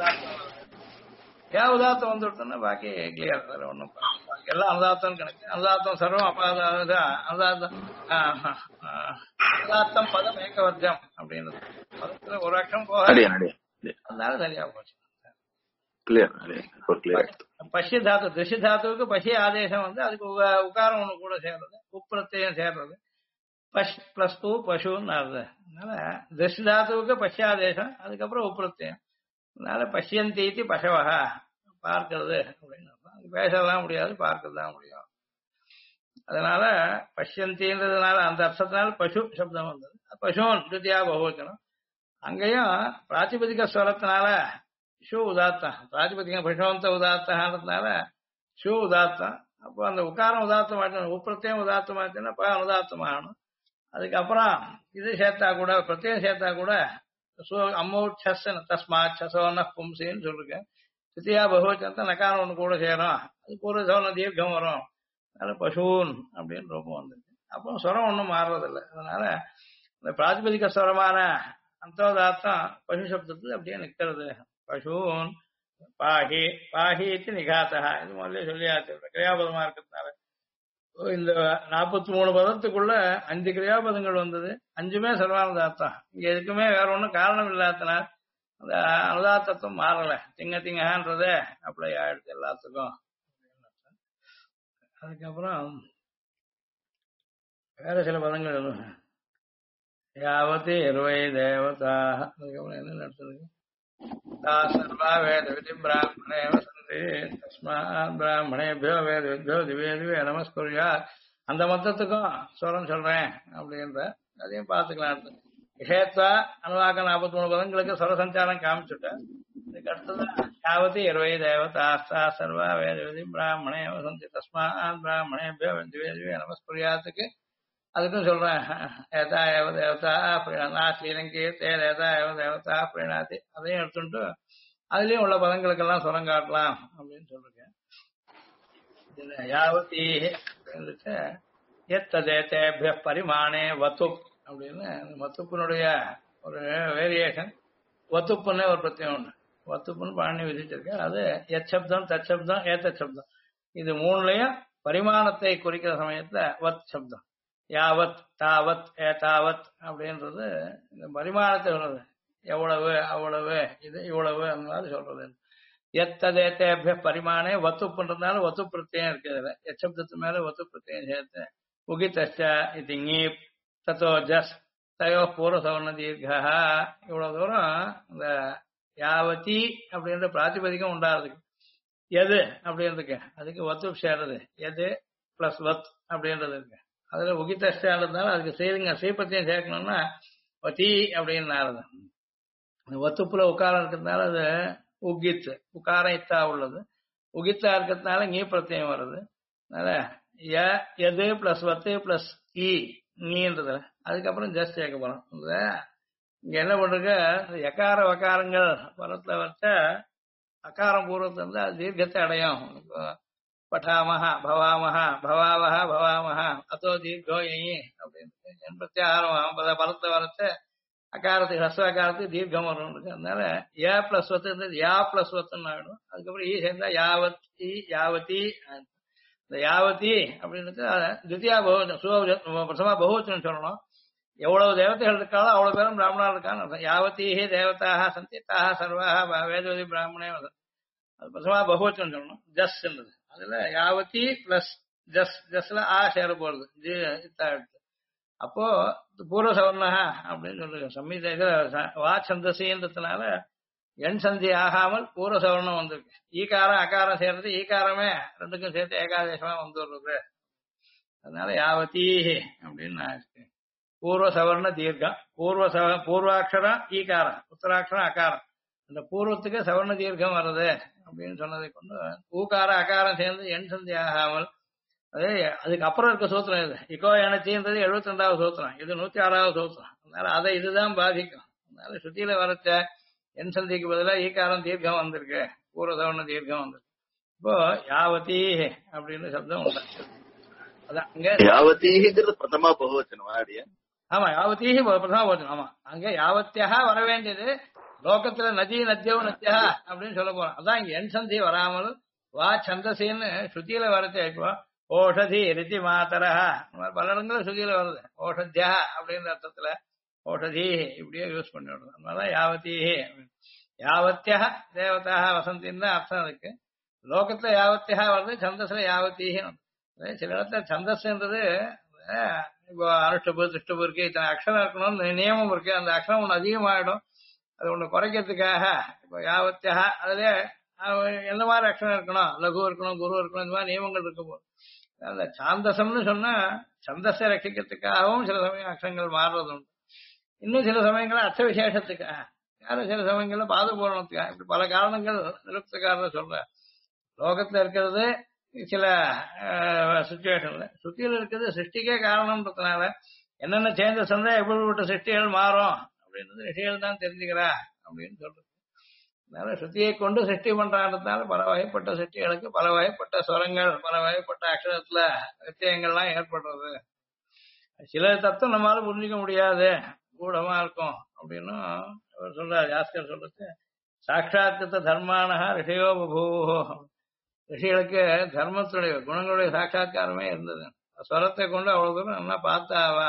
யா உதாத்தம் வந்து விட்டோம்னா பாக்கி கிளியர். வேற ஒண்ணும் எல்லாம் அனுதாத்தம் கணக்கு. அனுதாத்தம் சர்வம் அனுதாத்தம் அனுதாத்தம் பதம் ஏகவர்க்கம் அப்படின்றது. பதத்துல ஒரு அக்கம் போக அதனால சரியா போச்சு. பஷ்ய தாத்து திருஷி தாத்துவுக்கு பஷ்ய ஆதேசம் வந்து அதுக்கு உகாரம் ஒண்ணு கூட சேர்றது, உப்பிரத்தையும் சேர்றது. பஷ் பிளஸ் பூ பசுன்னு ஆறுது. அதனால திருஷி தாத்துவுக்கு பஷ்யாதேசம், அதுக்கப்புறம் உப்பிரத்தையும். அதனால பஷ்யந்தீத்தி பசவகா பார்க்கிறது அப்படின்னு பேசலாம் முடியாது, பார்க்கறது தான் முடியும். அதனால பஷ்யந்தின்றதுனால அந்த அர்த்தத்தினால பசு சப்தம் வந்தது. பசுன் துத்தியா பகுவச்சனம். அங்கேயும் பிராத்திபதிக ஸ்வரத்தினால ஷூ உதாத்தம், பிராத்திபதிகம் பசுவந்த உதாத்தனால ஷூ உதாத்தம். அப்போ அந்த உக்காரம் உதாத்தம் ஆட்டணும், உப்பிரத்தையும் உதாத்தம் ஆச்சுன்னா உதாத்தம் ஆகணும். அதுக்கப்புறம் இது சேர்த்தா கூட பிரத்யேகம் சேர்த்தா கூட அம்மௌச்சன் தஸ்மாத் சசோன பும்சின்னு சொல்லிருக்கேன். தித்தியா பகுவச்சனத்தை நக்காரம் ஒண்ணு கூட சேரும், அது பூர்வ சோன தீர்க்கம் வரும். அதனால பசுன் அப்படின்னு ரூபம் வந்துருக்கு. அப்போ ஸ்வரம் ஒன்றும் மாறுறதில்லை. அதனால இந்த பிராதிபதிக ஸ்வரமான அந்தோதாத்தம் பசு சப்தத்துக்கு அப்படியே நிற்கிறது. பசுன் பாஹி பாஹிக்கு நிகாத்தா இது முதல்ல சொல்லியாச்சு. கிரியாபதமா இருக்கிறதுனால இந்த 43 பதத்துக்குள்ள 5 கிரியாபதங்கள் வந்தது. 5மே சர்வானுதாத்தம். இங்க எதுக்குமே வேற ஒன்றும் காரணம் இல்லாதனால் அந்த அனுதாத்தத்துவம் மாறல. திங்கன்றதே அப்ளை ஆயிடுச்சு எல்லாத்துக்கும். அதுக்கப்புறம் வேற சில பதங்கள் யாவத்தி 20 தேவதா. அதுக்கப்புறம் என்ன நடத்துறது? சர்வா வேத விதி பிராமணே வசந்தி தஸ்மாத் பிராமணேபியோ வேத வித்யோ திவே திவே நமஸ்குரியா. அந்த மொத்தத்துக்கும் ஸ்வரம் சொல்றேன் அப்படின்ற அதையும் பார்த்துக்கலாம். விஷயத்தா அனுவாக்க 43 பதங்களுக்கு ஸ்வர சஞ்சாரம் காமிச்சுட்டேன். இதுக்கு அடுத்தது யாவத்தி 20 தேவதா சர்வா வேத விதி பிராமணே வசந்தி தஸ்மாத் பிராமணேபியோ திவே திவே நமஸ்குரியாத்துக்கு அதுக்கும் சொல்றேன். ஏதா ஏவ தேவதா அப்படின்னா ஸ்ரீலங்கி ஏதா ஏவ தேவதா அப்படின்னாத்தி அதையும் எடுத்துட்டு அதுலயும் உள்ள பதங்களுக்கெல்லாம் சுரம் காட்டலாம் அப்படின்னு சொல்லிருக்கேன். யாவத்தி அப்படின்னுட்டு எத்ததேபிய பரிமாணே வத்துப் அப்படின்னு வத்துப்பினுடைய ஒரு வேரியேஷன். வத்துப்புன்னு ஒரு பிரத்யம் ஒண்ணு, வத்துப்புன்னு பாணி விதிச்சிருக்கேன். அது எச்சப்தம் தச்சப்தம் ஏத்த சப்தம் இது மூணுலயும் பரிமாணத்தை குறிக்கிற சமயத்துல வத் சப்தம். யாவத் தாவத் ஏதாவத் அப்படின்றது இந்த பரிமாணத்தை சொல்றது. எவ்வளவு அவ்வளவு இது இவ்வளவு அந்த மாதிரி சொல்றது. எத்ததேபிய பரிமாணே வத்து பண்றதுனால வத்து பிரத்யம் இருக்கிறது. எச்சப்தத்து மேல வத்து பிரத்யம் சேர்த்து உகிதச்ச இது நீப் தத்தோ ஜஸ் தயோ பூர்வ சவர்ண தீர்கா. இவ்வளவு தூரம் இந்த யாவத்தி அப்படின்ற பிராதிபதிகம் உண்டாடுறதுக்கு எது அப்படின்றதுக்கு அதுக்கு வத்து சேர்றது. எது பிளஸ் வத் அப்படின்றது இருக்கு. அதுல உகிதஸ்டான்றதுனால அதுக்கு செய்யுங்க சீப்பத்தையும் சேர்க்கணும்னா வத்தி அப்படின்னு ஆறுது. ஒத்துப்புல உக்காரம் இருக்கிறதுனால அது உகித் உக்காரம் இத்தா உள்ளது. உகித்தா இருக்கிறதுனால நீ பிரத்யம் வருது. அதனால எது பிளஸ் வத்து பிளஸ் நீன்றது. அதுக்கப்புறம் ஜஸ்ட் சேர்க்க போறோம். இங்க என்ன பண்றது? எக்கார வக்காரங்கள் பரத்துல வச்ச அகாரம் பூர்வத்துல இருந்தா அது தீர்க்கத்தை அடையும். பட்டாமஹா பவாமஹா பவாவஹா பவாமஹா அதோ தீர்கோ அப்படின்னு பிரத்யாகாரம் பலத்தை வரச்ச அகாரத்துக்கு ஹஸ்வ அகாரத்துக்கு தீர்க்கம் வரும். அதனால ஏ பிளஸ் வத்து இருந்தது யா பிளஸ் வத்துன்னு ஆகிடும். அதுக்கப்புறம் ஈ சேர்ந்தா யாவத்தி யாவத்தி. இந்த யாவதி அப்படின்றது தித்தியா பகுவச்சனம் பிரசமா பகுவச்சனம் சொல்லணும். எவ்வளவு தேவதைகள் இருக்காளோ அவ்வளவு பேரும் பிராமணால் இருக்கான்னு அர்த்தம். யாவத்தீஹி தேவதாக சந்தித்தாக சர்வாக வேதவதி பிராமணே அது பிரசமா பகுவச்சனம் சொல்லணும். ஜஸ் என்றது அதுல யாவதி பிளஸ் ஜஸ் ஜஸ்ல ஆ சேர போறது அப்போ பூர்வ சவர்ணா அப்படின்னு சொல்லுங்க. சம்ஹித வா சந்தசின்றதுனால எண் சந்தி ஆகாமல் பூர்வ சவர்ணம் வந்திருக்கு. ஈகாரம் அகாரம் சேர்றது ஈகாரமே ரெண்டுக்கும் சேர்த்து ஏகாதேசமா வந்துடுறது. அதனால யாவதி அப்படின்னு நான் இருக்கேன். பூர்வ சவர்ண தீர்க்கம் பூர்வாட்சரம் ஈகாரம் உத்தராட்சரம் அகாரம். அந்த பூர்வத்துக்கு சவர்ண தீர்க்கம் வர்றது அப்படின்னு சொன்னதை கொண்டு ஊகார அகாரம் சேர்ந்து எண் சந்தி ஆகாமல் அதே அதுக்கு அப்புறம் இருக்க சூத்திரம் இது. இக்கோ எனச்சின்றது 72வது சூத்திரம், இது 106வது சூத்திரம். அதனால அதை இதுதான் பாதிக்கும். அதனால ஸ்ருதியில வரச்ச என் சந்திக்கு பதிலாக ஈகாரம் தீர்க்கம் வந்திருக்கு, பூர்வ சவர்ண தீர்க்கம் வந்திருக்கு. இப்போ யாவதி அப்படின்னு சப்தம் உண்டாச்சு. அதான் அங்க யாவதீங்கிறது பிரதமா பகுவச்சனமா அப்படியே? ஆமா யாவதீஹி பிரதமா பகுவச்சனம். ஆமா அங்க யாவத்தியா வர வேண்டியது. லோகத்துல நதி நத்தியோ நத்தியா அப்படின்னு சொல்ல போறோம். அதான் இங்க என் சந்தி வராமல் வா சந்தசின்னு ஸ்ருதியில வரச்சே. இப்போ ஓஷதி ரிதி மாதரஹா பல இடங்களும் ஸ்ருதியில வருது. ஓஷத்யா அப்படின்ற அர்த்தத்துல ஓஷதி இப்படியே யூஸ் பண்ணி விடுறது. அதனால யாவதீஹி யாவத்தியா தேவதாக வசந்தின்னு அர்த்தம் இருக்கு. லோகத்துல யாவத்தியா வருது, சந்தஸ்ல யாவத்தீஹி. சில இடத்துல சந்தஸ்ன்றது இப்போ அனுஷ்டபு திருஷ்டபு இருக்கு, இத்தனை அக்ஷரம் இருக்கணும்னு நியமம் இருக்கு. அந்த அக்ஷரம் ஒண்ணு அதிகமாயிடும், அது ஒண்ணு குறைக்கிறதுக்காக இப்போ யாவத்தியா அதுல எந்த மாதிரி அக்ஷரம் இருக்கணும், லகு இருக்கணும், குரு இருக்கணும், இந்த மாதிரி நியமங்கள் இருக்க போது அந்த சாந்தசம்னு சொன்னா சந்தஸை ரட்சிக்கிறதுக்காகவும் சில சமயம் அக்ஷரங்கள் மாறுறது உண்டு. இன்னும் சில சமயங்கள் அர்த்த விசேஷத்துக்காக, யாரும் சில சமயங்கள்ல பாத பூரணத்துக்காக, இப்படி பல காரணங்கள் நிருப்தக்காரர் சொல்ற. லோகத்துல இருக்கிறது சில சுச்சுவேஷன்ல, சுத்தியில இருக்கிறது சிருஷ்டிக்கே காரணம்ன்றதுனால என்னென்ன சேஞ்சஸ் இருந்தா எப்படிப்பட்ட சிருஷ்டிகள் மாறும் அப்படின்றது ரிஷிகள் தான் தெரிஞ்சுக்கிறா அப்படின்னு சொல்றது. அதனால சுத்தியை கொண்டு சிருஷ்டி பண்றான்றதுனால பல வகைப்பட்ட சிருஷ்டிகளுக்கு பல வகைப்பட்ட ஸ்வரங்கள் பல வகைப்பட்ட அக்ஷரத்துல வித்தியங்கள்லாம் ஏற்படுறது. சில தத்துவம் நம்மளால புரிஞ்சிக்க முடியாது, கூடமா இருக்கும் அப்படின்னு அவர் சொல்றார். யாஸ்கர் சொல்றது சாட்சாத்கத்த தர்மானஹா ரிஷியோ பபூவோ. ரிஷிகளுக்கு தர்மத்துடைய குணங்களுடைய சாட்சாத்காரமே இருந்தது. ஸ்வரத்தை கொண்டு அவ்வளவு தூரம் நல்லா பார்த்தாவா.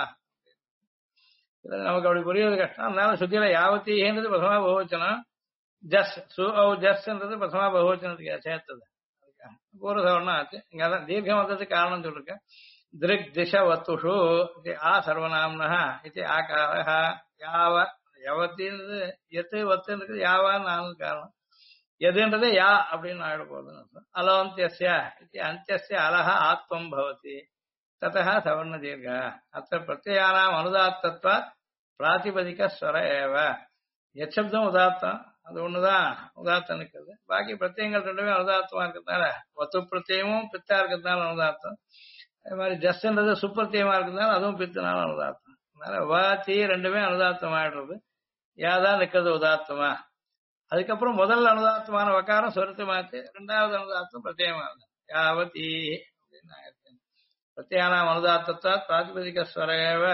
நமக்கு அப்படி புரியுறது கஷ்டம். அதனால சுத்தியில யாவத்தீன்றது பிரசமா பகுவச்சனம், ஜஸ் ஜஸ்ன்றது பிரசமா பகுவச்சனத்துக்கு சேர்த்தது. பூர்வசவர்ணம் ஆச்சு. இங்க அதான் தீர்க்கம் வந்ததுக்கு காரணம் சொல்லிருக்கேன். திருக் திஷ வத்துஷு ஆ சர்வநாம்னா இது ஆகாரஹ யாவ யவத்தின்றது எத்து வத்துன்றது யாவான்னு நாலு காரணம். எதுன்றது யா அப்படின்னு ஆயிட போகுதுன்னு அலோந்தியஸ்ய அந்தியஸ்ய அலஹ ஆத்மம் பவதி ததஹ சவர்ண தீர்க்க அத்த பிரத்யானாம் அனுதாத்தத்வ பிராதிபதிக ஸ்வர ஏவ. எச்சப்தம் உதாத்தம், அது ஒண்ணுதான் உதாத்தம் இருக்கிறது. பாக்கி பிரத்யங்கள் ரெண்டுமே அனுதாத்தமா இருக்கிறதுனால வத்து பிரத்யமும் பித்தா இருக்கிறதுனால அனுதாத்தம். அதே மாதிரி ஜஸ்ன்றது சுப்பிரத்தியமா இருக்கிறதுனால அதுவும் பித்தனால அனுதாத்தம். அதனால வாத்தி ரெண்டுமே அனுதாத்தம் ஆயிடுறது. யாதான் நிக்கிறது உதாத்தமா. அதுக்கப்புறம் முதல் அனுதாத்தமான வக்காரம் சொருத்து மாத்து, ரெண்டாவது அனுதாத்தம் பிரத்யமா இருந்தது யாவதி அப்படின்னு ஆயிடுச்சு. பிரத்யானாம் அனுதாத்தத்தா பிராதிபதிக ஸ்வரேவ.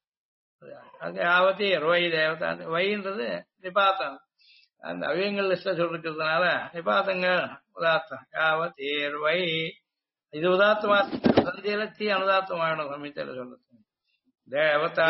அது யாவதி ரோய் தேவதா. வைன்றது நிபாத்தம், அந்த அவியங்கள் லிஸ்ட்ல சொல்லிருக்கிறதுனால நிபாத்தங்கள் உதாத்தம். யாவதி வை இது உதாத்தமா சந்தியில தீ அனுதாத்தம் ஆயிடும். சமீச்சல சொல்றது தேவதா.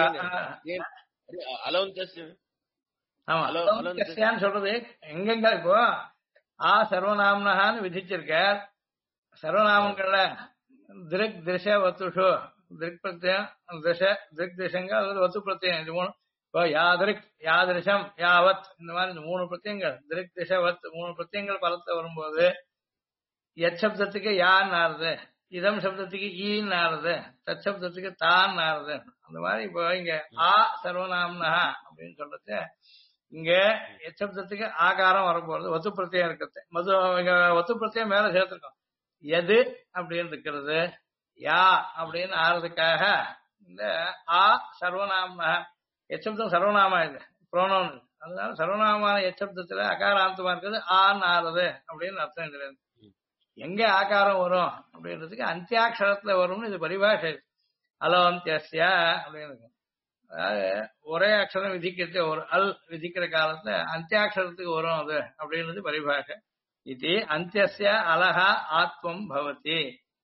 ஆமா அலோந்தியஸ்யான்னு சொல்றது எங்கெங்க இப்போ ஆ சர்வநாமனஹான்னு விதிச்சிருக்கார். சர்வநாமங்கள்ல திருக் திரிஷ வத்துஷு திருக் பிரத்யம் திச திருக் திசங்க அல்லது வத்து பிரத்யம் இது மூணு. இப்போ யாதிருக் யாதிருஷம் யாவத் இந்த மாதிரி இந்த மூணு பிரத்யங்கள் திருக் திச வத் மூணு பிரத்யங்கள் பலத்தை வரும்போது எச் சப்தத்துக்கு யான்னு ஆறுது, இதம் சப்தத்துக்கு ஈன்னு ஆறுது, தத் சப்தத்துக்கு தான் ஆறுது. அந்த மாதிரி இப்போ இங்க ஆ சர்வநாமனஹா அப்படின்னு சொல்றது இங்க எச்சப்தத்துக்கு ஆகாரம் வரப்போறது ஒத்து பிரத்தியம் இருக்கிறது. இங்க ஒத்து பிரத்தியம் மேல சேர்த்திருக்கோம். எது அப்படின்னு இருக்கிறது யா அப்படின்னு ஆறதுக்காக இந்த ஆ சர்வநாம எச்சப்தம் சர்வநாமா இது புரோனோன். அதனால சர்வநாமான எச்சப்தத்துல அகாராந்தமா இருக்கிறது ஆன்னு ஆறுது அப்படின்னு அர்த்தம் கிடையாது. எங்க ஆகாரம் வரும் அப்படின்றதுக்கு அந்தியாட்சரத்துல வரும்னு இது பரிபாஷை. அலோந்தியஸ்ய அப்படின்னு அதாவது ஒரே அக்ஷரம் விதிக்கிறது ஒரு அல் விதிக்கிற காலத்துல அந்தியாட்சரத்துக்கு வரும் அது அப்படின்றது பரிபாஷை. இது அந்தியஸ்ய அலஹா ஆத்மம் பவதி.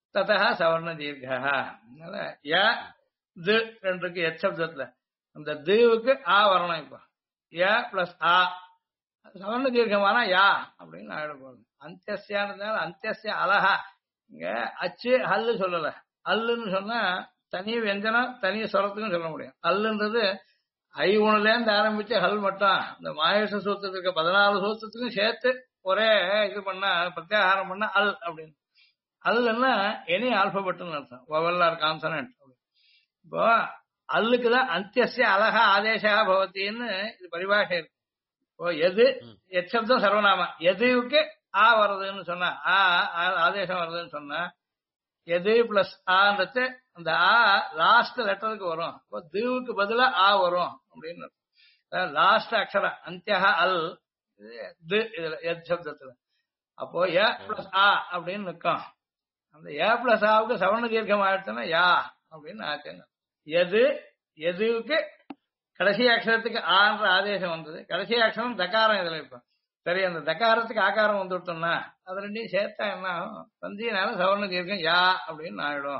ததா சவர்ண தீர்க்கா. அதனால ய து ரெண்டுக்கு எச் சப்தத்துல அந்த துவுக்கு ஆ வரணும். இப்போ ய பிளஸ் ஆ சவர்ண தீர்க்கமான யா அப்படின்னு ஆயிட போகுது. அந்தியஸ்யானதுனால அந்தியஸ்ய அலஹா. இங்க அச்சு ஹல்லு சொல்லல. அல்லுன்னு சொன்னா தனி வெஞ்சனம் தனி சொரத்துக்கும் சொல்ல முடியும். அல்லுன்றது ஐ1ல இருந்து ஆரம்பிச்சு ஹல் மட்டும் இந்த மாயச சூத்திரத்துக்கு 14 சூத்திரத்துக்கும் சேர்த்து ஒரே இது பண்ணா பிரத்யாகாரம் பண்ணா அல் அப்படின்னு. அல்லுன்னா எனி ஆல்பபெட்னு அர்த்தம். Vowel or consonant. இப்போ அல்லுக்குதான் அந்தியஸ்ய அலஹா ஆதேசா பவத்தின்னு இது பரிபாஷை இருக்கு. இப்போ எது எச்சப்தம் சர்வநாம எதுவுக்கு ஆ வருதுன்னு சொன்னா ஆதேசம் வருதுன்னு சொன்னா எது பிளஸ் ஆன்றது அந்த ஆ லாஸ்ட் லெட்டருக்கு வரும். இப்போ தீவுக்கு பதிலா ஆ வரும் அப்படின்னு லாஸ்ட் அக்ஷரம் அந்தியா அல் து இதுல எத் சப்தத்துல. அப்போ ஏ பிளஸ் ஆ அப்படின்னு நிற்கும். அந்த ஏ பிளஸ் ஆவுக்கு சவர்ண தீர்க்கம் ஆயிடுச்சுன்னா யா அப்படின்னு ஆச்சுங்க. எது எதுவுக்கு கடைசி அக்ஷரத்துக்கு ஆன்ற ஆதேசம் வந்தது. கடைசி அக்ஷரம் தக்காரம் இதுல இப்ப சரி அந்த தக்காரத்துக்கு ஆகாரம் வந்து விட்டோம்னா அது ரெண்டையும் சேர்த்தா என்ன ஆகும்? பந்தியினால சவர்ண தீர்க்கம் யா அப்படின்னு ஆயிடும்.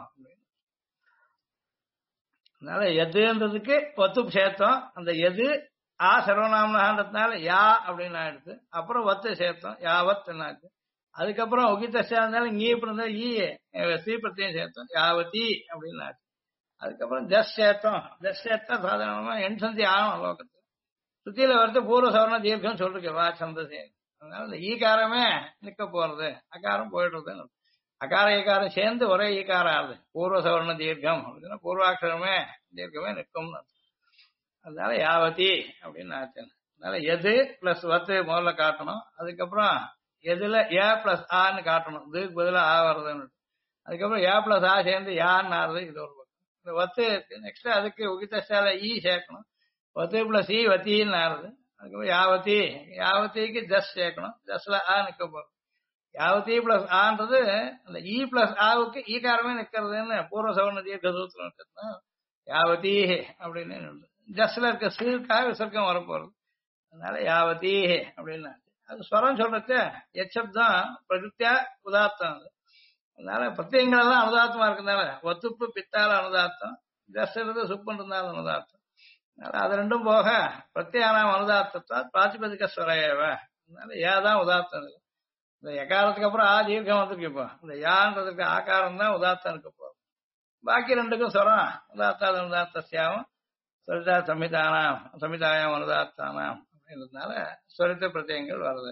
அதனால எதுன்றதுக்கு ஒத்து சேர்த்தோம். அந்த எது ஆ சர்வநாமன்றதுனால யா அப்படின்னு ஆயிடுது. அப்புறம் ஒத்து சேர்த்தோம் யாவத் என்னாச்சு. அதுக்கப்புறம் உகிதா இருந்தாலும் ஈ இருந்தா ஈ ஸ்ரீபத்தியம் சேர்த்தோம் யாவதி அப்படின்னு ஆச்சு. அதுக்கப்புறம் ஜஸ் சேர்த்தோம். ஜஸ் சேர்த்தா சாதாரணமா எண் சந்தி ஆகும் லோகத்துல. சுத்தியில வரது பூர்வ சவர்ண தீர்க்கம் சொல்லிருக்கு வா சந்தசி. அதனால இந்த ஈகாரமே நிக்க போறது அகாரம் போயிடுறது. அகார ஈகாரம் சேர்ந்து ஒரே ஈகாரம் ஆகுது பூர்வ சவர்ண தீர்க்கம் அப்படின்னா பூர்வாட்சரமே தீர்க்கமே நிற்கும். அதனால யாவதி அப்படின்னு ஆச்சு. அதனால எது பிளஸ் வத்து முதல்ல காட்டணும். அதுக்கப்புறம் எதுல ஏ பிளஸ் ஆன்னு காட்டணும். இதுக்கு பதிலா ஆ வருதுன்னு. அதுக்கப்புறம் ஏ பிளஸ் ஆ சேர்ந்து யான்னு ஆறுது. இது ஒரு பக்கம். இந்த வத்து நெக்ஸ்ட் அதுக்கு உகிதால ஈ சேர்க்கணும். வத்து பிளஸ் ஈ வத்தின்னு ஆறுது. அதுக்கப்புறம் யாவதி யாவதிக்கு ஜஸ் சேர்க்கணும். ஜஸ்ல ஆ நிக்க போறோம். யாவதி பிளஸ் ஆன்றது அந்த இ பிளஸ் ஆவுக்கு ஈகாரமே நிக்கிறதுன்னு பூர்வ சவர்ண தீர்க்க சூத்திரம் இருக்கிறது. யாவதி அப்படின்னு ஜஸ்ல இருக்க சீர்க்காக விசர்க்கம் வரப்போறது. அதனால யாவதி அப்படின்னு அது ஸ்வரம் சொல்றது எச்சப்தம் பிரகிருத்தியா உதாத்தம். அது அதனால பிரத்யங்கள் எல்லாம் அனுதாத்தமா இருக்கிறதுனால ஒத்துப்பு பித்தால அனுதாத்தம் ஜஸ் இருந்து சுப்பன் இருந்தாலும் அனுதாத்தம். அதனால அது ரெண்டும் போக பிரத்யானாம் அனுதாத்தத்தா பிராத்திபதிக ஸ்வரையவ. அதனால ஏதான் உதாத்தம் இல்லை. இந்த எக்காரத்துக்கு அப்புறம் ஆ தீர்க்கம் வந்துருக்கு. இப்போ இந்த யான்றதுக்கு ஆகாரம் தான் உதாத்தம் இருக்க போகும். பாக்கி ரெண்டுக்கும் ஸ்வரம் உதாத்தாத அனுதாத்தியாவும் ஸ்வரிதா சமிதானாம் சமிதாயம் அனுதாத்தானாம் அப்படின்றதுனால ஸ்வரித்த பிரத்யங்கள் வருது.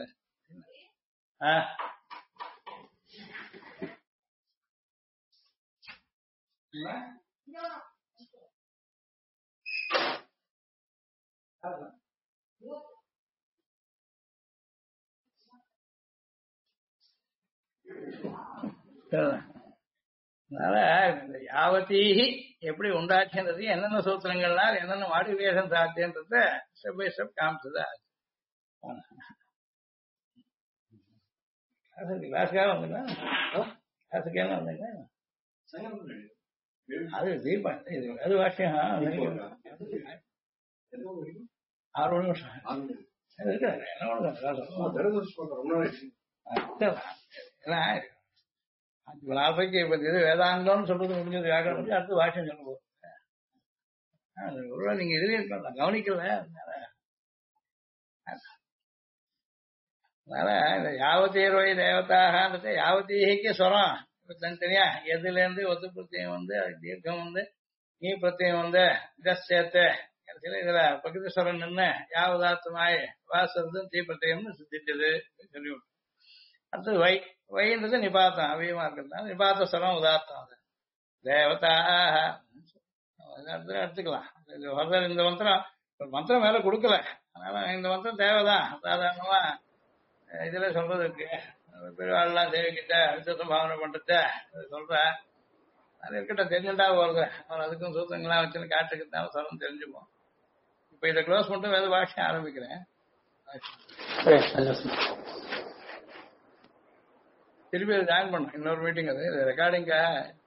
அதனால இந்த யாவத்தீஹி எப்படி உண்டாச்சுன்றது என்னென்ன சூத்திரங்கள்னால் என்னென்ன மாடிஃபிகேஷன் சாத்தியன்றத ஸ்டெப் பை ஸ்டெப் காமிச்சதா. கிளாஸுக்காக வந்துங்க கிளாஸுக்காக வந்துங்க அது தீபம் இது அது வாக்கியம் 6 நிமிஷம் நாளைக்கு இப்ப இது வேதாந்தம்னு சொல்றது முடிஞ்சது. வியாக்கரணம் அடுத்து வாக்கியம் சொல்ல போகுது. நீங்க இதுலயே இருக்கலாம் கவனிக்கல. அதனால இந்த யாவத்தீர்வை தேவதாகன்றது யாவத்தீகைக்கு ஸ்வரம் இப்ப தனித்தனியா எதுல இருந்து ஒத்து பிரத்தியம் வந்து தீர்க்கம் வந்து நீ பிரத்தியம் வந்து ஜஸ் சேர்த்து கடைசியில இதுல பிரகிருதஸ்வரம் நின்று யாவதார்த்தமாய் வாசம் தீ பிரத்தியம்னு சித்திச்சது சொல்லி விட்டு அடுத்தது வைன்றது நிபாத்தம் அவியமா இருக்கிறதுனால நிபாத்த ஸ்வரம் உதார்த்தம். அது தேவதாக எடுத்துக்கலாம். இந்த மந்திரம் மேல கொடுக்கல. அதனால இந்த மந்திரம் தேவைதான். சாதாரணமா இதுல சொல்றது இருக்கு. பெருவாள்லாம் தேவிக்கிட்ட விசேஷம் பாவனை பண்றத சொல்ற அது இருக்கட்டும் தெரிஞ்சுட்டா போறது. அவர் அதுக்கும் சூத்திரங்களாம் வச்சுன்னு காட்டுக்கிறதுனால சொல்ல தெரிஞ்சுப்போம். இப்ப இதை க்ளோஸ் பண்ணிட்டு வேறு பாஷையும் ஆரம்பிக்கிறேன். திருப்பி அதை ஜாயின் பண்ணும் இன்னொரு மீட்டிங். அது ரெக்கார்டிங்க